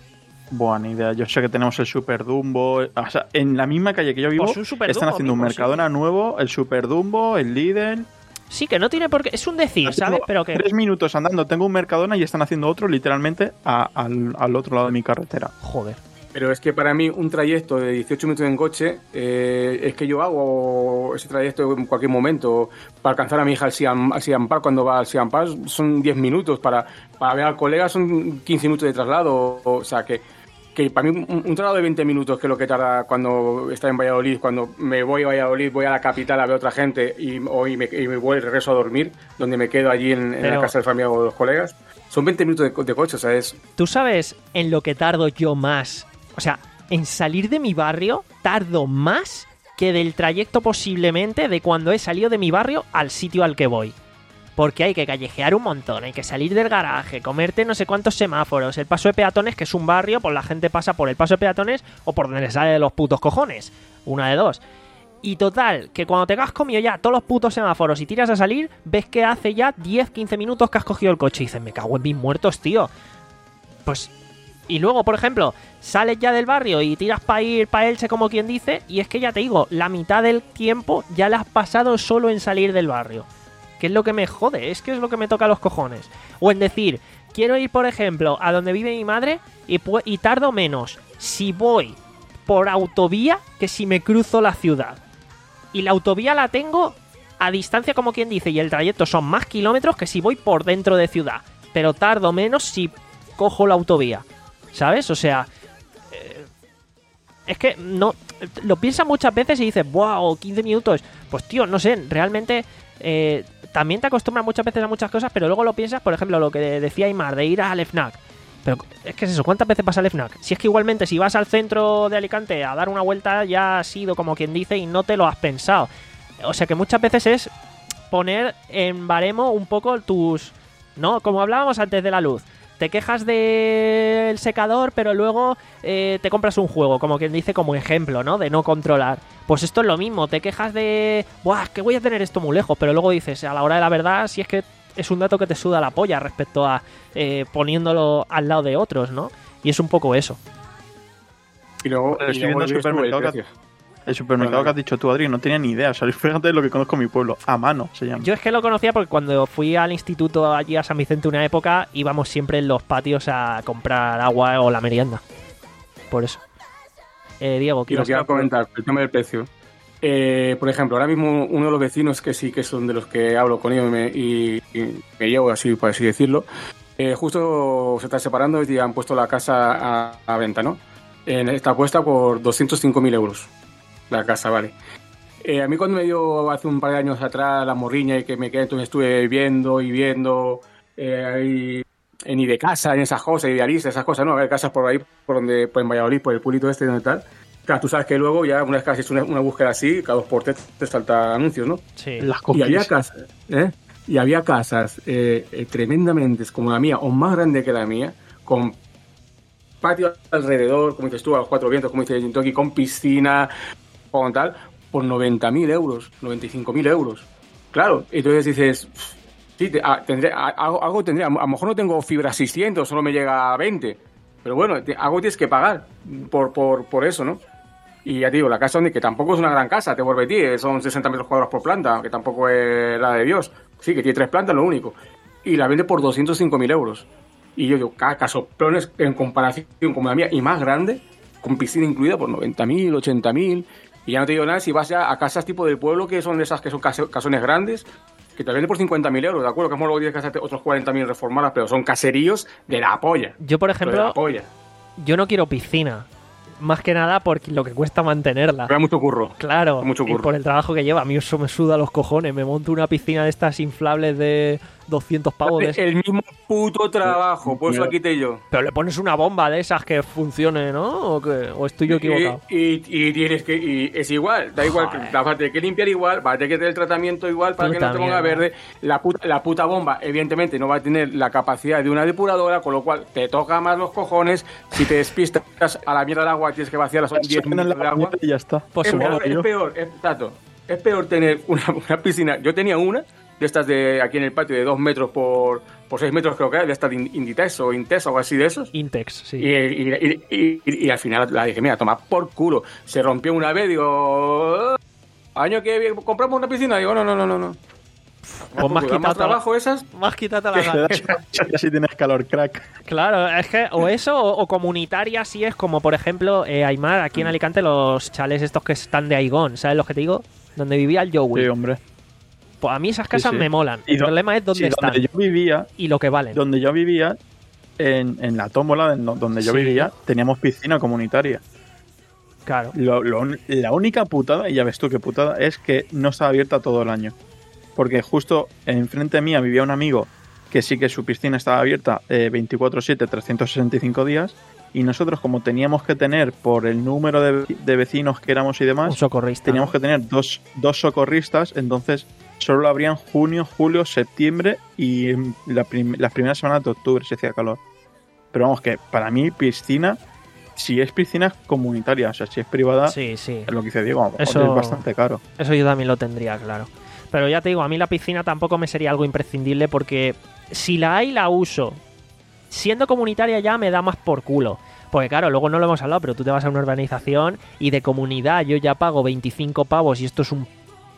Buena idea. Yo sé que tenemos el Super Dumbo. O sea, en la misma calle que yo vivo, Pues un Super están Dumbo haciendo mismo, un Mercadona sí. nuevo, el Super Dumbo, el Lidl. Sí, que no tiene por qué... Es un decir, ¿sabes? Pero que... Tres minutos andando, tengo un Mercadona y están haciendo otro literalmente a, al, al otro lado de mi carretera. Joder. Pero es que para mí un trayecto de dieciocho minutos en coche, eh, es que yo hago ese trayecto en cualquier momento. Para alcanzar a mi hija al Siam, al Siam Park, cuando va al Siam Park, son diez minutos. Para, para ver al colega son quince minutos de traslado. O sea, que, que para mí un, un traslado de veinte minutos, que es lo que tarda cuando está en Valladolid, cuando me voy a Valladolid, voy a la capital a ver a otra gente y, o, y, me, y me voy, regreso a dormir, donde me quedo allí en, Pero... en la casa del familiar o de los colegas. Son veinte minutos de, de coche, o sea, es... ¿Tú sabes en lo que tardo yo más? O sea, en salir de mi barrio tardo más que del trayecto posiblemente de cuando he salido de mi barrio al sitio al que voy. Porque hay que callejear un montón, hay que salir del garaje, comerte no sé cuántos semáforos, el paso de peatones, que es un barrio, pues la gente pasa por el paso de peatones o por donde le sale de los putos cojones. Una de dos. Y total, que cuando te has comido ya todos los putos semáforos y tiras a salir, ves que hace ya diez quince minutos que has cogido el coche y dices, me cago en mis muertos, tío. Pues... Y luego, por ejemplo, sales ya del barrio y tiras para ir para Elche, como quien dice, y es que ya te digo, la mitad del tiempo ya la has pasado solo en salir del barrio. Que es lo que me jode, es que es lo que me toca a los cojones. O en decir, quiero ir, por ejemplo, a donde vive mi madre y, y tardo menos si voy por autovía que si me cruzo la ciudad. Y la autovía la tengo a distancia, como quien dice, y el trayecto son más kilómetros que si voy por dentro de ciudad. Pero tardo menos si cojo la autovía. ¿Sabes? O sea, eh, es que no lo piensas muchas veces y dices, wow, quince minutos. Pues tío, no sé, realmente eh, también te acostumbras muchas veces a muchas cosas, pero luego lo piensas, por ejemplo, lo que decía Aimar, de ir al FNAC. Pero es que es eso, ¿cuántas veces vas al FNAC? Si es que igualmente si vas al centro de Alicante a dar una vuelta ya has ido, como quien dice, y no te lo has pensado. O sea que muchas veces es poner en baremo un poco tus... ¿No? Como hablábamos antes de la luz. Te quejas del secador, pero luego eh, te compras un juego, como quien dice, como ejemplo, ¿no? De no controlar. Pues esto es lo mismo, te quejas de... ¡Buah, que voy a tener esto muy lejos! Pero luego dices, a la hora de la verdad, si es que es un dato que te suda la polla respecto a eh, poniéndolo al lado de otros, ¿no? Y es un poco eso. Y luego... Pero y estoy luego viendo el supermercado, que, el supermercado que has dicho tú, Adri, no tenía ni idea. O sea, fíjate lo que conozco en mi pueblo. A mano se llama. Yo es que lo conocía porque cuando fui al instituto allí a San Vicente una época, íbamos siempre en los patios a comprar agua o la merienda. Por eso. Eh, Diego, quiero comentar el tema del precio. Eh, por ejemplo, ahora mismo uno de los vecinos que sí que son de los que hablo con ellos y me, y, y me llevo, así por así decirlo, eh, justo se están separando y han puesto la casa a, a venta, ¿no? Eh, está puesta por doscientos cinco mil euros. La casa, vale. Eh, a mí cuando me dio hace un par de años atrás la morriña y que me quedé, entonces estuve viendo y viendo eh, ahí en Idecasa, en esas cosas, Idealista, esas cosas, ¿no? Hay casas por ahí, por donde, por en Valladolid, por el pulito este, donde tal. Claro, tú sabes que luego ya una vez que has hecho una, una búsqueda así, cada dos por tres te salta anuncios, ¿no? Sí. Las y había casas, ¿eh? Y había casas eh, eh, tremendamente como la mía, o más grande que la mía, con patio alrededor, como dices tú, a los cuatro vientos, como dice Jintoki, con piscina, con tal, por noventa mil euros, noventa y cinco mil euros. Claro, entonces dices, sí, te, a, tendré, a, algo, algo tendría, a lo mejor no tengo fibra seiscientos, solo me llega a veinte, pero bueno, te, algo tienes que pagar por, por, por eso, ¿no? Y ya te digo, la casa donde que tampoco es una gran casa, te vuelvo a ti, son sesenta metros cuadrados por planta, que tampoco es la de Dios. Sí, que tiene tres plantas, lo único. Y la vende por doscientos cinco mil euros. Y yo digo, casoplones en comparación con la mía, y más grande, con piscina incluida, por noventa mil, ochenta mil. Y ya no te digo nada si vas ya a casas tipo del pueblo, que son de esas que son casones grandes, que te venden por cincuenta mil euros, ¿de acuerdo? Que luego tienes que hacer otros cuarenta mil reformadas, pero son caseríos de la polla. Yo, por ejemplo, de la polla. Yo no quiero piscina. Más que nada por lo que cuesta mantenerla. Pero hay mucho curro. Claro, mucho curro. Y por el trabajo que lleva. A mí eso me suda los cojones. Me monto una piscina de estas inflables de, doscientos pavos de... El mismo puto trabajo, por eso la quité yo. Pero le pones una bomba de esas que funcione, ¿no? ¿O, qué? ¿O estoy yo equivocado? Y, y, y tienes que... Y es igual, da igual, que la vas a tener que limpiar igual, vas a tener que tener el tratamiento igual para Puta que no te ponga mierda. verde. La puta, la puta bomba, evidentemente, no va a tener la capacidad de una depuradora, con lo cual te toca más los cojones. Si te despistas a la mierda del agua, tienes que vaciar las diez Suena en minutos de la agua. bañera y ya está. Pues Es supongo peor, que es yo. peor, es, Tato, es peor tener una, una piscina. Yo tenía una de estas de aquí en el patio de dos metros por, por seis metros, creo que era, de estas de Inditex o Intex o algo así de esos. Intex, sí. Y, y, y, y, y al final la dije, mira, toma por culo. Se rompió una vez, digo, año que compramos una piscina, digo, no, no, no, no, no. Pues más más quitado trabajo esas. Más quítate la Te gana. das- Si tienes calor, crack. Claro, es que o eso o, o comunitaria sí es como, por ejemplo, eh, Aymar, aquí en Alicante, los chales estos que están de Aigón, ¿sabes lo que te digo? Donde vivía el Joey. Sí, hombre. Pues a mí esas casas Sí, sí. me molan. Y El do- problema es dónde sí, están donde yo vivía, y lo que valen. donde yo vivía, en, en la tómbola de no- donde yo Sí. vivía, teníamos piscina comunitaria. Claro. Lo- lo- la única putada, y ya ves tú qué putada, es que no estaba abierta todo el año. Porque justo enfrente mía vivía un amigo que sí que su piscina estaba abierta eh, veinticuatro siete, trescientos sesenta y cinco días. Y nosotros, como teníamos que tener, por el número de, de vecinos que éramos y Un demás, socorrista. teníamos que tener dos, dos socorristas. Entonces solo lo abrían junio, julio, septiembre y en la prim- las primeras semanas de octubre se hacía calor. Pero vamos, que para mí piscina, si es piscina es comunitaria, o sea, si es privada, Sí, sí. es lo que dice Diego, a lo mejor Eso- es bastante caro. Eso yo también lo tendría, claro. Pero ya te digo, a mí la piscina tampoco me sería algo imprescindible porque si la hay, la uso. Siendo comunitaria ya me da más por culo. Porque claro, luego no lo hemos hablado, pero tú te vas a una urbanización y de comunidad yo ya pago veinticinco pavos y esto es un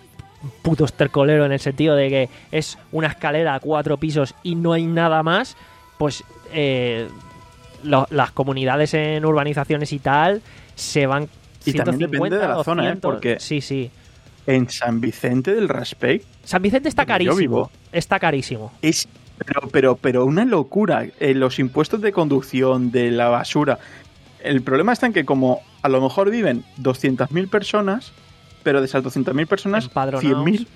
puto estercolero en el sentido de que es una escalera a cuatro pisos y no hay nada más, pues eh, lo- las comunidades en urbanizaciones y tal se van Y también ciento cincuenta, depende de la zona, ¿eh? doscientos. Porque- Sí, sí. En San Vicente del Raspeig San Vicente está Donde yo carísimo. vivo. Está carísimo. es pero, pero, pero una locura. Eh, los impuestos de conducción, de la basura. El problema está en que como a lo mejor viven doscientas mil personas, pero de esas doscientas mil personas, Empadronados. cien mil,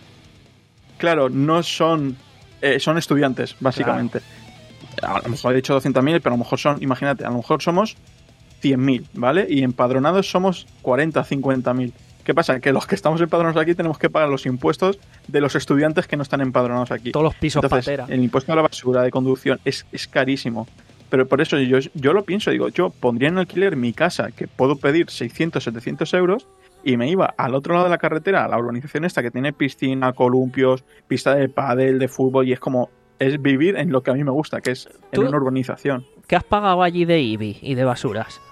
claro, no son eh, son estudiantes, básicamente. A lo mejor he dicho doscientas mil, pero a lo mejor son, imagínate, a lo mejor somos cien mil, ¿vale? Y empadronados somos cuarenta, cincuenta mil. ¿Qué pasa? Que los que estamos empadronados aquí tenemos que pagar los impuestos de los estudiantes que no están empadronados aquí. Todos los pisos Entonces, patera. el impuesto a la basura de conducción es, es carísimo. Pero por eso yo, yo lo pienso, digo, yo pondría en alquiler mi casa, que puedo pedir seiscientos, setecientos euros, y me iba al otro lado de la carretera, a la urbanización esta que tiene piscina, columpios, pista de pádel, de fútbol, y es como, es vivir en lo que a mí me gusta, que es ¿Tú? en una urbanización. ¿Qué has pagado allí de I B I y de basuras?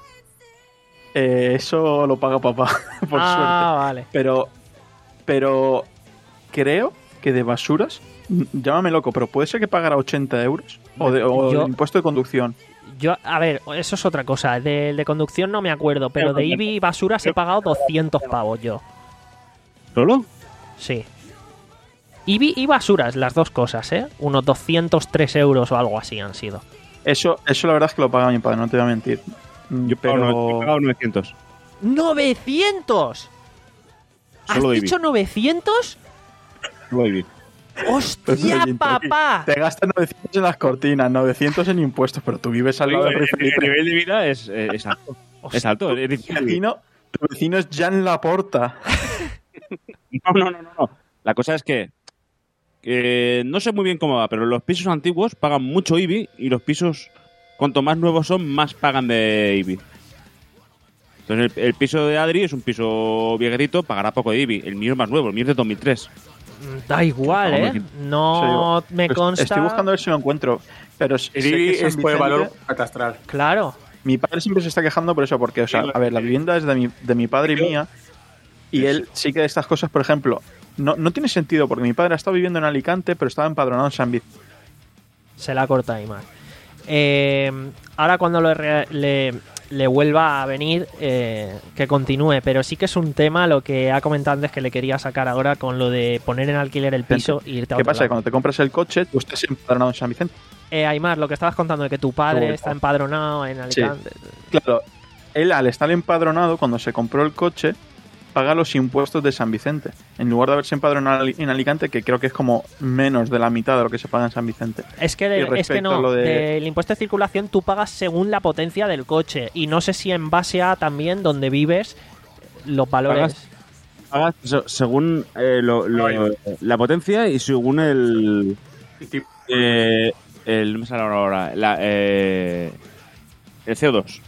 Eh, eso lo paga papá, por ah, suerte. vale. Pero, pero creo que de basuras, mm, llámame loco, pero puede ser que pagara ochenta euros, o de, o Yo- de impuesto de conducción. Yo, a ver, eso es otra cosa. De, de conducción no me acuerdo, pero de I B I y basuras he pagado doscientos pavos yo. ¿Solo? Sí. I B I y basuras, las dos cosas, ¿eh? Unos doscientos tres euros o algo así han sido. Eso, eso la verdad es que lo paga mi padre, no te voy a mentir. Mm, Yo he pagado pero no- he pagado novecientos. ¡novecientos! ¿Has Solo I B I. dicho novecientos? Solo I B I. Pues ¡Hostia, oye, papá! te gastas novecientos en las cortinas, novecientos en impuestos, pero tú vives al lado del El, Rey el Felipe. nivel de vida es, eh, es alto. Es alto. Es Tu decir, vecino, tu vecino es Jan Laporta. No, no, no, no, no. La cosa es que, que no sé muy bien cómo va, pero los pisos antiguos pagan mucho I B I y los pisos, cuanto más nuevos son, más pagan de I B I. Entonces el, el piso de Adri es un piso viejito, pagará poco de I B I. El mío es más nuevo, el mío es de dos mil tres. Da igual, ¿eh? No me Pues consta... Estoy buscando a ver si lo encuentro. Pero sé El que I B I San es por el Vicente- valor catastral. Claro. Mi padre siempre se está quejando por eso, porque, o sea, a ver, la vivienda es de mi, de mi padre y mía, y él sí que de estas cosas, por ejemplo, no, no tiene sentido, porque mi padre ha estado viviendo en Alicante, pero estaba empadronado en San Vicente. Se la corta ahí más. Eh, ahora cuando lo re- le, le vuelva a venir, eh, que continúe. Pero sí que es un tema lo que ha comentado antes que le quería sacar ahora con lo de poner en alquiler el piso y irte a ¿Qué otro pasa? Que lado. cuando te compras el coche, tú estás empadronado en San Vicente. Eh, Aymar, lo que estabas contando de que tu padre Luego, está empadronado en Alicante. Claro, él al estar empadronado, cuando se compró el coche, paga los impuestos de San Vicente, en lugar de haberse empadronado en Alicante, que creo que es como menos de la mitad de lo que se paga en San Vicente. Es que, de, es que no, de... del impuesto de circulación tú pagas según la potencia del coche, y no sé si en base a también donde vives los valores... Pagas, pagas según eh, lo, lo, la potencia y según el... Eh, el no me sale ahora, la, eh, el C O dos.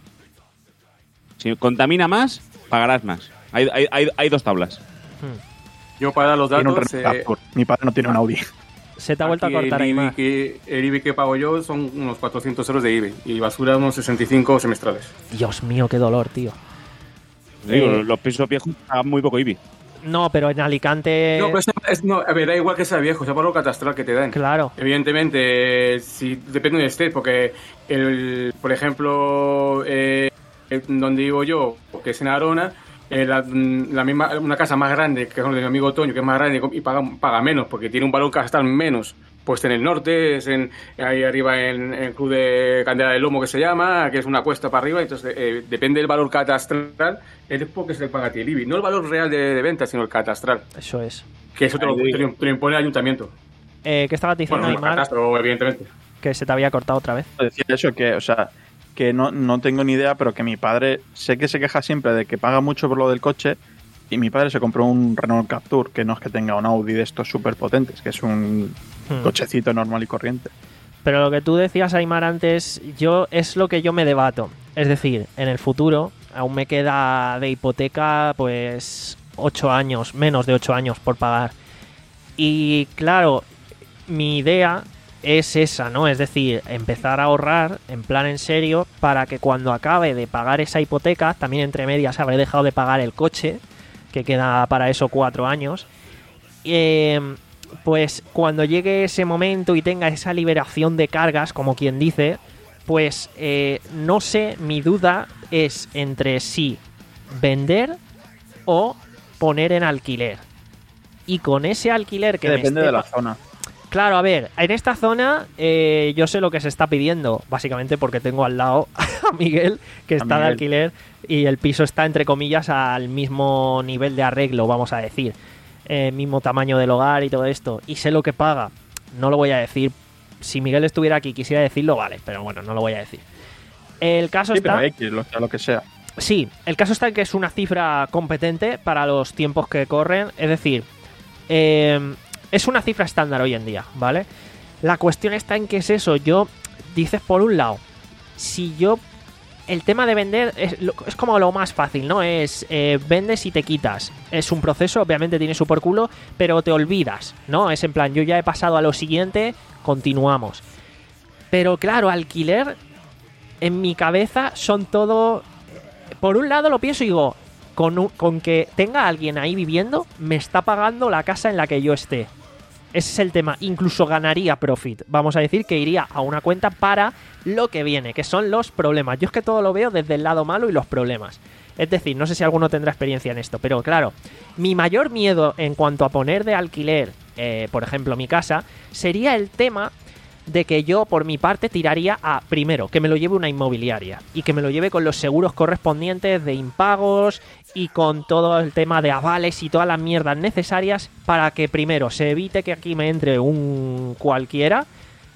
Si contamina más, pagarás más. Hay, hay, hay, hay dos tablas. Hmm. Yo para los datos... Eh, Mi padre no tiene un Audi. Se te ha vuelto a cortar ahí más. Que, el I B I que pago yo son unos cuatrocientos euros de I B I. Y basura unos sesenta y cinco semestrales. Dios mío, qué dolor, tío. Digo, eh, los pisos viejos pagan muy poco I B I. No, pero en Alicante... No, pero es, es, no, a ver, da igual que sea viejo, sea por lo catastral que te dan. Claro. Evidentemente, si depende de esté, porque, el, por ejemplo, eh, donde vivo yo, que es en Arona, eh, la, la misma, una casa más grande, que es de mi amigo Toño, que es más grande y paga, paga menos, porque tiene un valor catastral menos. Pues en el norte, es en ahí arriba en, en el Club de Candela del Lomo, que se llama, que es una cuesta para arriba, entonces eh, depende del valor catastral, es porque se le paga a ti el I B I. No el valor real de, de venta, sino el catastral. Eso es. Que eso te lo, te lo, te lo impone el ayuntamiento. Eh, ¿Qué estabas diciendo, bueno, Aymar? Catastro, evidentemente. Que se te había cortado otra vez. Decía eso, que, o sea, que no, no tengo ni idea, pero que mi padre, sé que se queja siempre de que paga mucho por lo del coche, y mi padre se compró un Renault Captur, que no es que tenga un Audi de estos súper potentes, que es un hmm. cochecito normal y corriente. Pero lo que tú decías, Aymar, antes, yo es lo que yo me debato. Es decir, en el futuro aún me queda de hipoteca pues ocho años, menos de ocho años por pagar. Y claro, mi idea es esa, ¿no? Es decir, empezar a ahorrar en plan en serio para que cuando acabe de pagar esa hipoteca, también entre medias habré dejado de pagar el coche, que queda para eso cuatro años, eh, pues cuando llegue ese momento y tenga esa liberación de cargas, como quien dice, pues eh, no sé, mi duda es entre si vender o poner en alquiler. Y con ese alquiler que, que depende me esté... de la zona. Claro, a ver, en esta zona eh, yo sé lo que se está pidiendo, básicamente porque tengo al lado a Miguel, que está de alquiler, y el piso está, entre comillas, al mismo nivel de arreglo, vamos a decir. Eh, mismo tamaño del hogar y todo esto. Y sé lo que paga. No lo voy a decir. Si Miguel estuviera aquí y quisiera decirlo, vale, pero bueno, no lo voy a decir. El caso sí, está... pero X, lo, lo que sea. Sí, el caso está en que es una cifra competente para los tiempos que corren. Es decir, eh, es una cifra estándar hoy en día, ¿vale? La cuestión está en que es eso. Yo, dices por un lado, si yo... El tema de vender es, es como lo más fácil, ¿no? Es eh, vendes y te quitas. Es un proceso, obviamente tiene su por culo, pero te olvidas, ¿no? Es en plan, yo ya he pasado a lo siguiente, continuamos. Pero claro, alquiler, en mi cabeza son todo... Por un lado lo pienso y digo, con, un, con que tenga alguien ahí viviendo, me está pagando la casa en la que yo esté. Ese es el tema. Incluso ganaría profit. Vamos a decir que iría a una cuenta para lo que viene, que son los problemas. Yo es que todo lo veo desde el lado malo y los problemas. Es decir, no sé si alguno tendrá experiencia en esto, pero claro, mi mayor miedo en cuanto a poner de alquiler, eh, por ejemplo, mi casa, sería el tema de que yo, por mi parte, tiraría a, primero, que me lo lleve una inmobiliaria y que me lo lleve con los seguros correspondientes de impagos y con todo el tema de avales y todas las mierdas necesarias para que, primero, se evite que aquí me entre un cualquiera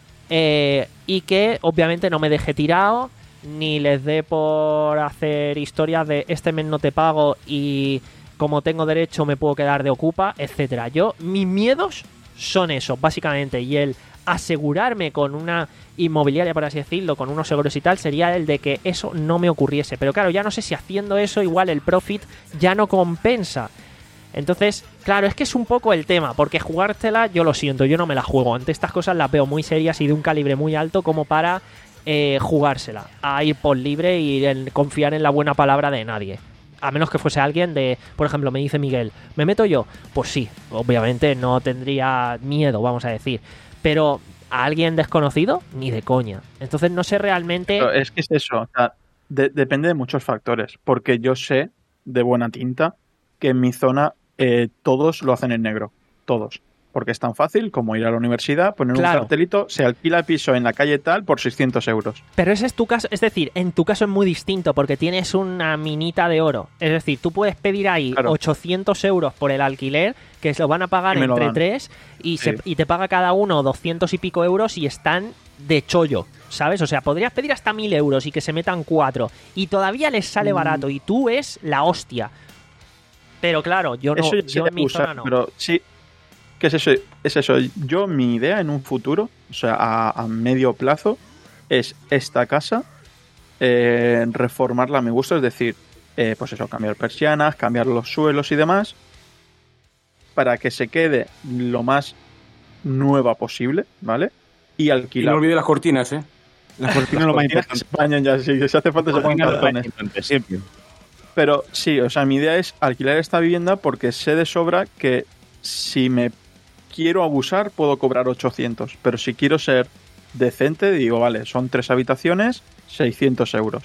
eh, y que, obviamente, no me deje tirado ni les dé por hacer historias de este mes no te pago y como tengo derecho me puedo quedar de ocupa, etcétera. Yo, mis miedos son esos, básicamente, y el asegurarme con una inmobiliaria, por así decirlo, con unos seguros y tal, sería el de que eso no me ocurriese. Pero claro, ya no sé si haciendo eso igual el profit ya no compensa. Entonces, claro, es que es un poco el tema, porque jugártela, yo lo siento, yo no me la juego. Ante estas cosas las veo muy serias y de un calibre muy alto como para eh, jugársela, a ir por libre y en, confiar en la buena palabra de nadie. A menos que fuese alguien de, por ejemplo, me dice Miguel, ¿me meto yo? Pues sí, obviamente no tendría miedo, vamos a decir. Pero a alguien desconocido, ni de coña. Entonces no sé realmente... Pero es que es eso, o sea, de, depende de muchos factores, porque yo sé de buena tinta que en mi zona eh, todos lo hacen en negro, todos. porque es tan fácil como ir a la universidad, poner Claro. un cartelito, se alquila piso en la calle tal por seiscientos euros. Pero ese es tu caso, es decir, en tu caso es muy distinto porque tienes una minita de oro. Es decir, tú puedes pedir ahí Claro. ochocientos euros por el alquiler, que se lo van a pagar Y me lo entre dan. tres, y, se- Sí. y te paga cada uno doscientos y pico euros y están de chollo, ¿sabes? O sea, podrías pedir hasta mil euros y que se metan cuatro, y todavía les sale Mm. barato, y tú es la hostia. Pero claro, yo no, Eso ya yo sería en mi abusar, zona no. pero sí, ¿qué es eso? Es eso. Yo, mi idea en un futuro, o sea, a, a medio plazo, es esta casa, eh, reformarla a mi gusto, es decir, eh, pues eso, cambiar persianas, cambiar los suelos y demás, para que se quede lo más nueva posible, ¿vale? Y Y alquilar. no olvide las cortinas, ¿eh? La cortina es lo más Cortinas que importante. se bañan ya, si, si hace falta se ponen La cortina es lo más cartones. importante, siempre. Pero sí, o sea, mi idea es alquilar esta vivienda porque sé de sobra que si me quiero abusar puedo cobrar ochocientos, pero si quiero ser decente digo, vale, son tres habitaciones, seiscientos euros.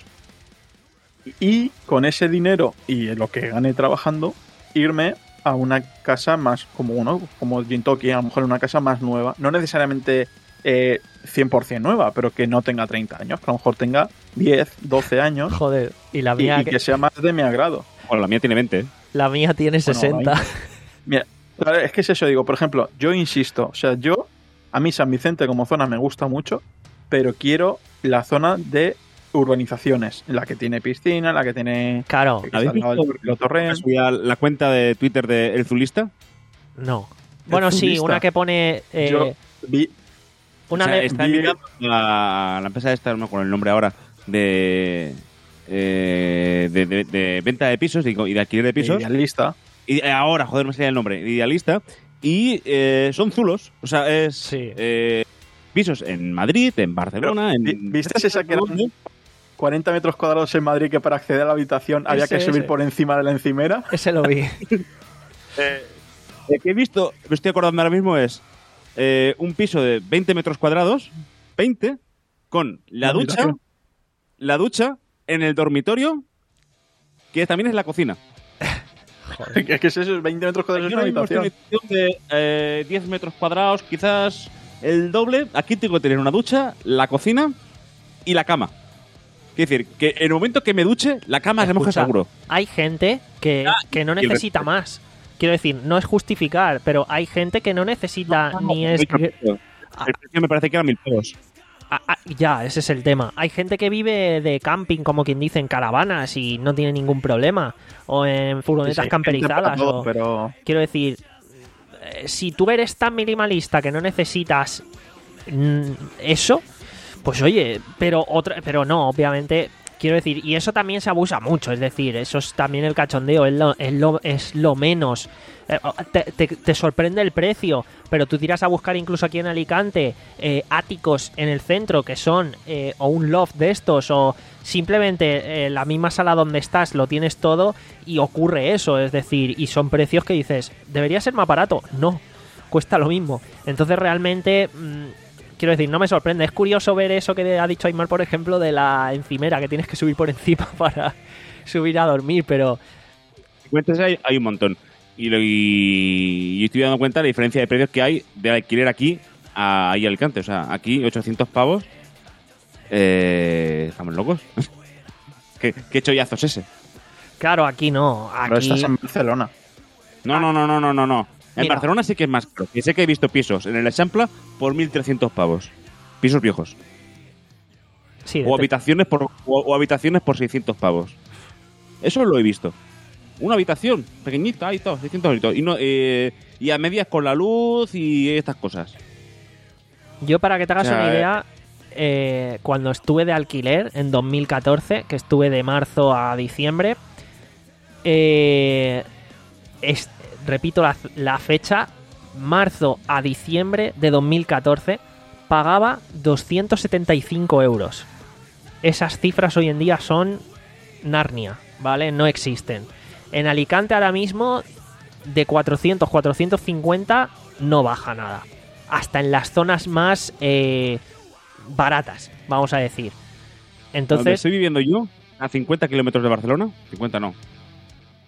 Y con ese dinero y lo que gane trabajando, irme a una casa más como uno, como Gintoki, a lo mejor una casa más nueva, no necesariamente eh, cien por ciento nueva, pero que no tenga treinta años, que a lo mejor tenga diez, doce años Joder, y la y, mía, y que sea más de mi agrado. Bueno, la mía tiene veinte, ¿eh? la mía tiene Bueno, sesenta. ahí- Mira, claro, es que es eso, digo, por ejemplo, yo insisto, o sea, yo, a mí San Vicente como zona me gusta mucho, pero quiero la zona de urbanizaciones, la que tiene piscina, la que tiene... Claro, que está ¿Habéis al lado del visto Río Torrent. subía la cuenta de Twitter de El Zulista? no. Bueno, sí, turista. una que pone... eh, Yo vi, una O sea, de- está vi- invitando a la empresa esta, no me acuerdo el nombre ahora, de, eh, de, de- de venta de pisos y y de alquiler de pisos. idealista. Y ahora, joder, me salía el nombre, Idealista. Y eh, son zulos. O sea, es Sí. eh, pisos en Madrid, en Barcelona, en... Vi- ¿Viste esa que eran cuarenta metros cuadrados en Madrid que para acceder a la habitación había Ese, que subir ese. por encima de la encimera? Ese lo vi. El que he visto, me estoy acordando ahora mismo, es eh, un piso de veinte metros cuadrados, veinte, con la Una ducha, habitación. la ducha en el dormitorio, que también es la cocina. Es que es eso, es veinte metros cuadrados en Yo una ahora mismo estoy en habitación. una habitación de eh, diez metros cuadrados, quizás el doble. Aquí tengo que tener una ducha, la cocina y la cama. Quiero decir, que en el momento que me duche, la cama se moja Escucha, seguro. Hay gente que, que no y el necesita resto. más. Quiero decir, no es justificar, pero hay gente que no necesita ni es... El precio me parece que era mil pesos. Ah, ah, ya, ese es el tema. Hay gente que vive de camping, como quien dice, en caravanas y no tiene ningún problema. O en furgonetas Sí, sí, camperizadas. gente para todo, o- pero Quiero decir, eh, si tú eres tan minimalista que no necesitas mm, eso, pues oye, pero otra, pero no, obviamente, quiero decir, y eso también se abusa mucho, es decir, eso es también el cachondeo, es lo, es lo, es lo menos. Eh, Te, te- te sorprende el precio, pero tú tiras a buscar incluso aquí en Alicante eh, áticos en el centro que son eh, o un loft de estos o simplemente eh, la misma sala donde estás lo tienes todo y ocurre eso, es decir, y son precios que dices, ¿debería ser más barato? No, cuesta lo mismo. Entonces realmente, mmm, quiero decir, no me sorprende. Es curioso ver eso que ha dicho Aymar, por ejemplo, de la encimera, que tienes que subir por encima para subir a dormir, pero... Cuentas hay, hay un montón. Y, lo, y, y estoy dando cuenta de la diferencia de precios que hay de alquiler aquí a ahí a Alicante. O sea, aquí ochocientos pavos. Eh, estamos locos. ¿Qué, ¿Qué chollazo es ese? Claro, aquí no. pero Aquí... estás en Barcelona. No, no, no, no, no, no, no. En Mira. Barcelona sí que es más caro. Y sé que he visto pisos en el Eixample por mil trescientos pavos. Pisos viejos. Sí, O de- habitaciones por, o, o habitaciones por seiscientos pavos. Eso lo he visto. Una habitación pequeñita y todo, seiscientos y todo. Y, no, eh, y a medias con la luz y estas cosas. Yo, para que te hagas O sea, una idea, eh, cuando estuve de alquiler en dos mil catorce, que estuve de marzo a diciembre, eh, es- repito la, la fecha, marzo a diciembre de dos mil catorce, pagaba doscientos setenta y cinco euros. Esas cifras hoy en día son Narnia, ¿vale? No existen. En Alicante ahora mismo, de cuatrocientos, cuatrocientos cincuenta no baja nada. Hasta en las zonas más eh, baratas, vamos a decir. Donde Entonces, estoy viviendo yo, a cincuenta kilómetros de Barcelona, cincuenta no,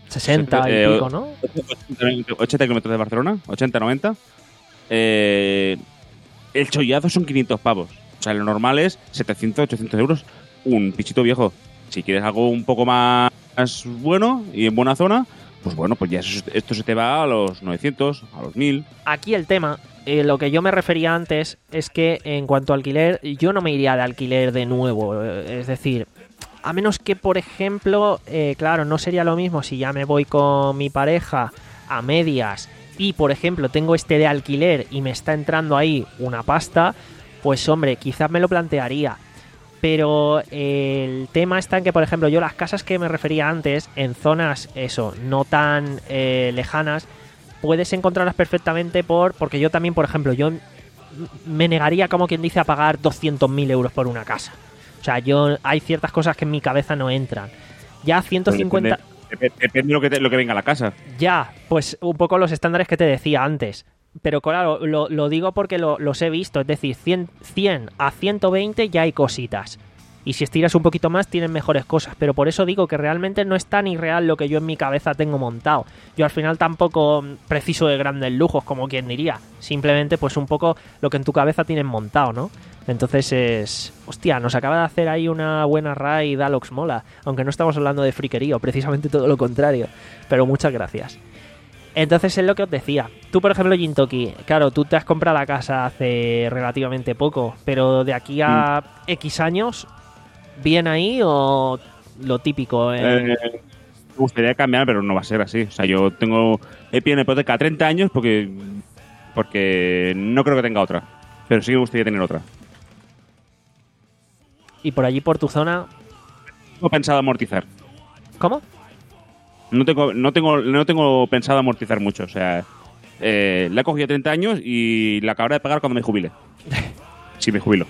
sesenta eh, y pico, ¿no? ochenta kilómetros de Barcelona, ochenta, noventa. Eh, el chollazo son quinientos pavos. O sea, lo normal es setecientos, ochocientos euros. Un pichito viejo. Si quieres algo un poco más bueno y en buena zona, pues bueno, pues ya eso, esto se te va a los novecientos, a los mil. Aquí el tema, eh, lo que yo me refería antes, es que en cuanto a alquiler, yo no me iría de alquiler de nuevo. Eh, es decir, a menos que, por ejemplo, eh, claro, no sería lo mismo si ya me voy con mi pareja a medias y, por ejemplo, tengo este de alquiler y me está entrando ahí una pasta, pues hombre, quizás me lo plantearía. Pero el tema está en que, por ejemplo, yo las casas que me refería antes, en zonas, eso, no tan eh, lejanas, puedes encontrarlas perfectamente por... Porque yo también, por ejemplo, yo me negaría, como quien dice, a pagar doscientos mil euros por una casa. O sea, yo hay ciertas cosas que en mi cabeza no entran. Ya ciento cincuenta... Depende, depende de lo que, te, lo que venga a la casa. Ya, pues un poco los estándares que te decía antes. Pero claro, lo, lo digo porque lo, los he visto. Es decir, cien, cien a ciento veinte ya hay cositas. Y si estiras un poquito más tienen mejores cosas. Pero por eso digo que realmente no es tan irreal lo que yo en mi cabeza tengo montado. Yo al final tampoco preciso de grandes lujos, como quien diría. Simplemente pues un poco lo que en tu cabeza tienes montado, ¿no? Entonces es... Hostia, nos acaba de hacer ahí una buena raid Alox Mola. Aunque no estamos hablando de friquerío, precisamente todo lo contrario. Pero muchas gracias. Entonces es lo que os decía. Tú, por ejemplo, Jintoki, claro, tú te has comprado la casa hace relativamente poco, pero de aquí a mm. X años, ¿bien ahí o lo típico? En... Eh, me gustaría cambiar, pero no va a ser así. O sea, yo tengo he pillado una hipoteca a treinta años porque, porque no creo que tenga otra. Pero sí que me gustaría tener otra. ¿Y por allí, por tu zona? Tengo pensado amortizar. ¿Cómo? No tengo, no tengo, no tengo pensado amortizar mucho. O sea, eh, la he cogido treinta años y la acabaré de pagar cuando me jubile. Si me jubilo.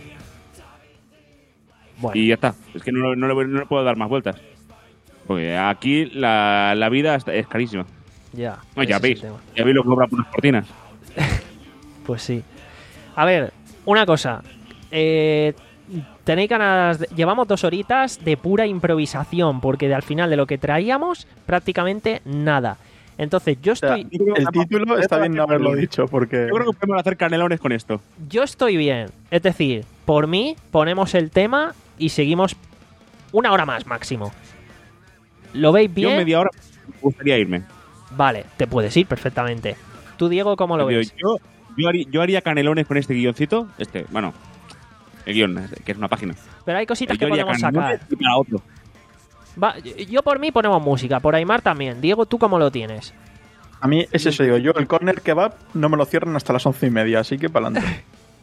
Bueno. Y ya está. Es que no, no, no, no le puedo dar más vueltas. Porque aquí la, la vida es carísima. Ya. No, ya veis. Ya veis lo que cobra por unas cortinas. Pues sí. A ver, una cosa. Eh... Tenéis ganas de... Llevamos dos horitas de pura improvisación, porque de, al final de lo que traíamos, prácticamente nada. Entonces, yo estoy... O sea, el título está bien no haberlo dicho, porque... Yo creo que podemos hacer canelones con esto. Yo estoy bien. Es decir, por mí, ponemos el tema y seguimos una hora más máximo. ¿Lo veis bien? Yo media hora me gustaría irme. Vale, te puedes ir perfectamente. ¿Tú, Diego, cómo lo yo, ves? Yo, yo, haría, yo haría canelones con este guioncito. Este, bueno... El guión, que es una página. Pero hay cositas que podemos sacar. Y para otro. Va, yo por mí ponemos música, por Aymar también. Diego, ¿tú cómo lo tienes? A mí es eso, digo, yo el corner kebab no me lo cierran hasta las once y media, así que para adelante.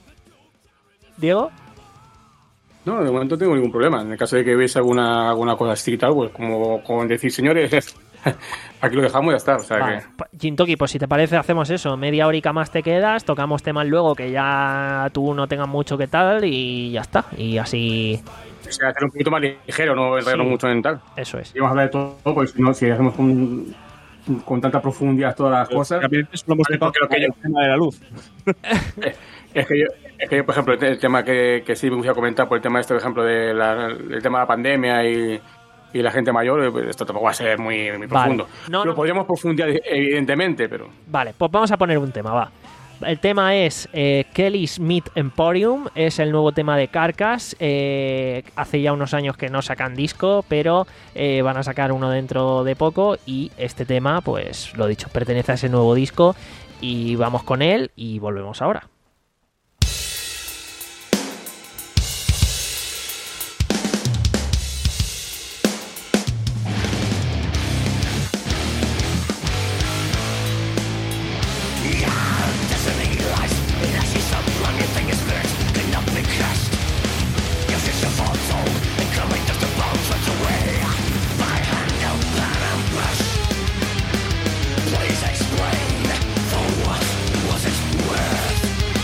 ¿Diego? No, de momento no tengo ningún problema. En el caso de que veáis alguna, alguna cosa estricta, pues como, como decir, señores, aquí lo dejamos y ya está. O sea vale. que... Jintoki, pues si te parece hacemos eso. Media horica más te quedas, tocamos temas luego que ya tú no tengas mucho que tal y ya está. Y así... O sea, hacer un poquito más ligero, no enredarnos sí. mucho en tal. Eso es. Y vamos a hablar de todo, porque si no, si hacemos con, con tanta profundidad todas las cosas... También eso lo hemos vale, porque lo que yo... el tema de la luz. Es que yo, es que yo, por ejemplo, el tema que, que sí me gustaría comentar, por el tema este, por ejemplo, de la, el tema de la pandemia y, y la gente mayor, pues esto tampoco va a ser muy, muy profundo. Vale. No, lo no. podríamos profundizar, evidentemente, pero... Vale, pues vamos a poner un tema, va. El tema es eh, Kelly's Meat Emporium, es el nuevo tema de Carcass. Eh, hace ya unos años que no sacan disco, pero eh, van a sacar uno dentro de poco y este tema, pues lo dicho, pertenece a ese nuevo disco y vamos con él y volvemos ahora. Please explain for what was it worth?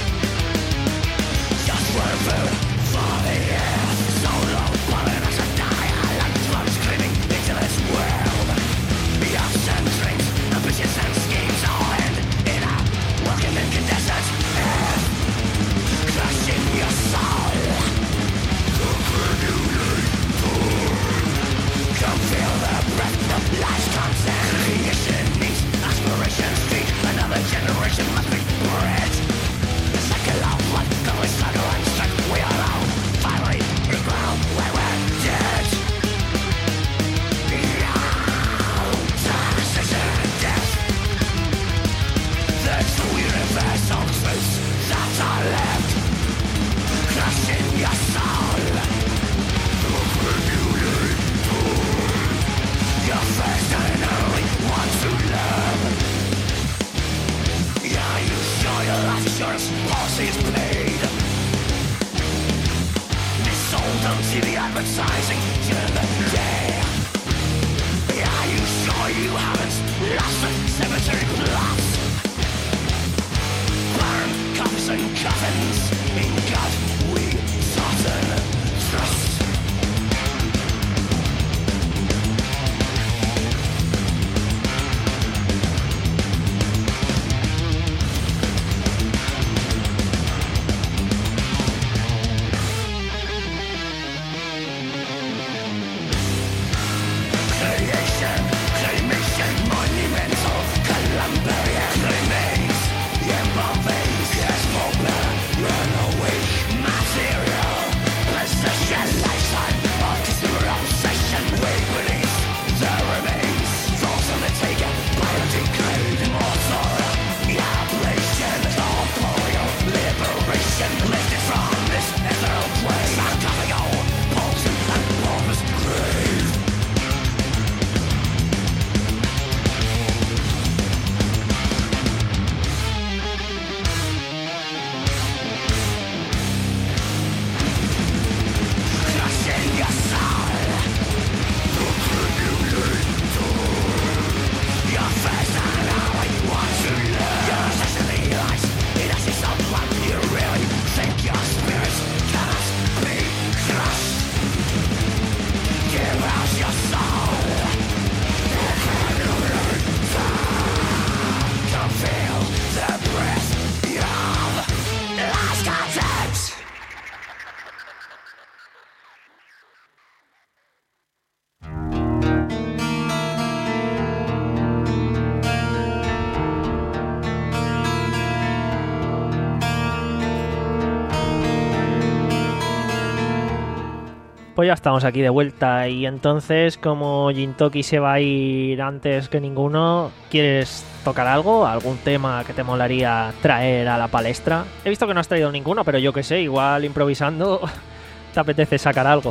Pues ya estamos aquí de vuelta y entonces, como Gintoki se va a ir antes que ninguno, ¿quieres tocar algo? ¿Algún tema que te molaría traer a la palestra? He visto que no has traído ninguno, pero yo qué sé, igual improvisando te apetece sacar algo.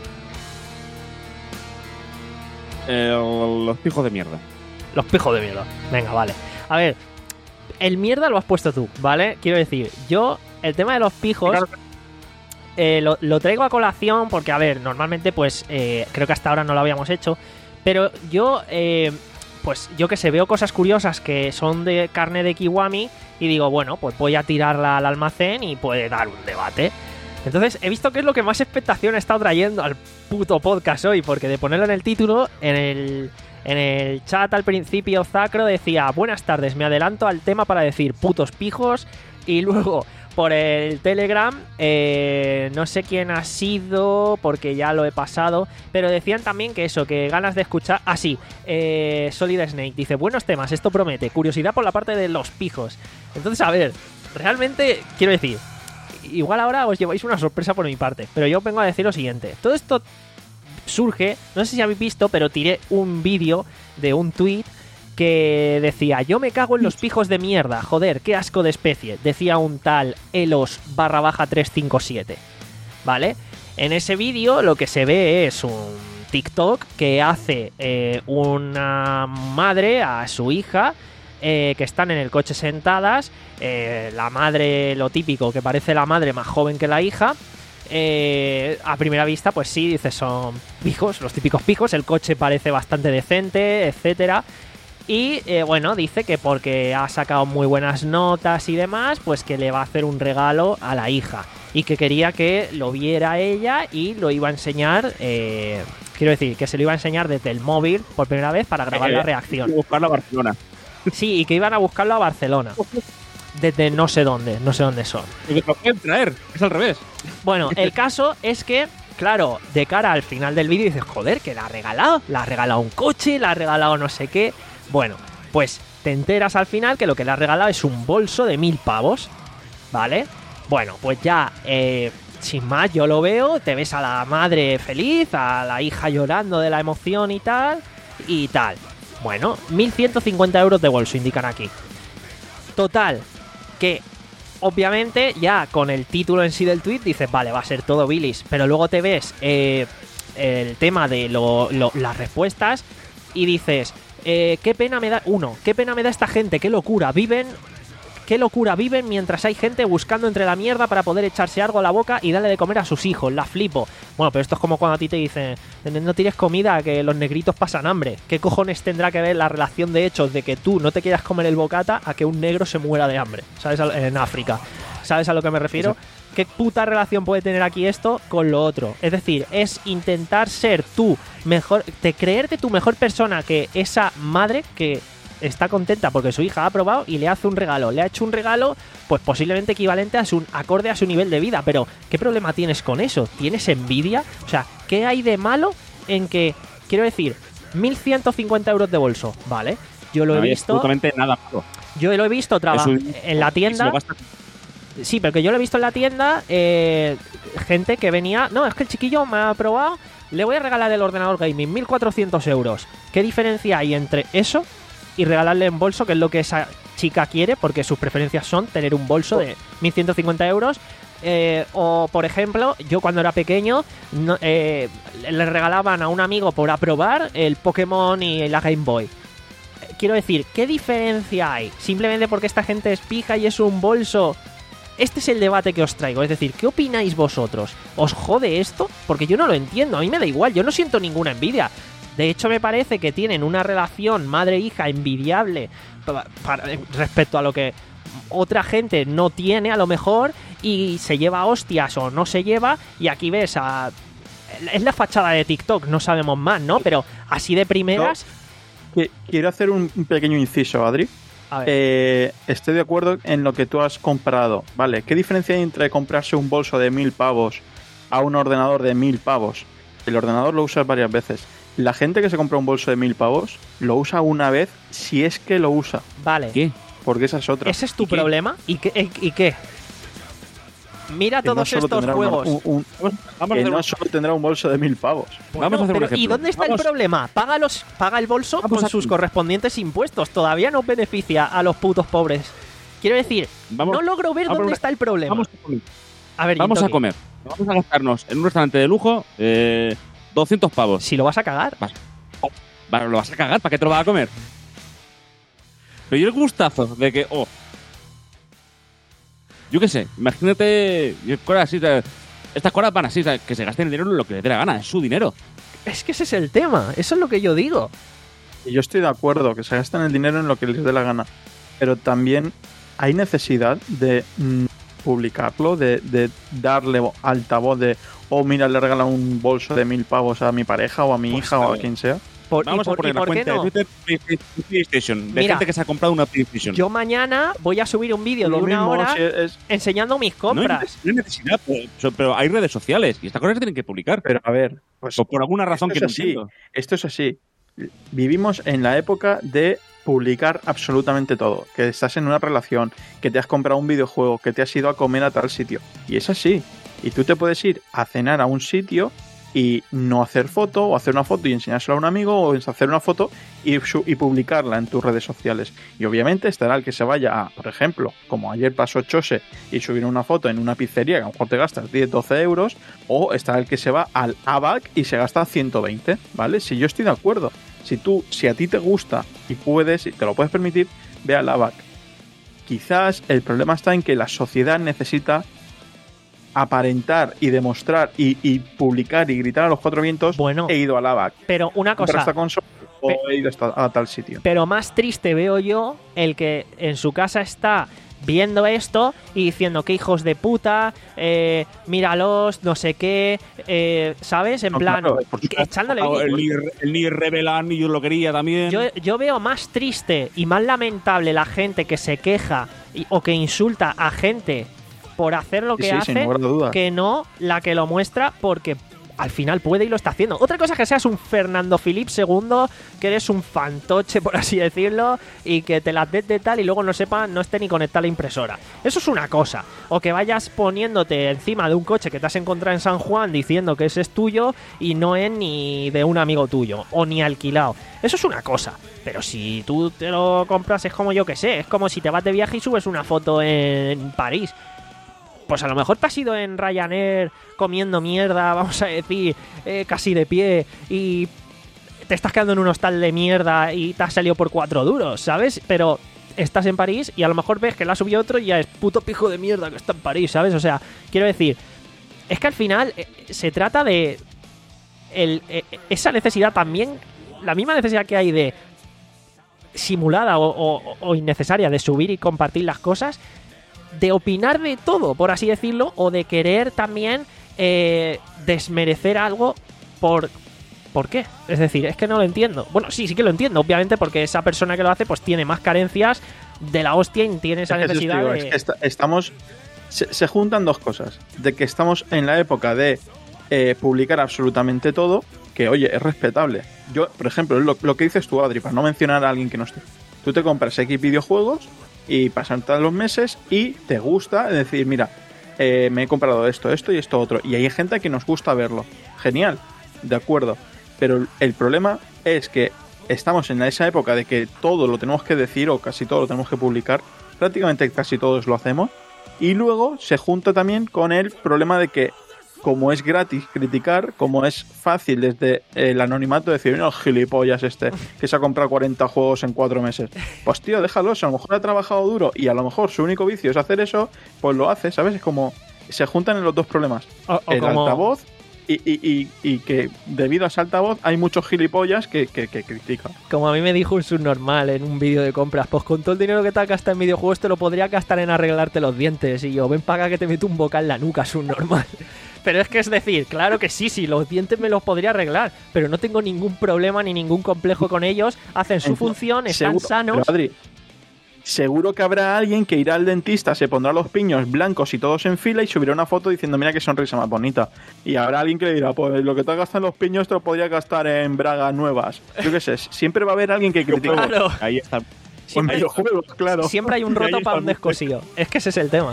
Eh, los pijos de mierda. Los pijos de mierda. Venga, vale. A ver, el mierda lo has puesto tú, ¿vale? Quiero decir, yo, el tema de los pijos... Claro. Eh, lo, lo traigo a colación porque, a ver, normalmente pues eh, creo que hasta ahora no lo habíamos hecho, pero yo, eh, pues yo que sé, veo cosas curiosas que son de carne de Kiwami y digo, bueno, pues voy a tirarla al almacén y puede dar un debate. Entonces he visto que es lo que más expectación he estado trayendo al puto podcast hoy, porque de ponerlo en el título, en el, en el chat al principio Zacro decía, buenas tardes, me adelanto al tema para decir putos pijos, y luego... por el Telegram, eh, no sé quién ha sido, porque ya lo he pasado, pero decían también que eso, que ganas de escuchar... Ah, sí, eh, Solid Snake dice, buenos temas, esto promete, curiosidad por la parte de los pijos. Entonces, a ver, realmente, quiero decir, igual ahora os lleváis una sorpresa por mi parte, pero yo vengo a decir lo siguiente, todo esto surge, no sé si habéis visto, pero tiré un vídeo de un tweet que decía, yo me cago en los pijos de mierda, joder, qué asco de especie, decía un tal Elos barra baja trescientos cincuenta y siete, ¿vale? En ese vídeo lo que se ve es un TikTok que hace eh, una madre a su hija, eh, que están en el coche sentadas, eh, la madre, lo típico, que parece la madre más joven que la hija. Eh, a primera vista, pues sí, dices, son pijos, los típicos pijos, el coche parece bastante decente, etcétera. Y eh, bueno, dice que porque ha sacado muy buenas notas y demás, pues que le va a hacer un regalo a la hija. Y que quería que lo viera ella y lo iba a enseñar, eh, quiero decir, que se lo iba a enseñar desde el móvil por primera vez para grabar eh, la reacción. Y buscarlo a Barcelona. Sí, y que iban a buscarlo a Barcelona. Desde no sé dónde, no sé dónde son. Y que lo pueden traer, es al revés. Bueno, el caso es que, claro, de cara al final del vídeo dices, joder, que la ha regalado, la ha regalado un coche, la ha regalado no sé qué... Bueno, pues te enteras al final que lo que le has regalado es un bolso de mil pavos, ¿vale? Bueno, pues ya, eh, sin más, yo lo veo, te ves a la madre feliz, a la hija llorando de la emoción y tal, y tal. Bueno, mil ciento cincuenta euros de bolso, indican aquí. Total, que obviamente ya con el título en sí del tweet dices, vale, va a ser todo bilis, pero luego te ves eh, el tema de lo, lo, las respuestas y dices... Eh, qué pena me da, uno, qué pena me da esta gente, qué locura, viven, qué locura viven mientras hay gente buscando entre la mierda para poder echarse algo a la boca y darle de comer a sus hijos. La flipo. Bueno, pero esto es como cuando a ti te dicen, no tienes comida, que los negritos pasan hambre. ¿Qué cojones tendrá que ver la relación de hechos de que tú no te quieras comer el bocata a que un negro se muera de hambre? ¿Sabes? En África. ¿Sabes a lo que me refiero? Sí. ¿Qué puta relación puede tener aquí esto con lo otro? Es decir, es intentar ser tú mejor, de creerte tu mejor persona que esa madre que está contenta porque su hija ha aprobado y le hace un regalo. Le ha hecho un regalo, pues posiblemente equivalente a su, acorde a su nivel de vida. Pero, ¿qué problema tienes con eso? ¿Tienes envidia? O sea, ¿qué hay de malo en que, quiero decir, mil ciento cincuenta euros de bolso? Vale, yo lo no he hay visto... absolutamente nada malo. Yo lo he visto trabajar en la tienda... Sí, pero que yo lo he visto en la tienda, eh, gente que venía... No, es que el chiquillo me ha aprobado, le voy a regalar el ordenador gaming, mil cuatrocientos euros. ¿Qué diferencia hay entre eso y regalarle un bolso, que es lo que esa chica quiere, porque sus preferencias son tener un bolso de mil ciento cincuenta euros? Eh, o, por ejemplo, yo cuando era pequeño no, eh, le regalaban a un amigo por aprobar el Pokémon y la Game Boy. Quiero decir, ¿qué diferencia hay? Simplemente porque esta gente es pija y es un bolso... Este es el debate que os traigo, es decir, ¿qué opináis vosotros? ¿Os jode esto? Porque yo no lo entiendo, a mí me da igual, yo no siento ninguna envidia. De hecho, me parece que tienen una relación madre-hija envidiable para, para, respecto a lo que otra gente no tiene a lo mejor y se lleva hostias o no se lleva, y aquí ves a... Es la fachada de TikTok, no sabemos más, ¿no? Pero así de primeras... No. Quiero hacer un pequeño inciso, Adri. Eh, estoy de acuerdo en lo que tú has comprado, ¿vale? ¿Qué diferencia hay entre comprarse un bolso de mil pavos a un ordenador de mil pavos? El ordenador lo usas varias veces. La gente que se compra un bolso de mil pavos lo usa una vez, si es que lo usa. Vale. ¿Qué? Porque esa es otra. ¿Ese es tu ¿Y problema? ¿Y qué? ¿Y qué? Mira todos no estos juegos. Un, un, un, vamos que a no un... solo tendrá un bolso de mil pavos. Bueno, vamos a hacer pero, un ejemplo. ¿Y dónde está vamos. el problema? Paga, los, paga el bolso vamos con sus correspondientes impuestos. Todavía no beneficia a los putos pobres. Quiero decir, vamos, no logro ver dónde a... está el problema. Vamos a comer. A ver, vamos a comer. Vamos a gastarnos en un restaurante de lujo eh, doscientos pavos. Si lo vas a cagar. Vas. Vale, lo vas a cagar. ¿Para qué te lo vas a comer? Pero yo el gustazo de que... Oh, yo qué sé, imagínate, así, estas cosas van así, que se gasten el dinero en lo que les dé la gana, es su dinero. Es que ese es el tema, eso es lo que yo digo. Y yo estoy de acuerdo, que se gasten el dinero en lo que les dé la gana, pero también hay necesidad de mm, publicarlo, de, de darle altavoz de, oh mira, le regalan un bolso de mil pavos a mi pareja o a mi pues hija o a quien sea. Por, Vamos por, a poner la cuenta no? de Twitter PlayStation, de Mira, gente que se ha comprado una PlayStation. Yo mañana voy a subir un vídeo de una mismo, hora si es... enseñando mis compras. No hay necesidad, pero, pero hay redes sociales y estas cosas se tienen que publicar. Pero a ver, pues o por alguna razón que no entiendo. Esto es así. Vivimos en la época de publicar absolutamente todo. Que estás en una relación, que te has comprado un videojuego, que te has ido a comer a tal sitio. Y es así. Y tú te puedes ir a cenar a un sitio y no hacer foto, o hacer una foto y enseñársela a un amigo, o hacer una foto y, y publicarla en tus redes sociales. Y obviamente estará el que se vaya a, por ejemplo, como ayer pasó Chose, y subir una foto en una pizzería que a lo mejor te gastas diez, doce euros, o estará el que se va al A B A C y se gasta ciento veinte, ¿vale? Si yo estoy de acuerdo, si tú, si a ti te gusta y puedes, y te lo puedes permitir, ve al A B A C. Quizás el problema está en que la sociedad necesita aparentar y demostrar y, y publicar y gritar a los cuatro vientos, bueno, he ido a la A B A C. Pero una cosa, esta consola, o he ido a, a tal sitio. Pero más triste veo yo el que en su casa está viendo esto y diciendo que hijos de puta, eh, míralos, no sé qué, eh, ¿sabes? En no, plan, claro, echándole... El ni, el ni revelan, ni yo lo quería también. Yo, yo veo más triste y más lamentable la gente que se queja y, o que insulta a gente por hacer lo que sí, sí, hace, no que no la que lo muestra porque al final puede y lo está haciendo. Otra cosa es que seas un Fernando Filip segundo, que eres un fantoche, por así decirlo, y que te la des de tal y luego no sepa, no esté ni conectada la impresora. Eso es una cosa. O que vayas poniéndote encima de un coche que te has encontrado en San Juan diciendo que ese es tuyo y no es ni de un amigo tuyo, o ni alquilado. Eso es una cosa. Pero si tú te lo compras es como yo que sé, es como si te vas de viaje y subes una foto en París. Pues a lo mejor te has ido en Ryanair comiendo mierda, vamos a decir, eh, casi de pie, y te estás quedando en un hostal de mierda y te has salido por cuatro duros, ¿sabes? Pero estás en París y a lo mejor ves que la ha subido otro y ya es puto pijo de mierda que está en París, ¿sabes? O sea, quiero decir, es que al final eh, se trata de el, eh, esa necesidad también, la misma necesidad que hay de simulada o, o, o innecesaria de subir y compartir las cosas, de opinar de todo, por así decirlo, o de querer también eh, desmerecer algo por... ¿Por qué? Es decir, es que no lo entiendo. Bueno, sí, sí que lo entiendo, obviamente, porque esa persona que lo hace pues tiene más carencias de la hostia y tiene esa necesidad digo, de... Es que está, estamos... Se, se juntan dos cosas. De que estamos en la época de eh, publicar absolutamente todo, que, oye, es respetable. Yo, por ejemplo, lo, lo que dices tú, Adri, para no mencionar a alguien que no esté. Tú te compras X videojuegos y pasan todos los meses y te gusta decir, mira, eh, me he comprado esto, esto y esto otro. Y hay gente que nos gusta verlo. Genial, de acuerdo. Pero el problema es que estamos en esa época de que todo lo tenemos que decir o casi todo lo tenemos que publicar. Prácticamente casi todos lo hacemos. Y luego se junta también con el problema de que como es gratis criticar, como es fácil desde el anonimato decir, no, gilipollas este, que se ha comprado cuarenta juegos en cuatro meses. Pues tío, déjalo, si a lo mejor ha trabajado duro y a lo mejor su único vicio es hacer eso, pues lo hace, ¿sabes? Es como se juntan en los dos problemas. O, o el como... altavoz y, y, y, y que debido a ese altavoz hay muchos gilipollas que, que, que critican. Como a mí me dijo un subnormal en un vídeo de compras, pues con todo el dinero que te has gastado en videojuegos te lo podría gastar en arreglarte los dientes. Y yo, ven para acá que te meto un boca en la nuca, subnormal. Pero es que es decir, claro que sí, sí, los dientes me los podría arreglar, pero no tengo ningún problema ni ningún complejo con ellos, hacen su función, están seguro, sanos. Pero Adri, seguro que habrá alguien que irá al dentista, se pondrá los piños blancos y todos en fila y subirá una foto diciendo, mira qué sonrisa más bonita. Y habrá alguien que le dirá, pues lo que te has gastado en los piños te lo podría gastar en bragas nuevas. Yo qué sé, siempre va a haber alguien que critique. Claro. Ahí está. Siempre, hay, juegos, claro. siempre hay un roto para un descosido. Es que ese es el tema.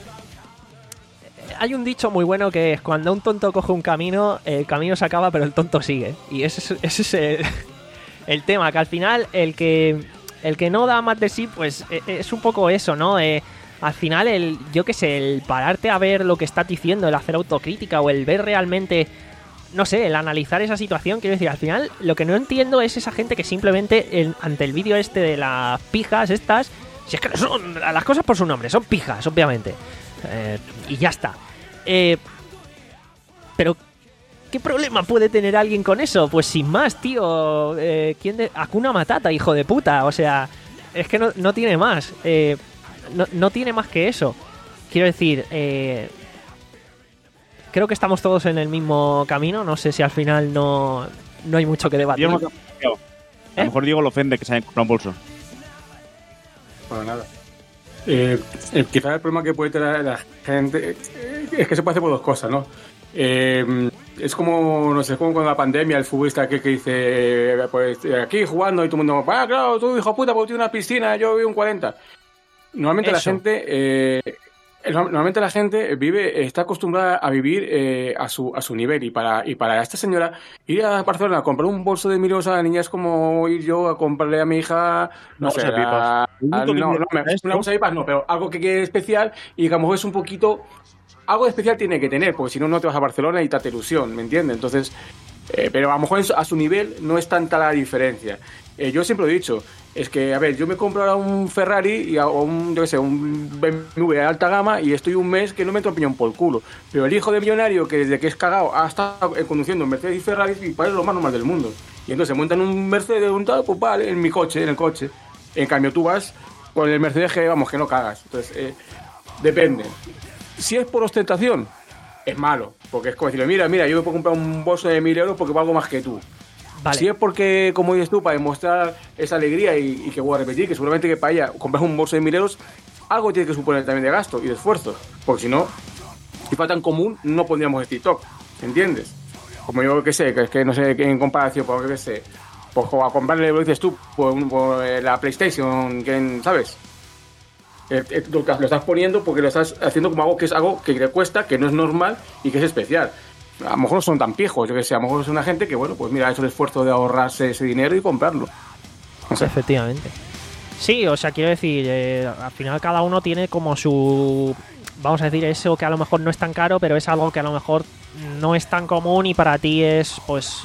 Hay un dicho muy bueno que es, cuando un tonto coge un camino, el camino se acaba pero el tonto sigue. Y ese, ese es el, el tema, que al final el que el que no da más de sí, pues es un poco eso, ¿no? Eh, al final, el yo qué sé, el pararte a ver lo que estás diciendo, el hacer autocrítica o el ver realmente, no sé, el analizar esa situación, quiero decir, al final lo que no entiendo es esa gente que simplemente el, ante el vídeo este de las pijas estas, si es que no son las cosas por su nombre, son pijas, obviamente. Eh, y ya está. Eh, pero ¿qué problema puede tener alguien con eso? Pues sin más, tío. Eh, ¿quién de... Hakuna Matata, hijo de puta. O sea, es que no, no tiene más. Eh, no, no tiene más que eso. Quiero decir, eh, creo que estamos todos en el mismo camino. No sé si al final no, no hay mucho que debatir. No, a lo ¿Eh? mejor Diego lo ofende que se haya comprado un bolso. Para nada. Eh, eh, quizás el problema que puede tener la gente eh, es que se puede hacer por dos cosas, ¿no? Eh, es como, no sé, como con la pandemia, el futbolista que, que dice, eh, pues aquí jugando y todo el mundo, ah, claro, tú hijo puta, porque tienes una piscina, yo vivo un cuarenta. Normalmente Eso. la gente, eh, normalmente la gente vive, está acostumbrada a vivir eh, a su a su nivel, y para y para esta señora ir a Barcelona a comprar un bolso de mil euros a la niña es como ir yo a comprarle a mi hija, no, no sé, a, a, no, no, no, una bolsa de pipas no, pero algo que quede especial y que a lo mejor es un poquito, algo especial tiene que tener, porque si no, no te vas a Barcelona y te hace ilusión, ¿me entiendes? Entonces, eh, pero a lo mejor a su nivel no es tanta la diferencia. Eh, yo siempre lo he dicho, es que, a ver, yo me compro ahora un Ferrari y, o un, yo qué sé, un B M W de alta gama y estoy un mes que no me entro piñón por el culo. Pero el hijo de millonario que desde que es cagado ha estado conduciendo Mercedes y Ferrari y para él es lo más normal del mundo. Y entonces se montan un Mercedes, un tal, pues vale, en mi coche, en el coche. En cambio tú vas con el Mercedes que, vamos, que no cagas. Entonces, eh, depende. Si es por ostentación, es malo. Porque es como decirle, mira, mira, yo me puedo comprar un bolso de mil euros porque valgo más que tú. Vale. Si es porque, como dices tú, para demostrar esa alegría y, y que voy a repetir, que seguramente que para ella comprar un bolso de mil euros, algo tiene que suponer también de gasto y de esfuerzo. Porque si no, si fuera tan común, no pondríamos el TikTok, ¿entiendes? Como yo que sé, que es que no sé en comparación, porque que sé, pues a comprarle, lo dices tú, por, por la PlayStation, ¿sabes? Eh, eh, lo, lo estás poniendo porque lo estás haciendo como algo que es algo que te cuesta, que no es normal y que es especial. A lo mejor no son tan pijos, yo que sé, a lo mejor es una gente que, bueno, pues mira, ha hecho el esfuerzo de ahorrarse ese dinero y comprarlo. No sé. Efectivamente. Sí, o sea, quiero decir, eh, al final cada uno tiene como su... Vamos a decir, eso que a lo mejor no es tan caro, pero es algo que a lo mejor no es tan común y para ti es, pues,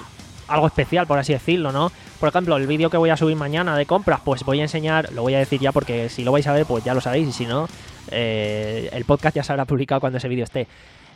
algo especial, por así decirlo, ¿no? Por ejemplo, el vídeo que voy a subir mañana de compras, pues voy a enseñar, lo voy a decir ya porque si lo vais a ver, pues ya lo sabéis, y si no, eh, el podcast ya se habrá publicado cuando ese vídeo esté.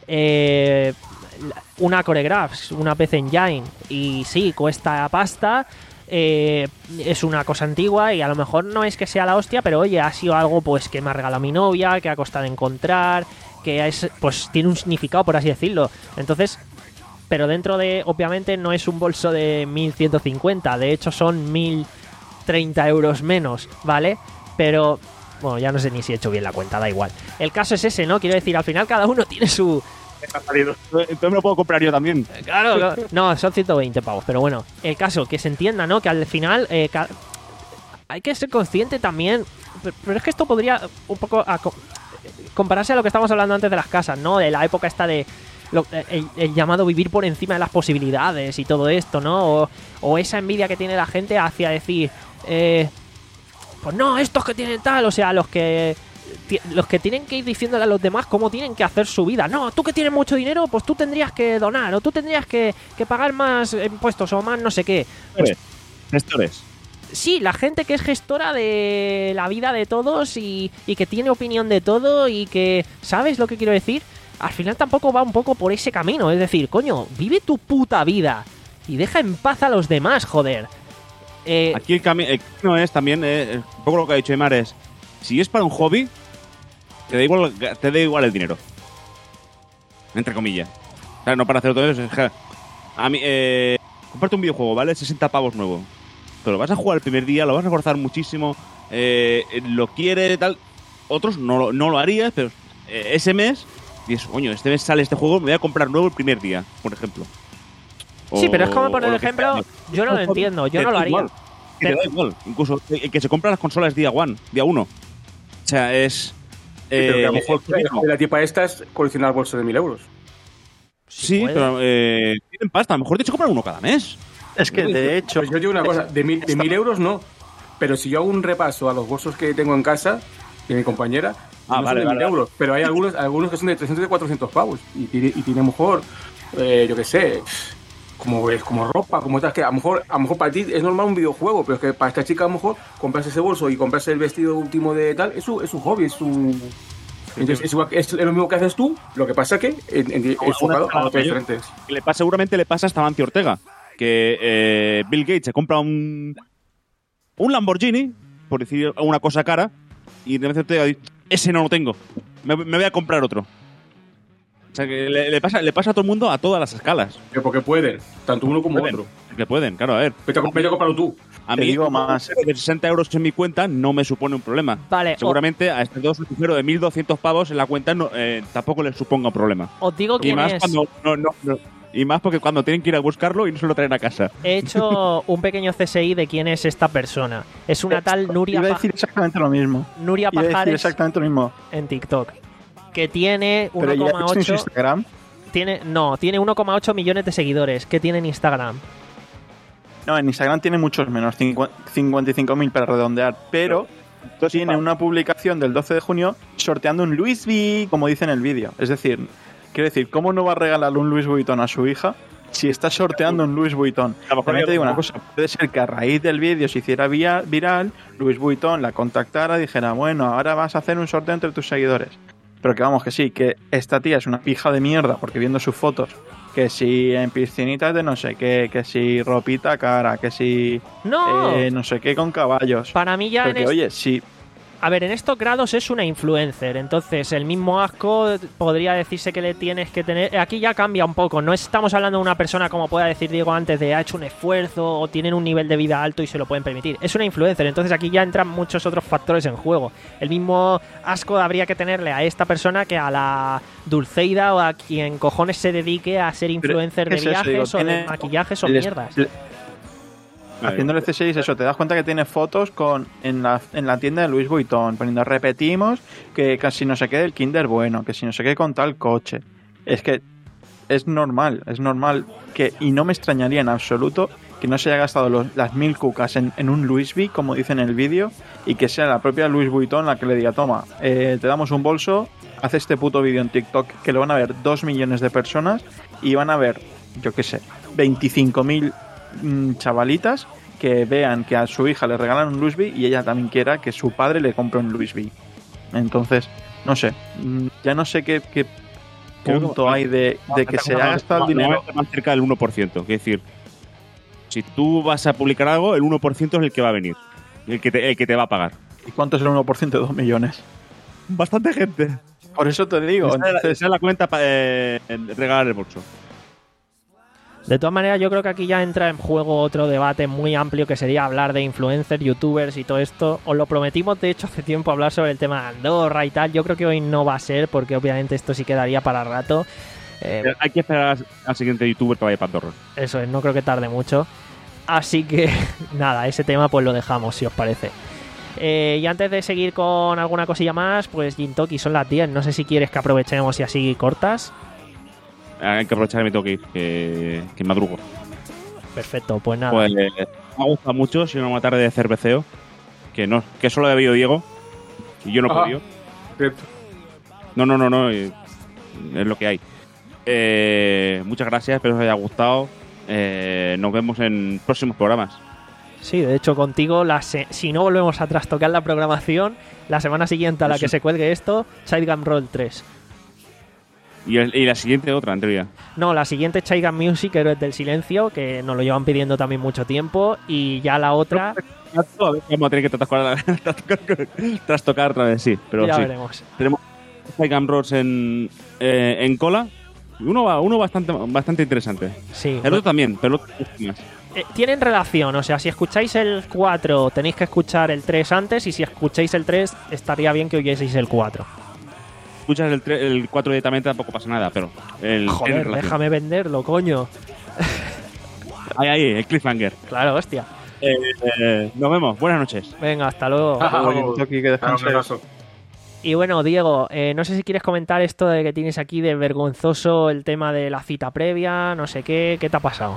Eh, una Choregraphs, una P C Engine, y sí, cuesta pasta, eh, es una cosa antigua y a lo mejor no es que sea la hostia, pero oye, ha sido algo pues que me ha regalado mi novia, que ha costado encontrar, que es, pues tiene un significado, por así decirlo. Entonces, pero dentro de, obviamente, no es un bolso de mil ciento cincuenta, de hecho son mil treinta euros menos, ¿vale? Pero, bueno, ya no sé ni si he hecho bien la cuenta, da igual. El caso es ese, ¿no? Quiero decir, al final cada uno tiene su... Entonces me lo puedo comprar yo también. Claro, claro. No, son ciento veinte pavos, pero bueno, el caso, que se entienda, ¿no? Que al final eh, ca... hay que ser consciente también, pero es que esto podría un poco a... compararse a lo que estamos hablando antes de las casas, ¿no? De la época esta de lo, el, el llamado vivir por encima de las posibilidades y todo esto, ¿no? O, o esa envidia que tiene la gente hacia decir, eh, pues no, estos que tienen tal, o sea, los que los que tienen que ir diciéndole a los demás cómo tienen que hacer su vida. No, tú que tienes mucho dinero, pues tú tendrías que donar, o tú tendrías que, que pagar más impuestos o más no sé qué. Pues, gestores. Sí, la gente que es gestora de la vida de todos y, y que tiene opinión de todo y que... ¿Sabes lo que quiero decir? Al final tampoco va un poco por ese camino. Es decir, coño, vive tu puta vida y deja en paz a los demás, joder. Eh, Aquí el, cami- el camino es también, eh, un poco lo que ha dicho Aymar es, si es para un hobby, te da igual, te da igual el dinero. Entre comillas. O sea, no para hacer todo eso. Es que a mí, eh, comparte un videojuego, ¿vale? sesenta pavos nuevo. Pero lo vas a jugar el primer día, lo vas a forzar muchísimo, eh, lo quiere, tal. Otros no, no lo harías, pero eh, ese mes, dices, coño, este mes sale este juego, me voy a comprar nuevo el primer día, por ejemplo. O, sí, pero es como, por ejemplo, yo no lo entiendo, yo no lo haría. Igual, pero... Te da igual, incluso el que se compra las consolas día one, día uno. O sea, es... Eh, sí, pero que a lo mejor la tipa esta es coleccionar bolsos de mil euros. Sí, puede. Pero eh, tienen pasta, a lo mejor de hecho compran uno cada mes. Es que de hecho... Pues yo digo una cosa, de mil, de mil euros no, pero si yo hago un repaso a los bolsos que tengo en casa, de mi compañera, ah, no vale, son de vale, mil euros, pero hay algunos, algunos que son de trescientos y cuatrocientos pavos, y tiene, y tiene a lo mejor, eh, yo qué sé, como, como ropa, como estas que a lo mejor a lo mejor para ti es normal un videojuego, pero es que para esta chica a lo mejor comprarse ese bolso y comprarse el vestido último de tal, es su, es su hobby, es su... Entonces es, igual, es lo mismo que haces tú, lo que pasa que en, en, es jugado a otros diferentes. Le pasa, seguramente le pasa hasta a Mancio Ortega, que eh, Bill Gates se compra un un Lamborghini, por decir una cosa cara, y de repente Ortega dice, ese no lo tengo, me, me voy a comprar otro. O sea, que le, le, pasa, le pasa a todo el mundo a todas las escalas. Que porque pueden, tanto uno como pueden, otro. Que pueden, claro, a ver. Vete a, vete a comprarlo tú. A mí, digo más. De sesenta euros en mi cuenta no me supone un problema. Vale. Seguramente o... a estos dos número de mil doscientos pavos en la cuenta no, eh, tampoco les suponga un problema. Os digo quién y más es. Cuando, no, no, no, y más porque cuando tienen que ir a buscarlo y no se lo traen a casa. He hecho un pequeño C S I de quién es esta persona. Es una tal Nuria... Iba a decir exactamente lo mismo. Nuria Iba Pajares. a decir exactamente lo mismo. En TikTok. Que tiene uno coma ocho... ¿Pero ya en su Instagram? Tiene, no, tiene uno coma ocho millones de seguidores. ¿Qué tiene en Instagram? No, en Instagram tiene muchos menos, cincuenta y cinco mil para redondear, pero Entonces, tiene una publicación del doce de junio sorteando un Louis V, como dice en el vídeo. Es decir, quiero decir, ¿cómo no va a regalarle un Louis Vuitton a su hija si está sorteando un Louis Vuitton? También te digo una cosa, puede ser que a raíz del vídeo se hiciera via- viral, Louis Vuitton la contactara y dijera, bueno, ahora vas a hacer un sorteo entre tus seguidores. Pero que vamos, que sí, que esta tía es una pija de mierda, porque viendo sus fotos, que si en piscinitas de no sé qué, que si ropita cara, que si no, eh, no sé qué con caballos. Para mí ya porque, en oye, sí. A ver, en estos grados es una influencer, entonces el mismo asco podría decirse que le tienes que tener... Aquí ya cambia un poco, no estamos hablando de una persona como pueda decir Diego antes de ha hecho un esfuerzo o tienen un nivel de vida alto y se lo pueden permitir. Es una influencer, entonces aquí ya entran muchos otros factores en juego. El mismo asco habría que tenerle a esta persona que a la Dulceida o a quien cojones se dedique a ser influencer de viajes eso, o de maquillajes o les, mierdas. Les, haciendo el C seis, eso, te das cuenta que tiene fotos con en la, en la tienda de Louis Vuitton, poniendo repetimos, que casi no sé qué del Kinder Bueno, que si no sé qué con tal coche. Es que es normal, es normal que, y no me extrañaría en absoluto que no se haya gastado los, las mil cucas en, en un Louis V, como dice en el vídeo, y que sea la propia Louis Vuitton la que le diga, toma, eh, te damos un bolso, haz este puto vídeo en TikTok, que lo van a ver dos millones de personas, y van a ver, yo qué sé, veinticinco mil mmm, chavalitas que vean que a su hija le regalan un Louis V y ella también quiera que su padre le compre un Louis V. Entonces, no sé, ya no sé qué, qué punto que, hay de, de que se haga hasta el dinero más cerca del uno por ciento. Es decir, si tú vas a publicar algo, el uno por ciento es el que va a venir, el que te, el que te va a pagar. ¿Y cuánto es el uno por ciento de dos millones? Bastante gente. Por eso te digo. Esa entonces... es la, la cuenta para eh, regalar el bolso. De todas maneras, yo creo que aquí ya entra en juego otro debate muy amplio que sería hablar de influencers, youtubers y todo esto. Os lo prometimos, de hecho, hace tiempo hablar sobre el tema de Andorra y tal. Yo creo que hoy no va a ser, porque obviamente esto sí quedaría para rato. Eh, Hay que esperar al siguiente youtuber que vaya para Andorra. Eso es, no creo que tarde mucho. Así que, nada, ese tema pues lo dejamos, si os parece. Eh, y antes de seguir con alguna cosilla más, pues Gintoki, son las diez. No sé si quieres que aprovechemos y así cortas. Hay que aprovechar mi toque, que, que madrugo. Perfecto, pues nada. Pues, me ha gustado mucho, si una tarde de cerveceo, que no, que solo ha bebido Diego, y yo no he podido. No, no, no, no, es lo que hay. Eh, muchas gracias, espero que os haya gustado. Eh, nos vemos en próximos programas. Sí, de hecho contigo, la se- si no volvemos a trastocar la programación, la semana siguiente a la que se cuelgue esto, Sidegun Roll tres. Y, el, y la siguiente otra, en teoría. No, la siguiente Chaigan Music, Héroes del Silencio, que nos lo llevan pidiendo también mucho tiempo. Y ya la otra... Vamos a tener que trastocar, trastocar otra vez, sí. Pero ya sí. veremos. Tenemos Sidegun Rolls en, eh, en cola. Y uno, va, uno bastante, bastante interesante. Sí. El otro también, pero el otro más. Eh, tienen relación, o sea, si escucháis el cuatro tenéis que escuchar el tres antes, y si escucháis el tres estaría bien que oyeseis el cuatro. Escuchas el, tre- el cuatro directamente, tampoco pasa nada, pero... El, Joder, el déjame venderlo, coño. Ahí, ahí, el cliffhanger. Claro, hostia. Eh, eh, nos vemos, buenas noches. Venga, hasta luego. Toki, que descanses. Y bueno, Diego, eh, no sé si quieres comentar esto de que tienes aquí de vergonzoso el tema de la cita previa, no sé qué, ¿qué te ha pasado?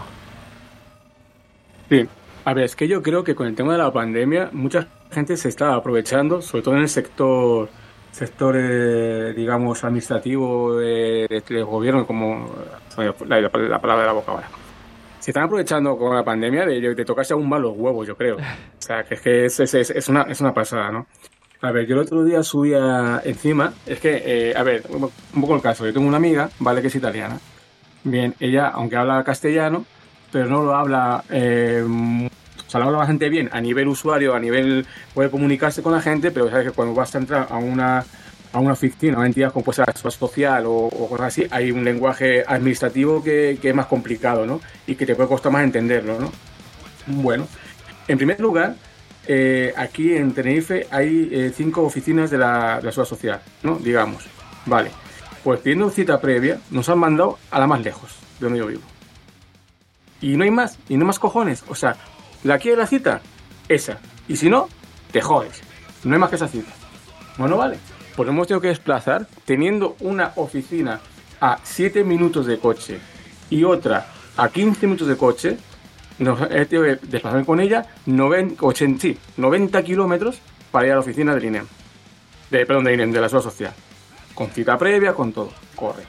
Sí, a ver, es que yo creo que con el tema de la pandemia mucha gente se está aprovechando, sobre todo en el sector, sector eh, digamos, administrativo eh, del gobierno, como la, la, la palabra de la boca ahora. Se están aprovechando con la pandemia de, de tocarse aún más los huevos, yo creo. O sea, que es que es, es, es, una, es una pasada, ¿no? A ver, yo el otro día subía encima, es que, eh, a ver, un poco el caso, yo tengo una amiga, ¿vale?, que es italiana. Bien, ella, aunque habla castellano, pero no lo habla, eh, o sea, lo habla bastante bien a nivel usuario, a nivel, puede comunicarse con la gente, pero sabes que cuando vas a entrar a una, a una oficina, a una entidad como puede ser la seguridad social o, o cosas así, hay un lenguaje administrativo que, que es más complicado, ¿no? Y que te puede costar más entenderlo, ¿no? Bueno, en primer lugar, eh, aquí en Tenerife hay eh, cinco oficinas de la, de la seguridad social, ¿no? Digamos, vale. Pues pidiendo cita previa, nos han mandado a la más lejos, de donde yo vivo. Y no hay más, y no hay más cojones. O sea, ¿la quieres la cita? Esa. Y si no, te jodes. No hay más que esa cita. Bueno, vale. Pues hemos tenido que desplazar, teniendo una oficina a siete minutos de coche y otra a quince minutos de coche, nos he tenido que desplazarme con ella noventa, ochenta, sí, noventa kilómetros para ir a la oficina del I N E M. De, perdón, del I N E M, de la Seguridad Social. Con cita previa, con todo. Correcto.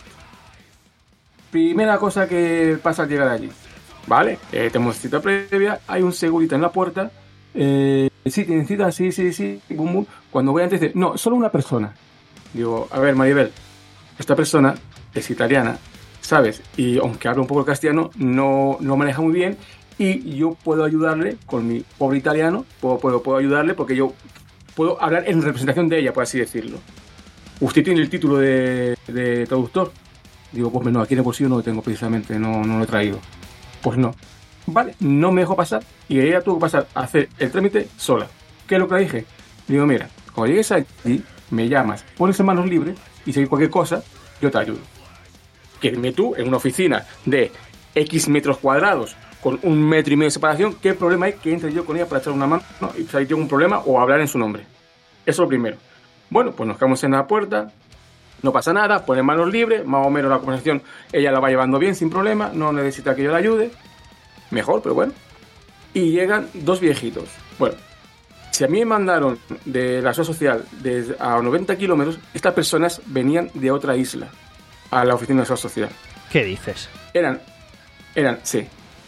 Primera cosa que pasa al llegar allí. Vale, eh, tenemos cita previa, hay un segurita en la puerta. Eh, sí, tienen cita, sí, sí, sí. Bum, bum. Cuando voy antes dice, no, solo una persona. Digo, a ver, Maribel, esta persona es italiana, ¿sabes? Y aunque habla un poco el castellano, no, no maneja muy bien. Y yo puedo ayudarle con mi pobre italiano, puedo, puedo, puedo ayudarle porque yo puedo hablar en representación de ella, por así decirlo. ¿Usted tiene el título de, de traductor? Digo, pues no, aquí en el bolsillo no lo tengo precisamente, no, no lo he traído. Pues no. Vale, no me dejó pasar y ella tuvo que pasar a hacer el trámite sola. ¿Qué es lo que le dije? Digo, mira, cuando llegues allí, me llamas, pones en manos libres y si hay cualquier cosa, yo te ayudo. Quédame tú en una oficina de X metros cuadrados con un metro y medio de separación, ¿qué problema hay que entre yo con ella para echar una mano y si hay un problema o hablar en su nombre? Eso es lo primero. Bueno, pues nos quedamos en la puerta, no pasa nada, pone manos libres, más o menos la conversación ella la va llevando bien sin problema, no necesita que yo la ayude, mejor, pero bueno. Y llegan dos viejitos. Bueno, si a mí me mandaron de la Seguridad Social desde a noventa kilómetros, estas personas venían de otra isla a la oficina de la Seguridad Social. ¿Qué dices? Eran, eran, sí,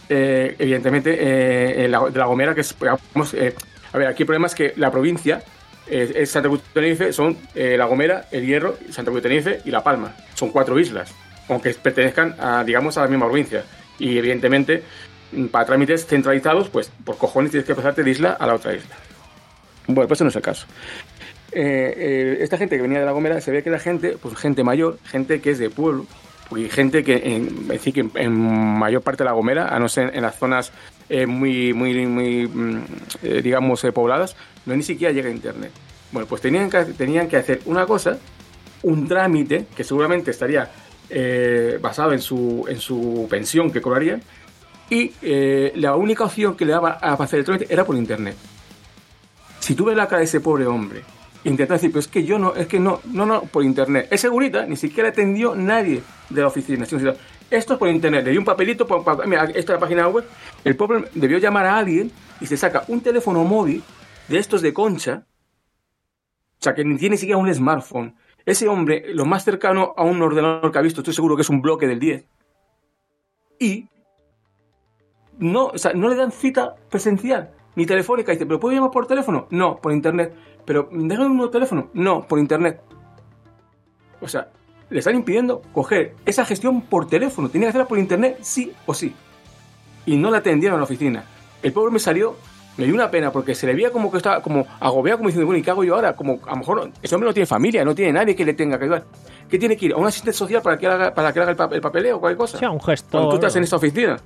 eh, evidentemente, eh, la, de La Gomera, que es, digamos, eh, a ver, aquí el problema es que la provincia eh, es Santa Cruz de Tenerife, son eh, La Gomera, El Hierro, Santa Cruz de Tenerife y La Palma. Son cuatro islas, aunque pertenezcan a, digamos, a la misma provincia. Y evidentemente, para trámites centralizados, pues por cojones tienes que pasarte de isla a la otra isla. Bueno, pues eso no es el caso. Eh, eh, esta gente que venía de La Gomera se ve que era gente, pues gente mayor, gente que es de pueblo, y gente que, en, es decir, que en, en mayor parte de La Gomera, a no ser en, en las zonas eh, muy, muy, muy eh, digamos, eh, pobladas, no ni siquiera llega a internet. Bueno, pues tenían que, tenían que hacer una cosa, un trámite, que seguramente estaría eh, basado en su, en su pensión que cobrarían, y eh, la única opción que le daba a hacer el trámite era por internet. Si tú ves la cara de ese pobre hombre, intenta decir, pero es que yo no, es que no, no, no, por internet. Es segurita, ni siquiera atendió nadie de la oficina. Esto es por internet. Le dio un papelito, por, por, mira, esta es la página web. El pobre debió llamar a alguien y se saca un teléfono móvil de estos de concha, o sea, que ni tiene ni siquiera un smartphone. Ese hombre, lo más cercano a un ordenador que ha visto, estoy seguro que es un bloque del diez. Y no, o sea, no le dan cita presencial ni telefónica. Dice, ¿pero puedo llamar por teléfono? No, por internet. ¿Pero déjame un número de teléfono? No, por internet. O sea, le están impidiendo coger esa gestión por teléfono. Tenía que hacerla por internet sí o sí. Y no la atendieron en la oficina. El pobre me salió, me dio una pena porque se le veía como que estaba como agobiado, como diciendo, bueno, ¿y qué hago yo ahora? Como a lo mejor ese hombre no tiene familia, no tiene nadie que le tenga que ayudar. ¿Qué tiene que ir? ¿A un asistente social para que haga, para que haga el, pa- el papeleo o cualquier cosa? Sí, a un gestor. Cuando tú estás en esta oficina.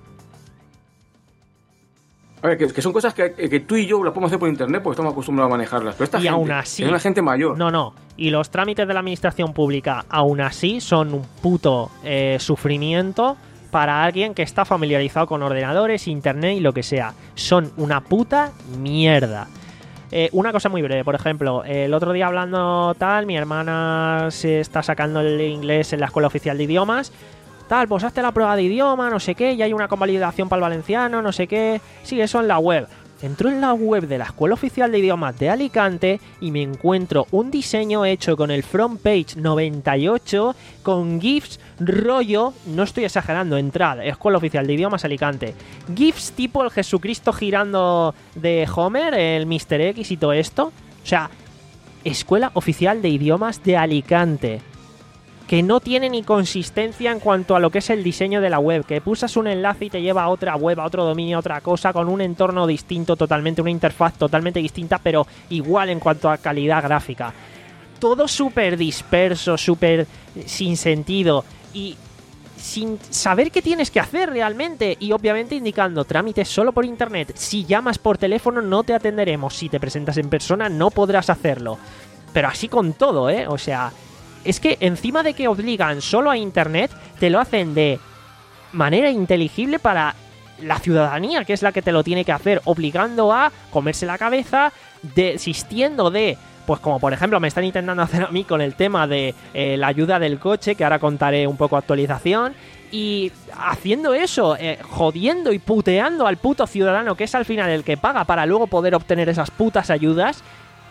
A ver, que, que son cosas que, que tú y yo las podemos hacer por internet porque estamos acostumbrados a manejarlas. Pero esta y gente, aún así, es una gente mayor. No, no. Y los trámites de la administración pública, aún así, son un puto eh, sufrimiento para alguien que está familiarizado con ordenadores, internet y lo que sea. Son una puta mierda. Eh, una cosa muy breve, por ejemplo, el otro día hablando tal, mi hermana se está sacando el inglés en la Escuela Oficial de Idiomas. Tal, pues hazte la prueba de idioma, no sé qué, y hay una convalidación para el valenciano, no sé qué. Sí, eso en la web. Entro en la web de la Escuela Oficial de Idiomas de Alicante y me encuentro un diseño hecho con el front page noventa y ocho, con GIFs rollo, no estoy exagerando, entrad, Escuela Oficial de Idiomas Alicante. GIFs tipo el Jesucristo girando de Homer, el míster X y todo esto. O sea, Escuela Oficial de Idiomas de Alicante, que no tiene ni consistencia en cuanto a lo que es el diseño de la web, que pulsas un enlace y te lleva a otra web, a otro dominio, a otra cosa, con un entorno distinto totalmente, una interfaz totalmente distinta, pero igual en cuanto a calidad gráfica. Todo súper disperso, súper sin sentido y sin saber qué tienes que hacer realmente, y obviamente indicando trámites solo por internet. Si llamas por teléfono no te atenderemos, si te presentas en persona no podrás hacerlo. Pero así con todo, ¿eh? O sea, es que encima de que obligan solo a internet, te lo hacen de manera inteligible para la ciudadanía, que es la que te lo tiene que hacer, obligando a comerse la cabeza, desistiendo de, pues como por ejemplo me están intentando hacer a mí con el tema de eh, la ayuda del coche, que ahora contaré un poco actualización, y haciendo eso, eh, jodiendo y puteando al puto ciudadano, que es al final el que paga para luego poder obtener esas putas ayudas.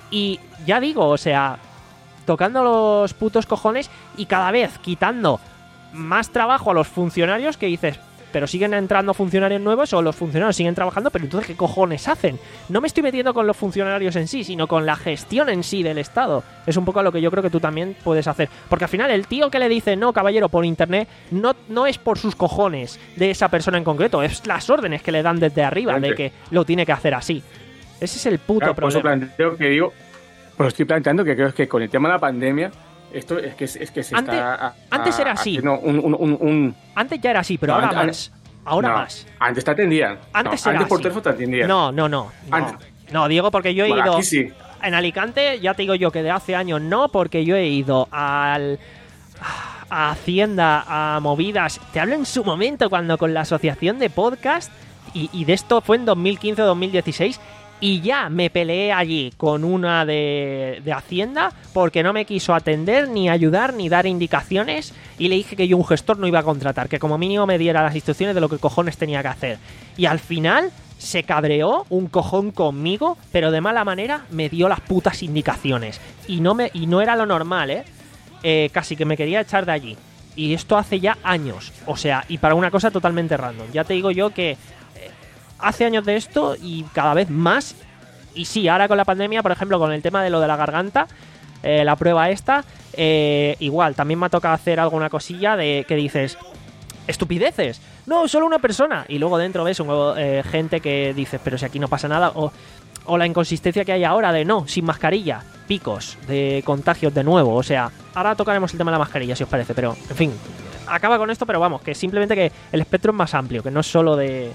Y ya digo, o sea, tocando los putos cojones y cada vez quitando más trabajo a los funcionarios, que dices, pero siguen entrando funcionarios nuevos o los funcionarios siguen trabajando, pero entonces ¿qué cojones hacen? No me estoy metiendo con los funcionarios en sí, sino con la gestión en sí del Estado. Es un poco lo que yo creo que tú también puedes hacer. Porque al final el tío que le dice, no, caballero, por internet, no, no es por sus cojones de esa persona en concreto, es las órdenes que le dan desde arriba de que lo tiene que hacer así. Ese es el puto claro, problema. Por eso planteo que digo, pues estoy planteando que creo que con el tema de la pandemia, esto es que, es que se antes, está... A, antes era así. Un, un, un, un... Antes ya era así, pero no, ahora antes, más. Ahora no, más. Antes te atendían. Antes, no, era antes por así. teléfono te atendían. No, no, no. No, antes. no Diego, porque yo he bueno, ido... Aquí sí. En Alicante, ya te digo yo que de hace años no, porque yo he ido al... a Hacienda, a movidas. Te hablo en su momento cuando con la asociación de podcast, y, y de esto fue en dos mil quince o dos mil dieciséis, y ya me peleé allí con una de, de Hacienda porque no me quiso atender, ni ayudar, ni dar indicaciones, y le dije que yo un gestor no iba a contratar, que como mínimo me diera las instrucciones de lo que cojones tenía que hacer. Y al final se cabreó un cojón conmigo, pero de mala manera me dio las putas indicaciones. Y no, me, y no era lo normal, ¿eh? eh casi que me quería echar de allí. Y esto hace ya años, o sea, y para una cosa totalmente random. Ya te digo yo que hace años de esto y cada vez más. Y sí, ahora con la pandemia, por ejemplo, con el tema de lo de la garganta, eh, la prueba esta, eh, igual, también me ha tocado hacer alguna cosilla de que dices, estupideces, no, solo una persona. Y luego dentro ves un, eh, gente que dices, pero si aquí no pasa nada. O, o la inconsistencia que hay ahora de no, sin mascarilla, picos de contagios de nuevo. O sea, ahora tocaremos el tema de la mascarilla, si os parece, pero, en fin, acaba con esto, pero vamos, que simplemente que el espectro es más amplio, que no es solo de...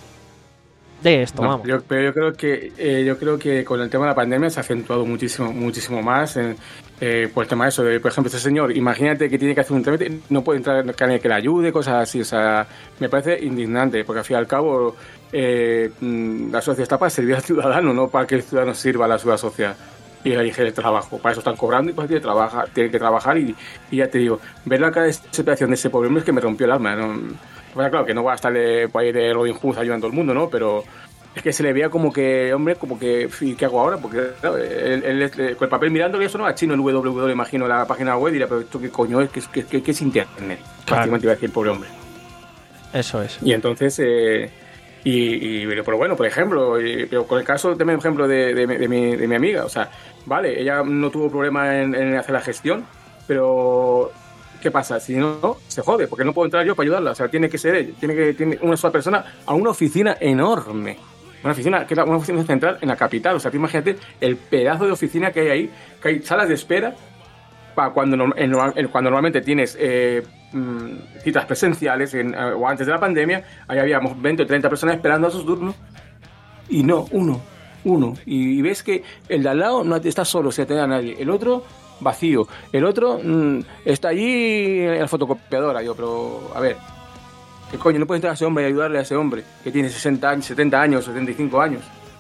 de esto, no, vamos. Yo, pero yo creo que eh, yo creo que con el tema de la pandemia se ha acentuado muchísimo muchísimo más en, eh, por el tema de eso, de, por ejemplo, este señor, imagínate que tiene que hacer un trámite, no puede entrar nadie que le ayude, cosas así, o sea, me parece indignante, porque al fin y al cabo eh, la sociedad está para servir al ciudadano, no para que el ciudadano sirva a la seguridad social y elige el trabajo, para eso están cobrando y para eso trabaja, tiene que trabajar y, y ya te digo, ver la cara de desesperación de ese pobre hombre es que me rompió el alma, ¿no? Bueno, claro, que no va a estar por ahí de Robin Hood ayudando a todo el mundo, ¿no? Pero es que se le veía como que, hombre, como que, ¿qué hago ahora? Porque claro, él, él, él, con el papel mirando, eso no a chino, el W W W, imagino, la página web, y diría, pero esto qué coño es, que es, que, que es internet. Claro. Prácticamente iba a decir el pobre hombre. Eso es. Y entonces, eh, y, y, pero bueno, por ejemplo, y, pero con el caso, también, por ejemplo, de, de, de, mi, de mi amiga, o sea, vale, ella no tuvo problema en, en hacer la gestión, pero... ¿qué pasa? Si no, se jode, porque no puedo entrar yo para ayudarla. O sea, tiene que ser ella, tiene que tiene una sola persona a una oficina enorme. Una oficina que es una oficina central en la capital. O sea, tú imagínate el pedazo de oficina que hay ahí, que hay salas de espera para cuando, en, cuando normalmente tienes eh, citas presenciales en, o antes de la pandemia, ahí habíamos veinte o treinta personas esperando a sus turnos y no, uno, uno. Y, y ves que el de al lado no está solo, se te da nadie. El otro... vacío. El otro mmm, está allí en la fotocopiadora. Yo, pero, a ver, ¿qué coño? No puedes entrar a ese hombre y ayudarle a ese hombre que tiene sesenta años, setenta años, setenta y cinco años.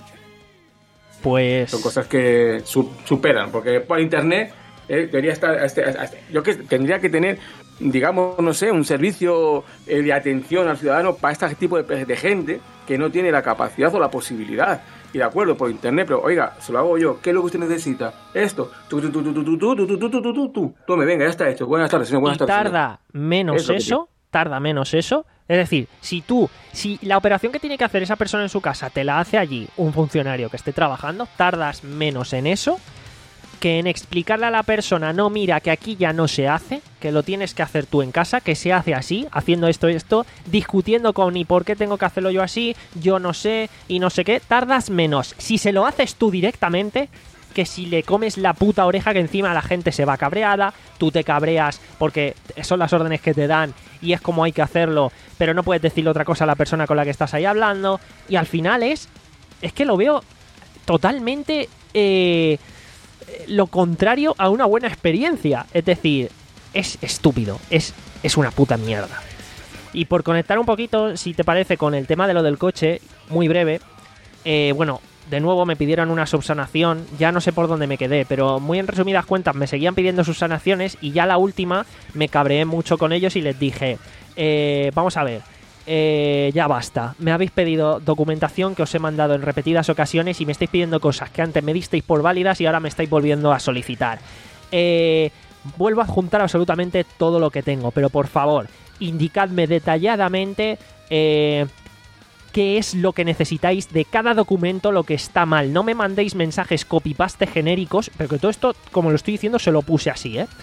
Pues... son cosas que su- superan, porque por internet eh, debería estar... Este, este, yo que tendría que tener, digamos, no sé, un servicio eh, de atención al ciudadano para este tipo de, de gente que no tiene la capacidad o la posibilidad. Y de acuerdo, por internet, pero oiga, se lo hago yo. ¿Qué es lo que usted necesita? Esto. Tú, tú, tú, tú, tú, tú, tú, tú, tú, tú, tú, tú. Tome, venga, ya está hecho. Buenas tardes, señor. Buenas y tardes. tarda señor. menos Eso, eso, tarda menos eso. Es decir, si tú, si la operación que tiene que hacer esa persona en su casa te la hace allí un funcionario que esté trabajando, tardas menos en eso que en explicarle a la persona, no, mira, que aquí ya no se hace, que lo tienes que hacer tú en casa, que se hace así, haciendo esto y esto, discutiendo con ¿y por qué tengo que hacerlo yo así? Yo no sé, y no sé qué, tardas menos. Si se lo haces tú directamente, que si le comes la puta oreja, que encima la gente se va cabreada, tú te cabreas porque son las órdenes que te dan y es como hay que hacerlo, pero no puedes decirle otra cosa a la persona con la que estás ahí hablando, y al final es, es que lo veo totalmente... Eh, lo contrario a una buena experiencia. Es decir, es estúpido, es, es una puta mierda. Y por conectar un poquito, si te parece, con el tema de lo del coche, muy breve, eh, bueno, de nuevo me pidieron una subsanación, ya no sé por dónde me quedé, pero muy en resumidas cuentas me seguían pidiendo subsanaciones y ya la última me cabreé mucho con ellos y les dije, eh, vamos a ver, Eh, ya basta, me habéis pedido documentación que os he mandado en repetidas ocasiones y me estáis pidiendo cosas que antes me disteis por válidas y ahora me estáis volviendo a solicitar. Eh, vuelvo a adjuntar absolutamente todo lo que tengo, pero por favor, indicadme detalladamente eh, qué es lo que necesitáis de cada documento, lo que está mal. No me mandéis mensajes copy-paste genéricos, pero que todo esto, como lo estoy diciendo, se lo puse así, ¿eh?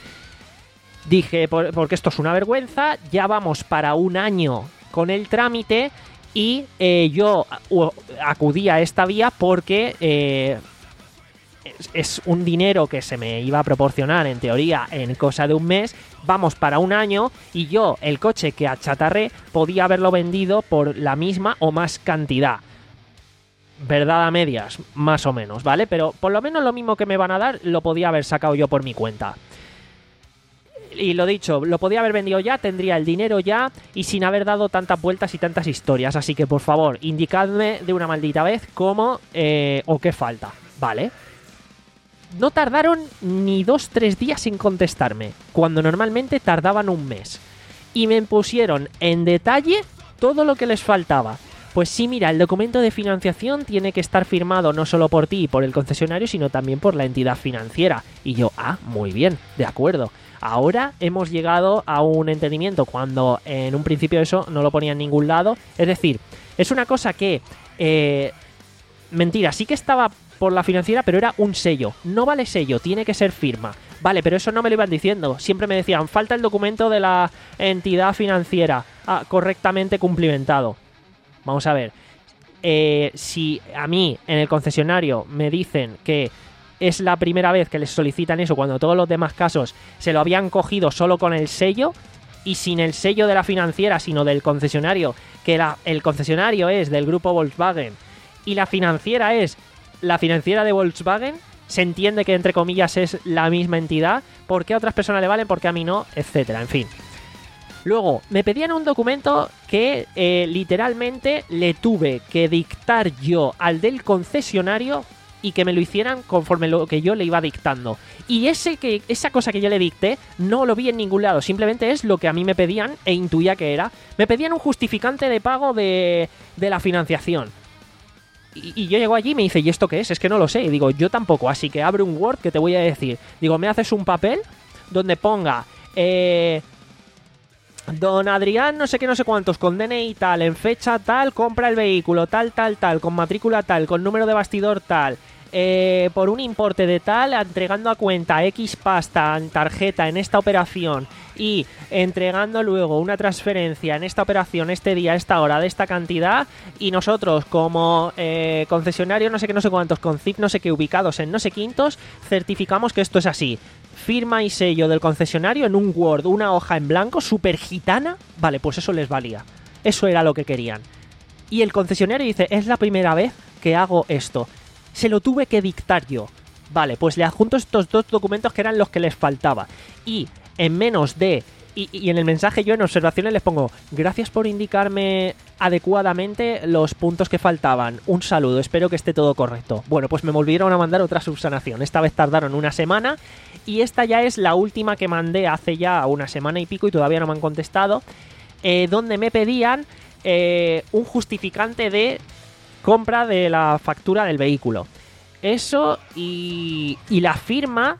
Dije, por, porque esto es una vergüenza, ya vamos para un año con el trámite y eh, yo uh, acudí a esta vía porque eh, es, es un dinero que se me iba a proporcionar en teoría en cosa de un mes, vamos para un año y yo el coche que achatarré podía haberlo vendido por la misma o más cantidad. Verdad a medias, más o menos, ¿vale? Pero por lo menos lo mismo que me van a dar lo podía haber sacado yo por mi cuenta. Y lo dicho, lo podía haber vendido ya, tendría el dinero ya y sin haber dado tantas vueltas y tantas historias. Así que por favor, indicadme de una maldita vez cómo eh, o qué falta, ¿vale? No tardaron ni dos, tres días en contestarme, cuando normalmente tardaban un mes. Y me pusieron en detalle todo lo que les faltaba. Pues sí, mira, el documento de financiación tiene que estar firmado no solo por ti y por el concesionario, sino también por la entidad financiera. Y yo, ah, muy bien, de acuerdo. Ahora hemos llegado a un entendimiento cuando en un principio eso no lo ponía en ningún lado. Es decir, es una cosa que Eh, mentira, sí que estaba por la financiera, pero era un sello. No vale sello, tiene que ser firma. Vale, pero eso no me lo iban diciendo. Siempre me decían, falta el documento de la entidad financiera ah, correctamente cumplimentado. Vamos a ver. Eh, si a mí en el concesionario me dicen que es la primera vez que les solicitan eso, cuando todos los demás casos se lo habían cogido solo con el sello y sin el sello de la financiera, sino del concesionario, que la, el concesionario es del grupo Volkswagen y la financiera es la financiera de Volkswagen, se entiende que entre comillas es la misma entidad. ¿Por qué a otras personas le valen? ¿Por qué a mí no? Etcétera, en fin. Luego, me pedían un documento que eh, literalmente le tuve que dictar yo al del concesionario y que me lo hicieran conforme lo que yo le iba dictando. Y ese que esa cosa que yo le dicté no lo vi en ningún lado, simplemente es lo que a mí me pedían e intuía que era. Me pedían un justificante de pago de, de la financiación. Y, y yo llego allí y me dice, ¿y esto qué es? Es que no lo sé. Y digo, yo tampoco, así que abre un Word que te voy a decir. Digo, me haces un papel donde ponga... Eh, Don Adrián, no sé qué, no sé cuántos, con D N I tal, en fecha tal, compra el vehículo, tal, tal, tal, con matrícula tal, con número de bastidor tal, eh, por un importe de tal, entregando a cuenta X pasta en tarjeta en esta operación y entregando luego una transferencia en esta operación, este día, esta hora, de esta cantidad, y nosotros como eh, concesionario, no sé qué, no sé cuántos, con C I F no sé qué, ubicados en no sé quintos, certificamos que esto es así. Firma y sello del concesionario en un Word, una hoja en blanco, súper gitana. Vale, pues eso les valía. Eso era lo que querían. Y el concesionario dice, es la primera vez que hago esto. Se lo tuve que dictar yo. Vale, pues le adjunto estos dos documentos que eran los que les faltaba. Y en menos de... Y, y en el mensaje yo en observaciones les pongo, gracias por indicarme adecuadamente los puntos que faltaban. Un saludo, espero que esté todo correcto. Bueno, pues me volvieron a mandar otra subsanación. Esta vez tardaron una semana y esta ya es la última que mandé hace ya una semana y pico y todavía no me han contestado. Eh, donde me pedían eh, un justificante de compra de la factura del vehículo. Eso y, y la firma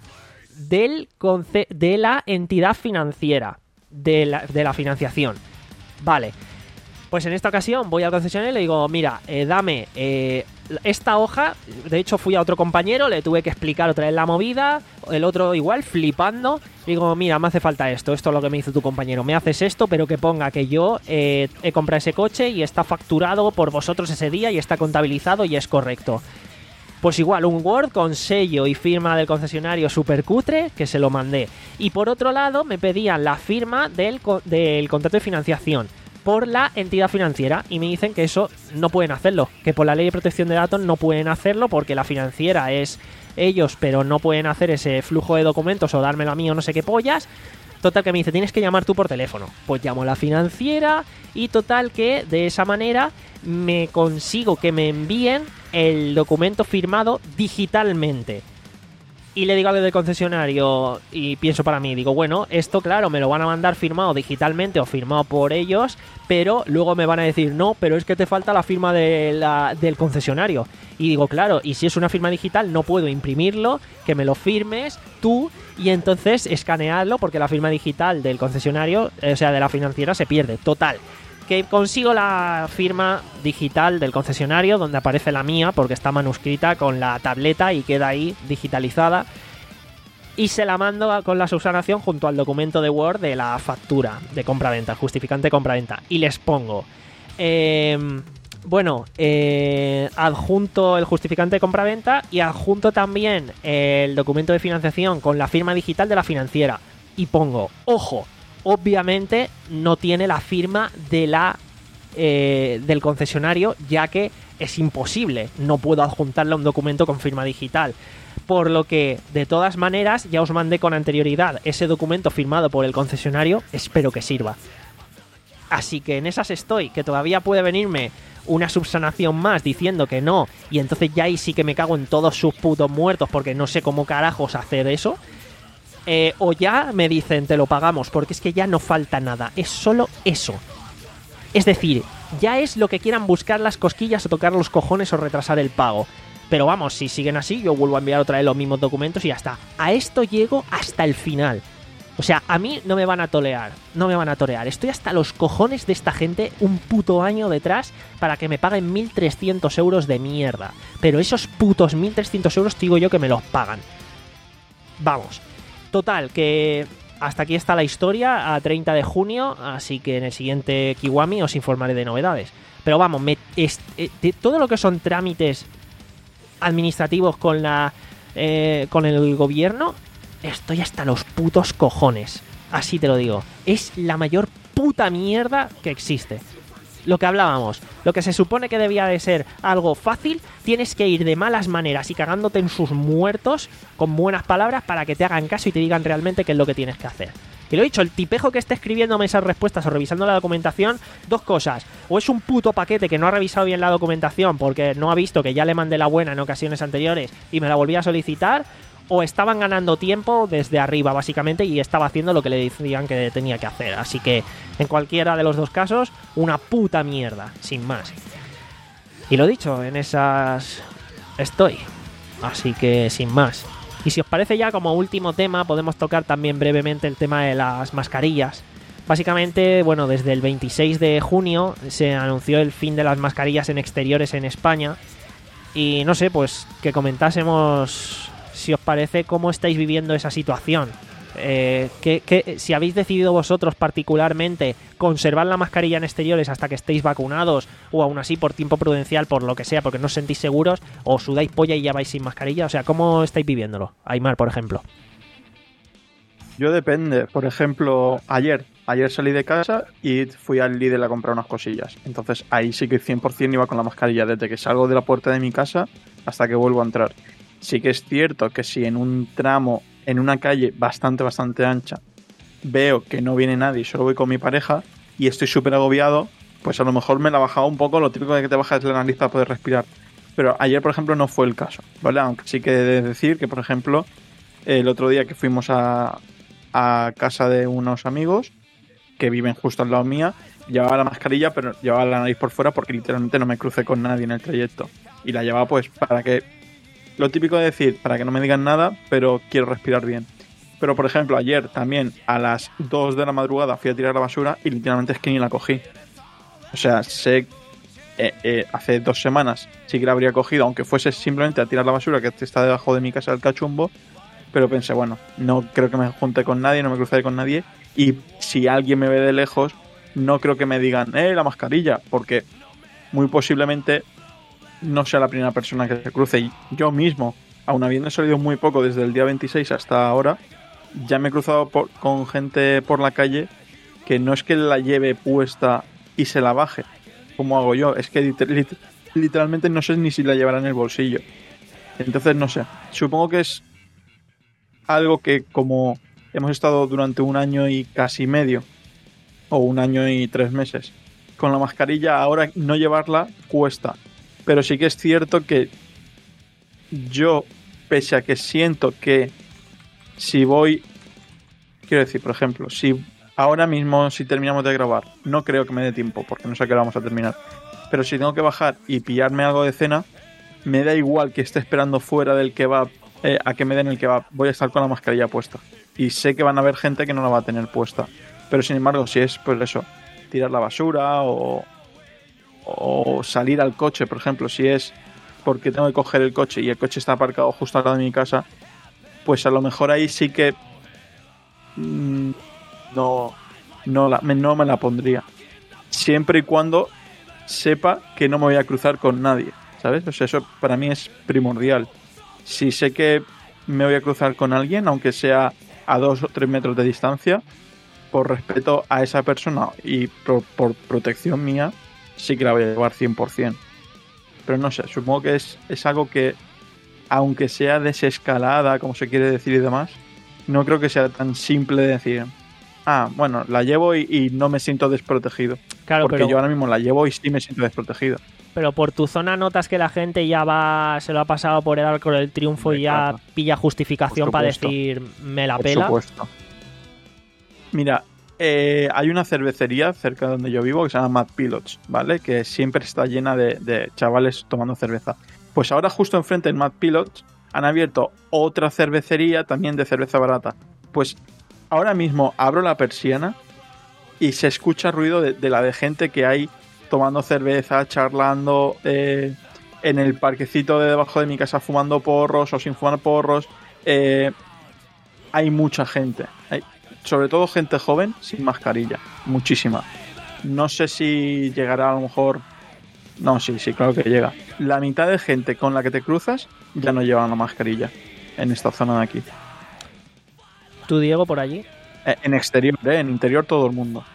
del conce- de la entidad financiera. De la, de la financiación. Vale. Pues en esta ocasión voy al concesionario y le digo, mira, eh, dame eh, esta hoja. De hecho fui a otro compañero, le tuve que explicar otra vez la movida. El otro igual, flipando. Digo, mira, me hace falta esto. Esto es lo que me hizo tu compañero. Me haces esto, pero que ponga que yo eh, he comprado ese coche y está facturado por vosotros ese día y está contabilizado y es correcto. Pues igual, un Word con sello y firma del concesionario super cutre, que se lo mandé. Y por otro lado, me pedían la firma del, del contrato de financiación por la entidad financiera y me dicen que eso no pueden hacerlo, que por la ley de protección de datos no pueden hacerlo porque la financiera es ellos, pero no pueden hacer ese flujo de documentos o dármelo a mí o no sé qué pollas. Total que me dice, tienes que llamar tú por teléfono. Pues llamo a la financiera y total que de esa manera me consigo que me envíen el documento firmado digitalmente. Y le digo al del concesionario y pienso para mí, digo, bueno, esto claro, me lo van a mandar firmado digitalmente o firmado por ellos, pero luego me van a decir, no, pero es que te falta la firma de la, del concesionario. Y digo, claro, y si es una firma digital no puedo imprimirlo, que me lo firmes tú y entonces escanearlo porque la firma digital del concesionario, o sea, de la financiera se pierde. Total, que consigo la firma digital del concesionario donde aparece la mía porque está manuscrita con la tableta y queda ahí digitalizada y se la mando con la subsanación junto al documento de Word de la factura de compraventa, justificante de compraventa, y les pongo eh, bueno, eh, adjunto el justificante de compraventa y adjunto también el documento de financiación con la firma digital de la financiera y pongo, ojo, obviamente no tiene la firma de la eh, del concesionario, ya que es imposible, no puedo adjuntarle a un documento con firma digital. Por lo que, de todas maneras, ya os mandé con anterioridad ese documento firmado por el concesionario, espero que sirva. Así que en esas estoy, que todavía puede venirme una subsanación más diciendo que no, y entonces ya ahí sí que me cago en todos sus putos muertos porque no sé cómo carajos hacer eso. Eh, o ya me dicen, te lo pagamos, porque es que ya no falta nada, es solo eso. Es decir, ya es lo que quieran buscar las cosquillas o tocar los cojones o retrasar el pago. Pero vamos, si siguen así, yo vuelvo a enviar otra vez los mismos documentos y ya está. A esto llego hasta el final. O sea, a mí no me van a tolear, no me van a tolear. Estoy hasta los cojones de esta gente un puto año detrás para que me paguen mil trescientos euros de mierda. Pero esos putos mil trescientos euros, te digo yo que me los pagan. Vamos. Total, que hasta aquí está la historia a treinta de junio, así que en el siguiente Kiwami os informaré de novedades. Pero vamos, me, es, eh, de todo lo que son trámites administrativos con la eh, con el gobierno... Estoy hasta los putos cojones. Así te lo digo. Es la mayor puta mierda que existe. Lo que hablábamos. Lo que se supone que debía de ser algo fácil, tienes que ir de malas maneras y cagándote en sus muertos con buenas palabras para que te hagan caso y te digan realmente qué es lo que tienes que hacer. Y lo he dicho, el tipejo que esté escribiéndome esas respuestas o revisando la documentación, dos cosas. O es un puto paquete que no ha revisado bien la documentación porque no ha visto que ya le mandé la buena en ocasiones anteriores y me la volví a solicitar, o estaban ganando tiempo desde arriba, básicamente, y estaba haciendo lo que le decían que tenía que hacer. Así que, en cualquiera de los dos casos, una puta mierda, sin más. Y lo dicho, en esas estoy. Así que, sin más. Y si os parece ya, como último tema, podemos tocar también brevemente el tema de las mascarillas. Básicamente, bueno, desde el veintiséis de junio se anunció el fin de las mascarillas en exteriores en España. Y no sé, pues que comentásemos... si os parece, cómo estáis viviendo esa situación. Eh, que, que, si habéis decidido vosotros particularmente conservar la mascarilla en exteriores hasta que estéis vacunados, o aún así por tiempo prudencial, por lo que sea, porque no os sentís seguros, o sudáis polla y ya vais sin mascarilla. O sea, ¿cómo estáis viviéndolo? Aimar, por ejemplo. Yo depende. Por ejemplo, ayer ayer salí de casa y fui al Lidl a comprar unas cosillas. Entonces ahí sí que cien por ciento iba con la mascarilla desde que salgo de la puerta de mi casa hasta que vuelvo a entrar. Sí que es cierto que si en un tramo, en una calle bastante, bastante ancha, veo que no viene nadie y solo voy con mi pareja y estoy súper agobiado, pues a lo mejor me la bajaba un poco, lo típico de que te bajas la nariz para poder respirar. Pero ayer, por ejemplo, no fue el caso, ¿vale? Aunque sí que he de decir que, por ejemplo, el otro día que fuimos a, a casa de unos amigos que viven justo al lado mía, llevaba la mascarilla, pero llevaba la nariz por fuera porque literalmente no me crucé con nadie en el trayecto. Y la llevaba pues para que... Lo típico de decir, para que no me digan nada, pero quiero respirar bien. Pero, por ejemplo, ayer también a las dos de la madrugada fui a tirar la basura y literalmente es que ni la cogí. O sea, sé... Eh, eh, hace dos semanas sí que la habría cogido, aunque fuese simplemente a tirar la basura que está debajo de mi casa del cachumbo, pero pensé, bueno, no creo que me junte con nadie, no me cruceré con nadie, y si alguien me ve de lejos, no creo que me digan, eh, la mascarilla, porque muy posiblemente no sea la primera persona que se cruce. Y yo mismo, aun habiendo salido muy poco desde el día veintiséis hasta ahora, ya me he cruzado por, con gente por la calle que no es que la lleve puesta y se la baje, como hago yo, es que lit- literalmente no sé ni si la llevará en el bolsillo. Entonces no sé, supongo que es algo que como hemos estado durante un año y casi medio, o un año y tres meses con la mascarilla, ahora no llevarla cuesta. Pero sí que es cierto que yo, pese a que siento que si voy, quiero decir, por ejemplo, si ahora mismo, si terminamos de grabar, no creo que me dé tiempo, porque no sé a qué hora vamos a terminar. Pero si tengo que bajar y pillarme algo de cena, me da igual que esté esperando fuera del kebab eh, a que me den el kebab. Voy a estar con la mascarilla puesta. Y sé que van a haber gente que no la va a tener puesta. Pero sin embargo, si es, pues eso, tirar la basura o, o salir al coche, por ejemplo, si es porque tengo que coger el coche y el coche está aparcado justo al lado de mi casa, pues a lo mejor ahí sí que... Mmm, No, no, la, no me la pondría. Siempre y cuando sepa que no me voy a cruzar con nadie, ¿sabes? O sea, eso para mí es primordial. Si sé que me voy a cruzar con alguien, aunque sea a dos o tres metros de distancia, por respeto a esa persona y por, por protección mía, sí que la voy a llevar cien por ciento. Pero no sé, supongo que es, es algo que, aunque sea desescalada, como se quiere decir y demás, no creo que sea tan simple de decir... Ah, bueno, la llevo y, y no me siento desprotegido. Claro, porque pero, yo ahora mismo la llevo y sí me siento desprotegido. Pero por tu zona notas que la gente ya va, se lo ha pasado por el arco del triunfo Hombre, y ya claro. pilla justificación para decir me la por pela. Por supuesto. Mira, eh, hay una cervecería cerca de donde yo vivo que se llama Mad Pilots, ¿vale? Que siempre está llena de, de chavales tomando cerveza. Pues ahora justo enfrente en Mad Pilots han abierto otra cervecería también de cerveza barata. Pues ahora mismo abro la persiana y se escucha ruido de, de la de gente que hay tomando cerveza, charlando, eh, en el parquecito de debajo de mi casa fumando porros o sin fumar porros. Eh, hay mucha gente, hay, sobre todo gente joven sin mascarilla, muchísima. No sé si llegará a lo mejor... No, sí, sí, claro que llega. La mitad de gente con la que te cruzas ya no llevan la mascarilla en esta zona de aquí. ¿Tú, Diego, por allí? Eh, en exterior, eh, en interior todo el mundo.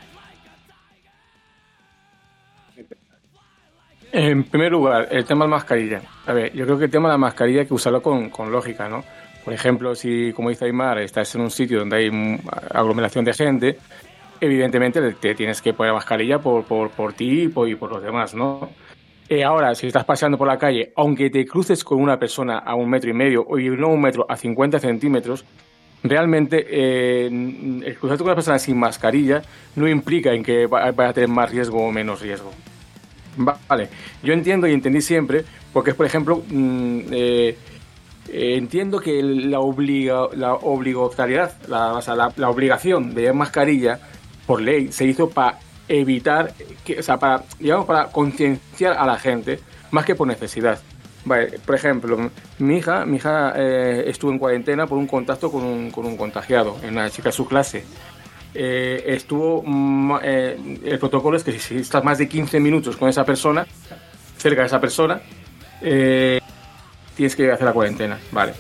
En primer lugar, el tema de la mascarilla. A ver, yo creo que el tema de la mascarilla hay que usarlo con, con lógica, ¿no? Por ejemplo, si, como dice Aymar, estás en un sitio donde hay aglomeración de gente, evidentemente te tienes que poner mascarilla por, por, por ti y por, y por los demás, ¿no? Eh, ahora, si estás paseando por la calle, aunque te cruces con una persona a un metro y medio o y no un metro a cincuenta centímetros, realmente eh, el cruzarte con una persona sin mascarilla no implica en que vaya a tener más riesgo o menos riesgo. Vale, yo entiendo y entendí siempre, porque es, por ejemplo, mmm, eh, eh, entiendo que la, obliga, la obligatoriedad, la, o sea, la, la obligación de llevar mascarilla por ley se hizo para evitar, que, o sea, para, digamos, para concienciar a la gente, más que por necesidad. Vale, por ejemplo, mi hija, mi hija eh, estuvo en cuarentena por un contacto con un, con un contagiado, en una chica de su clase. Eh, estuvo eh, el protocolo es que si estás más de quince minutos con esa persona, cerca de esa persona, eh, tienes que hacer la cuarentena, vale.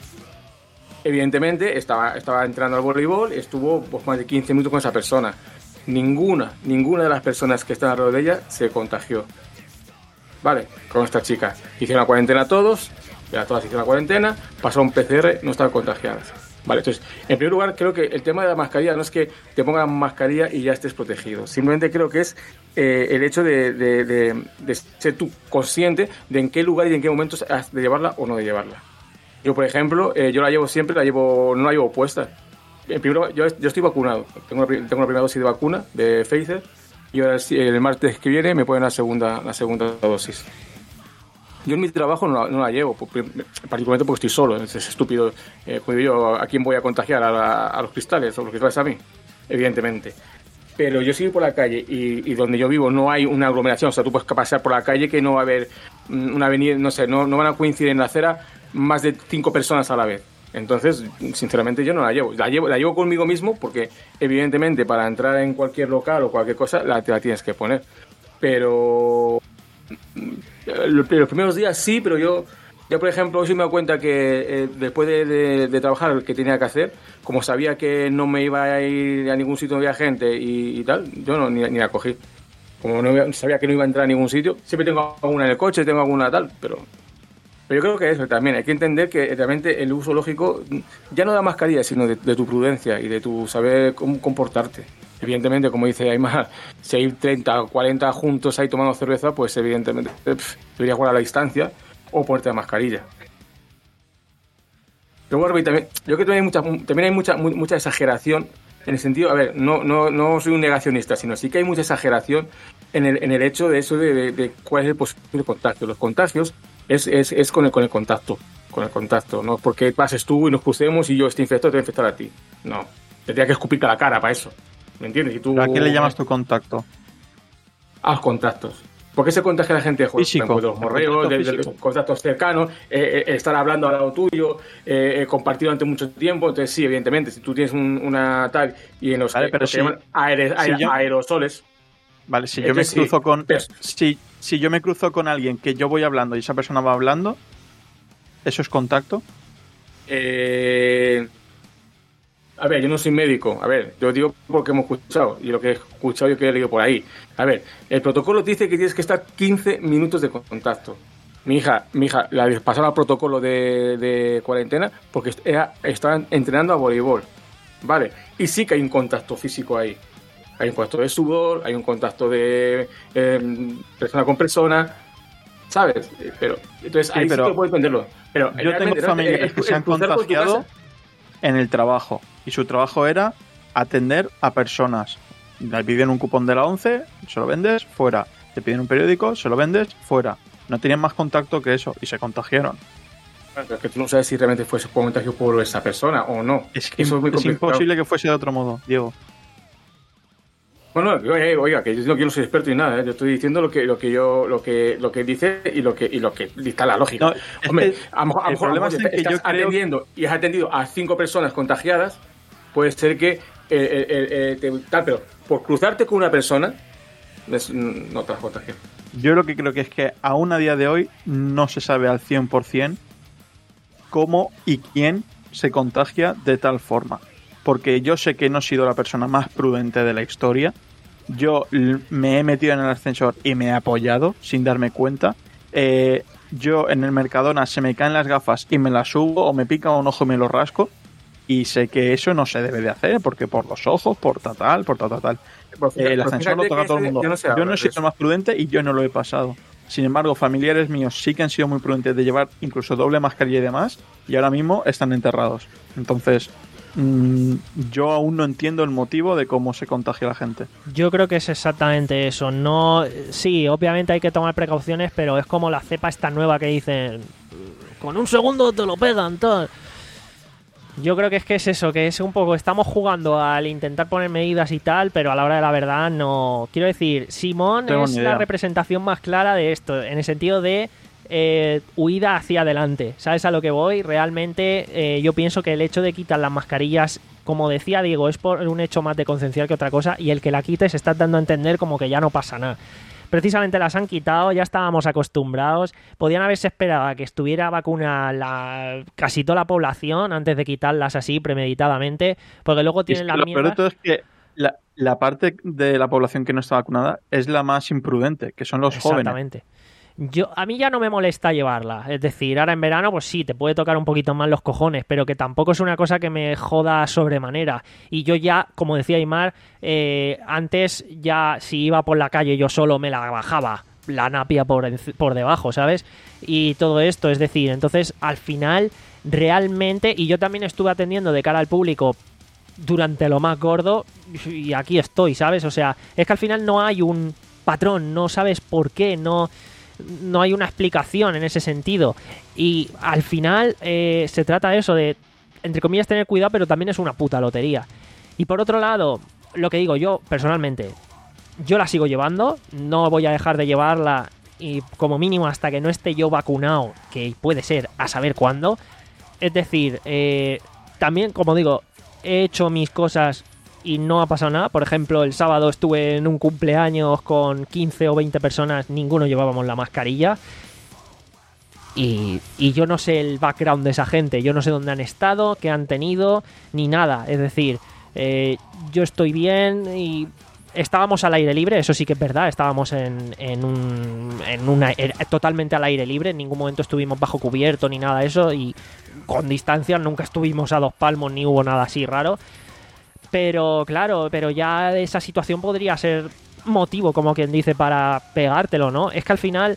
Evidentemente estaba, estaba entrando al voleibol, estuvo pues, más de quince minutos con esa persona. Ninguna, ninguna de las personas que están alrededor de ella se contagió, vale, con esta chica. Hicieron la cuarentena todos, ya todas hicieron la cuarentena, pasó un P C R, no estaban contagiadas. Vale, entonces, en primer lugar, creo que el tema de la mascarilla no es que te pongas mascarilla y ya estés protegido. Simplemente creo que es eh, el hecho de, de, de, de ser tú consciente de en qué lugar y en qué momentos has de llevarla o no de llevarla. Yo, por ejemplo, eh, yo la llevo siempre, la llevo no la llevo puesta. En primer lugar, yo, yo estoy vacunado. Tengo una, tengo una primera dosis de vacuna de Pfizer y ahora el martes que viene me ponen la segunda, la segunda dosis. Yo en mi trabajo no la, no la llevo, particularmente porque estoy solo. Es estúpido. Eh, yo, ¿a quién voy a contagiar? ¿A, la, a los cristales? ¿O los cristales a mí? Evidentemente. Pero yo sigo por la calle y, y donde yo vivo no hay una aglomeración. O sea, tú puedes pasear por la calle que no va a haber una avenida, no sé, no, no van a coincidir en la acera más de cinco personas a la vez. Entonces, sinceramente, yo no la llevo. La llevo, la llevo conmigo mismo porque, evidentemente, para entrar en cualquier local o cualquier cosa, la, te la tienes que poner. Pero... los primeros días sí, pero yo ya por ejemplo hoy sí me he dado cuenta que eh, después de, de, de trabajar lo que tenía que hacer, como sabía que no me iba a ir a ningún sitio donde había gente y, y tal, yo no, ni, ni la cogí. Como no sabía que no iba a entrar a ningún sitio, siempre tengo alguna en el coche, tengo alguna tal, pero pero yo creo que eso también, hay que entender que realmente el uso lógico ya no da mascarilla, sino de, de tu prudencia y de tu saber cómo comportarte. Evidentemente, como dice Aymar, si hay treinta o cuarenta juntos ahí tomando cerveza, pues evidentemente pff, deberías guardar la distancia o ponerte la mascarilla. Pero bueno, también, yo creo que también hay mucha, también hay mucha, mucha exageración en el sentido, a ver, no, no, no soy un negacionista, sino sí que hay mucha exageración en el, en el hecho de eso de, de, de cuál es el posible contagio. Los contagios es, es, es con, el, con el contacto, con el contacto, no porque pases tú y nos crucemos y yo esté infectado te voy a infectar a ti. No, tendría que escupirte la cara para eso. ¿Me entiendes? Y tú, ¿a qué le llamas tu contacto? A los contactos. ¿Por qué se contagia la gente? Joder, físico. De los morreos, de, de los contactos cercanos, eh, eh, estar hablando al lado tuyo, eh, eh, compartido durante mucho tiempo. Entonces, sí, evidentemente, si tú tienes un, una tal y en los vale, pero que si, llaman aere, aere, si yo, aerosoles. Vale, si yo me cruzo sí, con. Pero, si, si yo me cruzo con alguien que yo voy hablando y esa persona va hablando, ¿eso es contacto? Eh. A ver, yo no soy médico. A ver, yo digo porque hemos escuchado. Y lo que he escuchado yo que he leído por ahí. A ver, el protocolo dice que tienes que estar quince minutos de contacto. Mi hija, mi hija la pasaron al protocolo de, de cuarentena porque era, estaban entrenando a voleibol. Vale. Y sí que hay un contacto físico ahí. Hay un contacto de sudor, hay un contacto de eh, persona con persona. ¿Sabes? Pero, entonces sí, ahí pero sí que puedo entenderlo. Pero yo tengo familiares es, que se han contagiado en el trabajo. Y su trabajo era atender a personas. Le piden un cupón de la once, se lo vendes, fuera. Te piden un periódico, se lo vendes, fuera. No tenían más contacto que eso y se contagiaron. Es que tú no sabes si realmente fuese un contagio por esa persona o no. Es que Eso es, muy es imposible que fuese de otro modo, Diego. Bueno, oiga, oiga, que yo no soy experto en nada, ¿eh? Yo estoy diciendo lo que lo que yo lo que lo que dice y lo que y lo que dicta la lógica. No, Hombre, que a lo mejor, a lo mejor, a lo mejor es que estás yo creo... atendiendo y has atendido a cinco personas contagiadas, puede ser que eh, eh, eh, te, tal, pero por cruzarte con una persona es, no te has contagiado. Yo lo que creo que es que aún a día de hoy no se sabe al cien por ciento cómo y quién se contagia de tal forma. Porque yo sé que no he sido la persona más prudente de la historia. Yo me he metido en el ascensor y me he apoyado sin darme cuenta. Eh, yo en el Mercadona se me caen las gafas y me las subo, o me pica un ojo y me lo rasco. Y sé que eso no se debe de hacer, porque por los ojos, por tal, tal, por tal, tal, tal. Eh, el ascensor lo toca todo el mundo. Yo no, sé yo no he sido el más prudente y yo no lo he pasado. Sin embargo, familiares míos sí que han sido muy prudentes de llevar incluso doble mascarilla y demás, y ahora mismo están enterrados. Entonces, mmm, yo aún no entiendo el motivo de cómo se contagia la gente. Yo creo que es exactamente eso. No, sí, obviamente hay que tomar precauciones, pero es como la cepa esta nueva que dicen, con un segundo te lo pegan, tal. Yo creo que es que es eso, que es un poco, estamos jugando al intentar poner medidas y tal, pero a la hora de la verdad no. Quiero decir, Simón Tengo es la representación más clara de esto, en el sentido de eh, huida hacia adelante. ¿Sabes a lo que voy? Realmente eh, yo pienso que el hecho de quitar las mascarillas, como decía Diego, es por un hecho más de concienciar que otra cosa, y el que la quites está dando a entender como que ya no pasa nada. Precisamente las han quitado, ya estábamos acostumbrados. Podían haberse esperado a que estuviera vacuna la, casi toda la población antes de quitarlas así premeditadamente, porque luego tienen la mierda. Lo peor de todo es que la, la parte de la población que no está vacunada es la más imprudente, que son los Exactamente. jóvenes. Yo, a mí ya no me molesta llevarla, es decir, ahora en verano pues sí, te puede tocar un poquito más los cojones, pero que tampoco es una cosa que me joda sobremanera. Y yo ya, como decía Aimar, eh, antes ya si iba por la calle yo solo me la bajaba la napia por, por debajo, ¿sabes? Y todo esto, es decir, entonces al final realmente, y yo también estuve atendiendo de cara al público durante lo más gordo y aquí estoy, ¿sabes? O sea, es que al final no hay un patrón, no sabes por qué, no... no hay una explicación en ese sentido, y al final eh, se trata de eso, de entre comillas tener cuidado, pero también es una puta lotería. Y por otro lado, lo que digo yo personalmente, yo la sigo llevando, no voy a dejar de llevarla, y como mínimo hasta que no esté yo vacunado, que puede ser a saber cuándo. Es decir, eh, también, como digo, he hecho mis cosas y no ha pasado nada. Por ejemplo, el sábado estuve en un cumpleaños con quince o veinte personas, ninguno llevábamos la mascarilla. Y, y yo no sé el background de esa gente, yo no sé dónde han estado, qué han tenido, ni nada. Es decir, eh, yo estoy bien y estábamos al aire libre, eso sí que es verdad, estábamos en, en, un, en una totalmente al aire libre, en ningún momento estuvimos bajo cubierto ni nada de eso, y con distancia nunca estuvimos a dos palmos ni hubo nada así raro. Pero claro, pero ya esa situación podría ser motivo, como quien dice, para pegártelo, ¿no? Es que al final,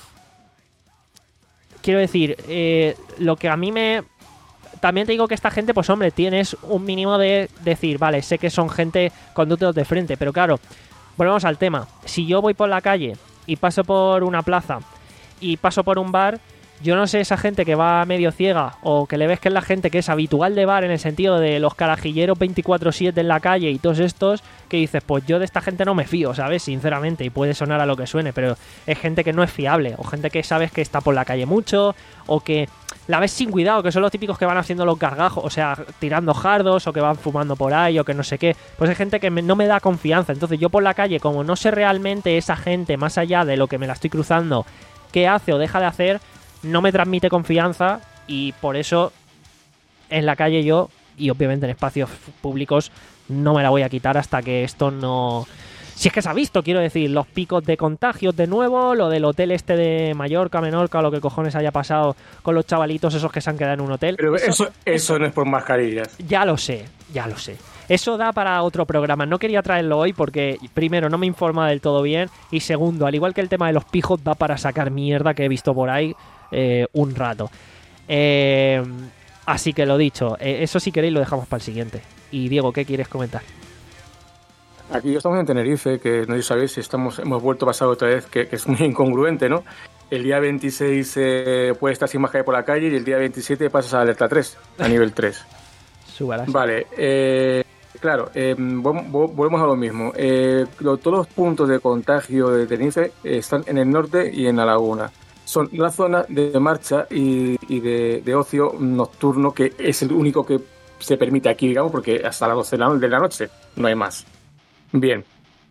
quiero decir, eh, lo que a mí me... También te digo que esta gente, pues hombre, tienes un mínimo de decir, vale, sé que son gente con dedos de frente, pero claro, volvemos al tema. Si yo voy por la calle y paso por una plaza y paso por un bar, yo no sé esa gente que va medio ciega o que le ves que es la gente que es habitual de bar en el sentido de los carajilleros veinticuatro siete en la calle y todos estos, que dices, pues yo de esta gente no me fío, ¿sabes? Sinceramente, y puede sonar a lo que suene, pero es gente que no es fiable, o gente que sabes que está por la calle mucho, o que la ves sin cuidado, que son los típicos que van haciendo los gargajos, o sea, tirando jardos, o que van fumando por ahí, o que no sé qué. Pues es gente que me, no me da confianza. Entonces yo por la calle, como no sé realmente esa gente, más allá de lo que me la estoy cruzando, qué hace o deja de hacer, no me transmite confianza, y por eso en la calle yo, y obviamente en espacios públicos, no me la voy a quitar hasta que esto no... Si es que se ha visto, quiero decir, los picos de contagios de nuevo, lo del hotel este de Mallorca, Menorca, lo que cojones haya pasado con los chavalitos esos que se han quedado en un hotel. Pero eso, eso, eso no es por mascarillas. Ya lo sé, ya lo sé. Eso da para otro programa. No quería traerlo hoy porque, primero, no me informa del todo bien, y segundo, al igual que el tema de los pijos, da para sacar mierda que he visto por ahí eh, un rato. Eh, así que lo dicho, eh, eso si queréis lo dejamos para el siguiente. Y Diego, ¿qué quieres comentar? Aquí estamos en Tenerife, que no sabéis si estamos, hemos vuelto a pasar otra vez, que, que es muy incongruente, ¿no? El día veintiséis eh, puedes estar sin mascarilla por la calle y el día veintisiete pasas a alerta tres, a nivel tres. Súbalas. Vale, eh, claro, eh, volvemos a lo mismo. Eh, lo, todos los puntos de contagio de Tenerife eh, están en el norte y en la laguna. Son la zona de marcha y, y de, de ocio nocturno, que es el único que se permite aquí, digamos, porque hasta las doce de la noche no hay más. Bien.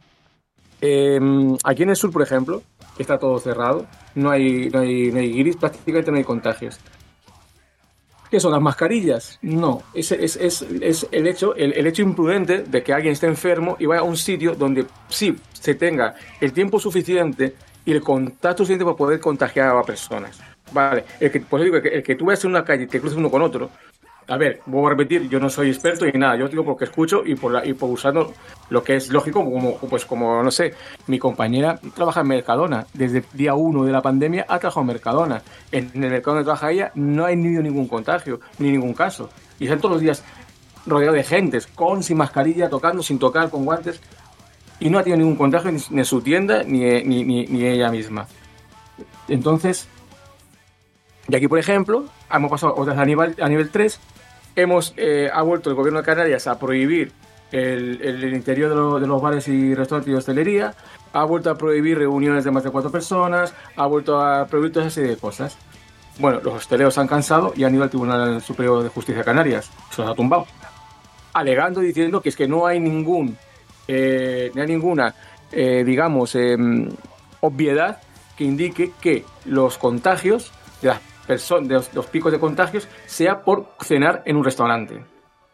Eh, aquí en el sur, por ejemplo, está todo cerrado, no hay, no hay, no hay guiris, prácticamente no hay contagios. ¿Qué son las mascarillas? No, es, es, es, es el, hecho, el, el hecho imprudente de que alguien esté enfermo y vaya a un sitio donde sí se tenga el tiempo suficiente y el contacto suficiente para poder contagiar a personas. Vale, el que, pues digo, el que, el que tú vayas en una calle y te cruces uno con otro. A ver, vuelvo a repetir, yo no soy experto ni nada, yo digo porque escucho y por, la, y por usando lo que es lógico, como, pues como, no sé, mi compañera trabaja en Mercadona, desde el día uno de la pandemia ha trabajado en Mercadona, en el mercado donde trabaja ella no hay ni ningún contagio, ni ningún caso, y están todos los días rodeados de gentes, con, sin mascarilla, tocando, sin tocar, con guantes, y no ha tenido ningún contagio ni, ni en su tienda, ni, ni, ni, ni ella misma. Entonces, y aquí, por ejemplo, hemos pasado otras a nivel, a nivel tres, hemos eh, ha vuelto el gobierno de Canarias a prohibir el, el, el interior de, lo, de los bares y restaurantes y hostelería, ha vuelto a prohibir reuniones de más de cuatro personas, ha vuelto a prohibir toda esa serie de cosas. Bueno, los hosteleros han cansado y han ido al Tribunal Superior de Justicia de Canarias, se los ha tumbado, alegando, diciendo que es que no hay ningún, eh, no hay ninguna, eh, digamos, eh, obviedad que indique que los contagios de las personas, de los, los picos de contagios, sea por cenar en un restaurante.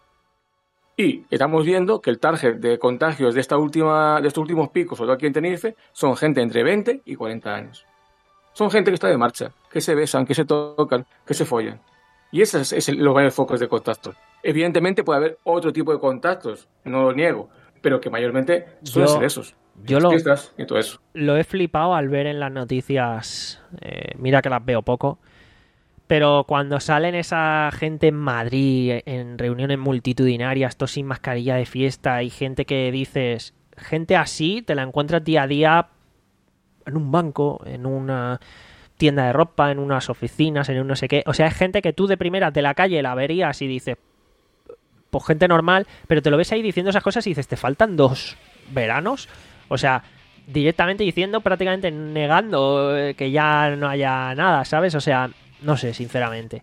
Y estamos viendo que el target de contagios de esta última, de estos últimos picos, sobre todo aquí en Tenerife, son gente entre veinte y cuarenta años. Son gente que está de marcha, que se besan, que se tocan, que se follan. Y esos son es los mayores focos de contacto. Evidentemente puede haber otro tipo de contactos, no lo niego, pero que mayormente suelen yo, ser esos. Yo lo, y todo eso. lo he flipado al ver en las noticias, eh, mira que las veo poco, pero cuando salen esa gente en Madrid, en reuniones multitudinarias, todos sin mascarilla de fiesta, y gente que dices, gente así te la encuentras día a día en un banco, en una tienda de ropa, en unas oficinas, en un no sé qué. O sea, es gente que tú de primeras de la calle la verías y dices, pues gente normal, pero te lo ves ahí diciendo esas cosas y dices, ¿te faltan dos veranos? O sea, directamente diciendo, prácticamente negando que ya no haya nada, ¿sabes? O sea, no sé, sinceramente.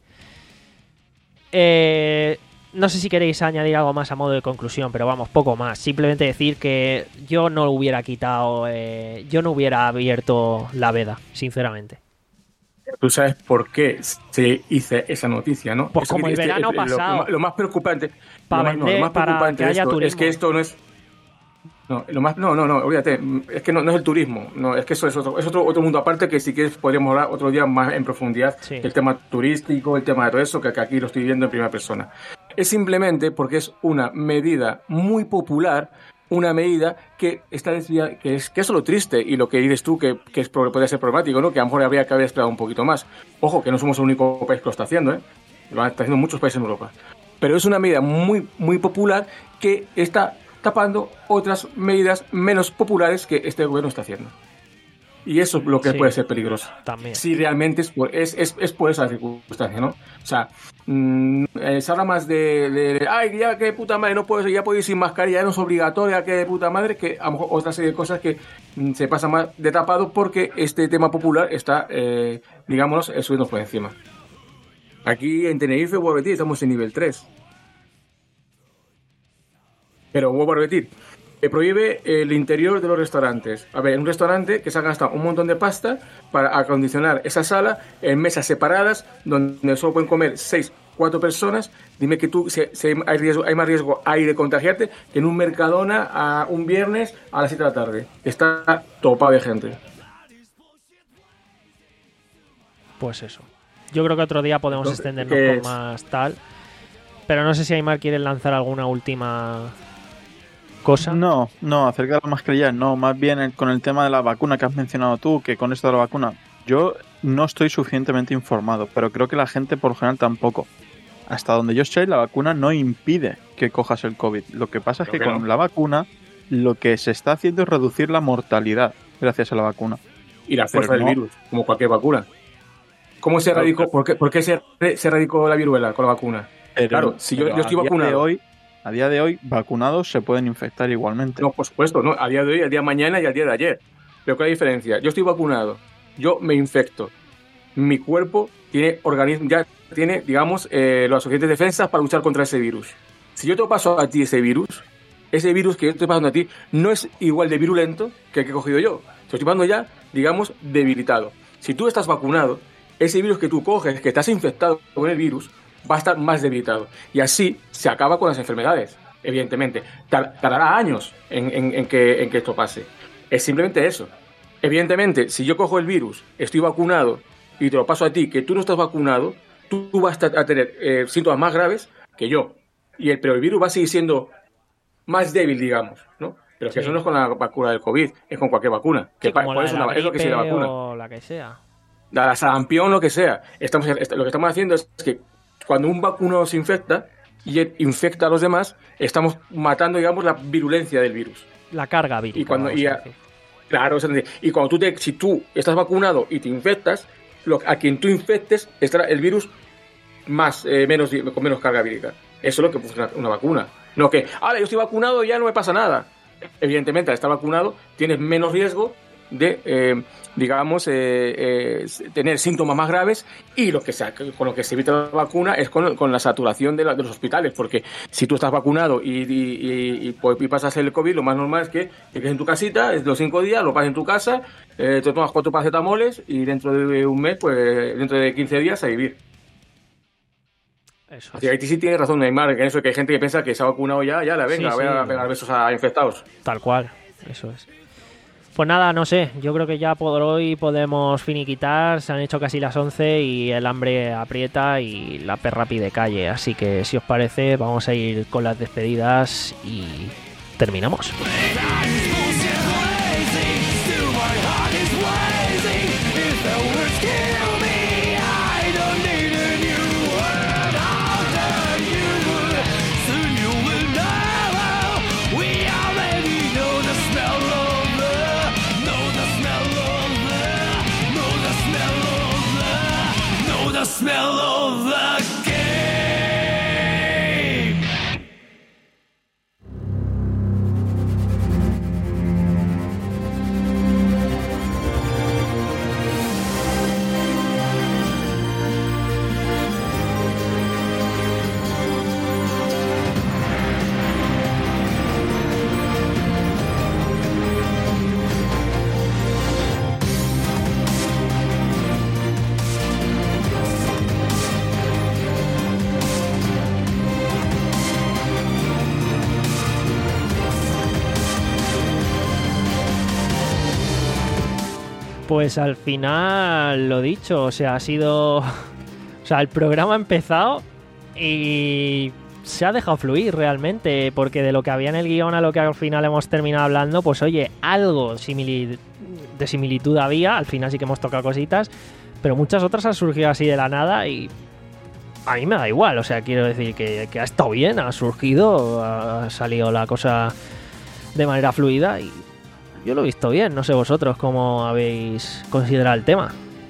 Eh, no sé si queréis añadir algo más a modo de conclusión, pero vamos, poco más. Simplemente decir que yo no hubiera quitado, eh, yo no hubiera abierto la veda, sinceramente. Tú sabes por qué se hizo esa noticia, ¿no? Pues Eso como que, el este, verano el, pasado. Lo, lo más preocupante, para lo más, vender, no, lo más para preocupante que haya esto, turismo. es que esto no es... No, lo más, no, no, no, olvídate, es que no, no es el turismo, no, es que eso es otro, es otro, otro mundo aparte que si quieres podríamos hablar otro día más en profundidad, sí. El tema turístico, el tema de todo eso, que, que aquí lo estoy viendo en primera persona. Es simplemente porque es una medida muy popular, una medida que está desviada, que es, que es lo triste y lo que dices tú que, que es, podría ser problemático, ¿no? Que a lo mejor habría que haber esperado un poquito más. Ojo, que no somos el único país que lo está haciendo, ¿eh? Lo están haciendo muchos países en Europa. Pero es una medida muy, muy popular que está tapando otras medidas menos populares que este gobierno está haciendo. Y eso es lo que sí, puede ser peligroso. También. Si realmente es por, es, es, es por esa circunstancia, ¿no? O sea, mmm, se habla más de, de, de, ay, ya que puta madre, no puedo, ya puedo ir sin mascarilla, ya no es obligatoria, que de puta madre, que a lo mejor otra serie de cosas que mmm, se pasa más de tapado porque este tema popular está, eh, digámonos, subiendo por encima. Aquí en Tenerife, vuelvo a repetir, estamos en nivel tres. Pero vuelvo a repetir, eh, prohíbe el interior de los restaurantes. A ver, en un restaurante que se ha gastado un montón de pasta para acondicionar esa sala en mesas separadas donde solo pueden comer seis, cuatro personas. Dime que tú, si, si hay, riesgo, hay más riesgo ahí de contagiarte que en un Mercadona a un viernes a las siete de la tarde. Está topado de gente. Pues eso. Yo creo que otro día podemos Entonces, extendernos con más tal. Pero no sé si Aymar quiere lanzar alguna última cosa. No, no, acerca de la mascarilla, no, más bien el, con el tema de la vacuna que has mencionado tú, que con esto de la vacuna, yo no estoy suficientemente informado, pero creo que la gente por lo general tampoco. Hasta donde yo sé, la vacuna no impide que cojas el COVID. Lo que pasa es que, que con no. la vacuna lo que se está haciendo es reducir la mortalidad gracias a la vacuna. Y la fuerza Pero del no- virus, como cualquier vacuna. ¿Cómo se erradicó? ¿Por qué, por qué se, se erradicó la viruela con la vacuna? Pero- Claro, si yo, pero yo estoy a día vacunado. de hoy, a día de hoy, vacunados se pueden infectar igualmente. No, por supuesto, no. A día de hoy, al día de mañana y al día de ayer. Pero ¿cuál es la diferencia? Yo estoy vacunado, yo me infecto. Mi cuerpo tiene organismo, ya tiene, digamos, eh, las suficientes defensas para luchar contra ese virus. Si yo te paso a ti ese virus, ese virus que yo te estoy pasando a ti no es igual de virulento que el que he cogido yo. Te lo estoy pasando ya, digamos, debilitado. Si tú estás vacunado, ese virus que tú coges, que estás infectado con el virus, va a estar más debilitado. Y así se acaba con las enfermedades, evidentemente. Tar- Tardará años en, en- en que, en que esto pase. Es simplemente eso. Evidentemente, si yo cojo el virus, estoy vacunado y te lo paso a ti, que tú no estás vacunado, tú, tú vas a tener eh, síntomas más graves que yo. Y el, pero el virus va a seguir siendo más débil, digamos, ¿no? Pero que Sí. eso no es con la vacuna del COVID, es con cualquier vacuna. Que Sí, pa- como por la eso de la una- es lo que sería la gripe vacuna. o la que sea. La, la sarampión, lo que sea. Estamos, est- lo que estamos haciendo es que cuando un vacuno se infecta y él infecta a los demás, estamos matando, digamos, la virulencia del virus. La carga vírica. Y cuando- vamos y a a- decir. Claro, o sea, y cuando tú te, si tú estás vacunado y te infectas, lo- a quien tú infectes estará el virus más, eh, menos, con menos carga vírica. Eso es lo que funciona una vacuna. No que, ahora yo estoy vacunado y ya no me pasa nada. Evidentemente, al estar vacunado tienes menos riesgo de, eh, digamos, eh, eh, tener síntomas más graves, y lo que se, con lo que se evita la vacuna es con, con la saturación de, la- de los hospitales, porque si tú estás vacunado y, y, y- y, pues, y pasas el COVID, lo más normal es que te quedes en tu casita, es los cinco días, lo pasas en tu casa, eh, te tomas cuatro paracetamoles y dentro de un mes, pues dentro de quince días a vivir. Eso Así que ahí sí tiene razón Neymar, en eso que hay gente que piensa que se ha vacunado ya, ya la venga, Sí, voy a sí. pegar besos a infectados. Tal cual, eso es. Pues nada, no sé, yo creo que ya por hoy podemos finiquitar, se han hecho casi las once y el hambre aprieta y la perra pide calle, así que si os parece vamos a ir con las despedidas y terminamos. Pues al final, lo dicho, o sea, ha sido... O sea, el programa ha empezado y se ha dejado fluir realmente, porque de lo que había en el guión a lo que al final hemos terminado hablando, pues oye, algo simili- de similitud había, al final sí que hemos tocado cositas, pero muchas otras han surgido así de la nada y a mí me da igual, o sea, quiero decir que, que ha estado bien, ha surgido, ha salido la cosa de manera fluida y yo lo he visto bien, no sé vosotros cómo habéis considerado el tema.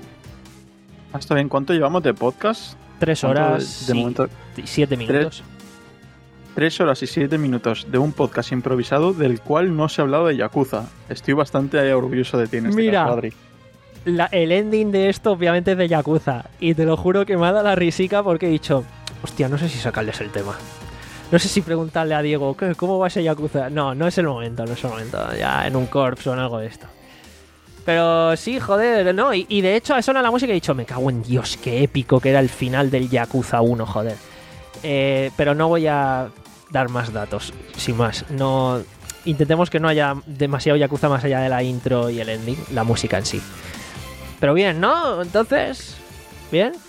Hasta bien, ¿cuánto llevamos de podcast? Tres ¿Cuánto horas de, de y momento? siete minutos. Tres horas y siete minutos de un podcast improvisado del cual no se ha hablado de Yakuza. Estoy bastante orgulloso de ti en este Mira. caso, Adri. La- el ending de esto obviamente es de Yakuza y te lo juro que me ha dado la risica porque he dicho, hostia, no sé si sacarles el tema. No sé si preguntarle a Diego, ¿qué- ¿cómo va ese Yakuza? No, no es el momento, no es el momento. Ya en un corps o en algo de esto. Pero sí, joder, no. Y, y de hecho, suena la música y he dicho, me cago en Dios, qué épico que era el final del Yakuza uno, joder. Eh, pero no voy a dar más datos, sin más. No, intentemos que no haya demasiado Yakuza más allá de la intro y el ending, la música en sí. Pero bien, ¿no? Entonces, ¿bien?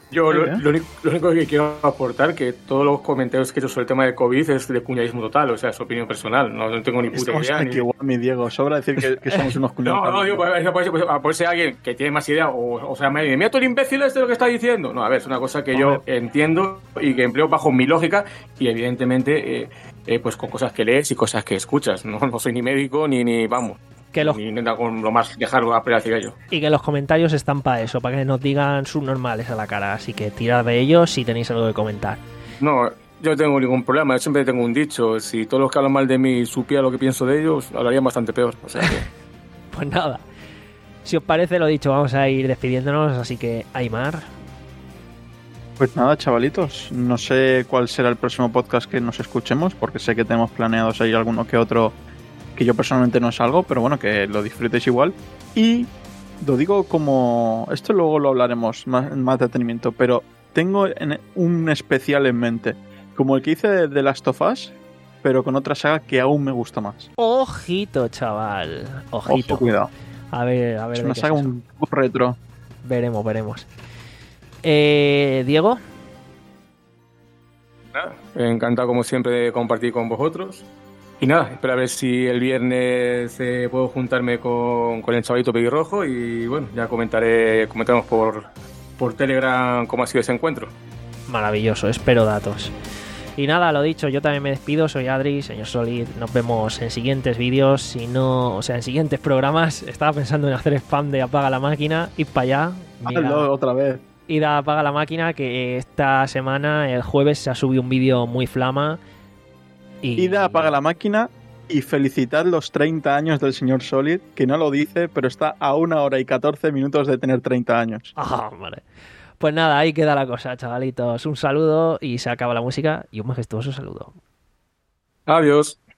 Yo lo, lo, único, lo único que quiero aportar que todos los comentarios que he hecho sobre el tema de COVID es de cuñadismo total, o sea, es opinión personal, no, no tengo ni puta Estamos idea. Ni... igual, mi Diego, sobra decir que, que somos unos cuñados. No, no, digo, pues, pues, pues, pues ser alguien que tiene más idea, o, o sea, me dice, mira tú el imbécil este lo que está diciendo. No, a ver, es una cosa que yo entiendo y que empleo bajo mi lógica y evidentemente, eh, eh, pues con cosas que lees y cosas que escuchas. No, no soy ni médico ni, ni vamos. Que los... Ni nada con lo más dejarlo a hacia ello. Y que los comentarios están para eso, para que nos digan subnormales a la cara. Así que tirad de ellos si tenéis algo que comentar. No, yo no tengo ningún problema. Yo siempre tengo un dicho. Si todos los que hablan mal de mí supieran lo que pienso de ellos, hablarían bastante peor. O sea que... Pues nada. Si os parece, lo dicho, vamos a ir despidiéndonos. Así que, Aimar. Pues nada, chavalitos. No sé cuál será el próximo podcast que nos escuchemos, porque sé que tenemos planeados ahí alguno que otro... que yo personalmente no salgo, pero bueno, que lo disfrutéis igual. Y lo digo como... esto luego lo hablaremos más, más detenimiento, pero tengo en, un especial en mente, como el que hice de The Last of Us, pero con otra saga que aún me gusta más. Ojito, chaval. Ojito. Ojo, cuidado. A ver, a ver. Es una saga es un poco retro. Veremos, veremos. Eh, Diego. Nada, encantado como siempre de compartir con vosotros. Y nada, espero a ver si el viernes eh, puedo juntarme con, con el chavalito pelirrojo y bueno, ya comentaré, comentaremos por, por Telegram cómo ha sido ese encuentro. Maravilloso, espero datos. Y nada, lo dicho, yo también me despido, soy Adri, señor Solid, nos vemos en siguientes vídeos, si no, o sea, en siguientes programas. Estaba pensando en hacer spam de Apaga la Máquina, id para allá. Hazlo otra vez. Id a Apaga la Máquina, que esta semana, el jueves, se ha subido un vídeo muy flama. Y... Ida, apaga la máquina y felicitad los treinta años del señor Solid, que no lo dice, pero está a una hora y catorce minutos de tener treinta años. Ah, vale. Pues nada, ahí queda la cosa, chavalitos. Un saludo y se acaba la música y un majestuoso saludo. Adiós.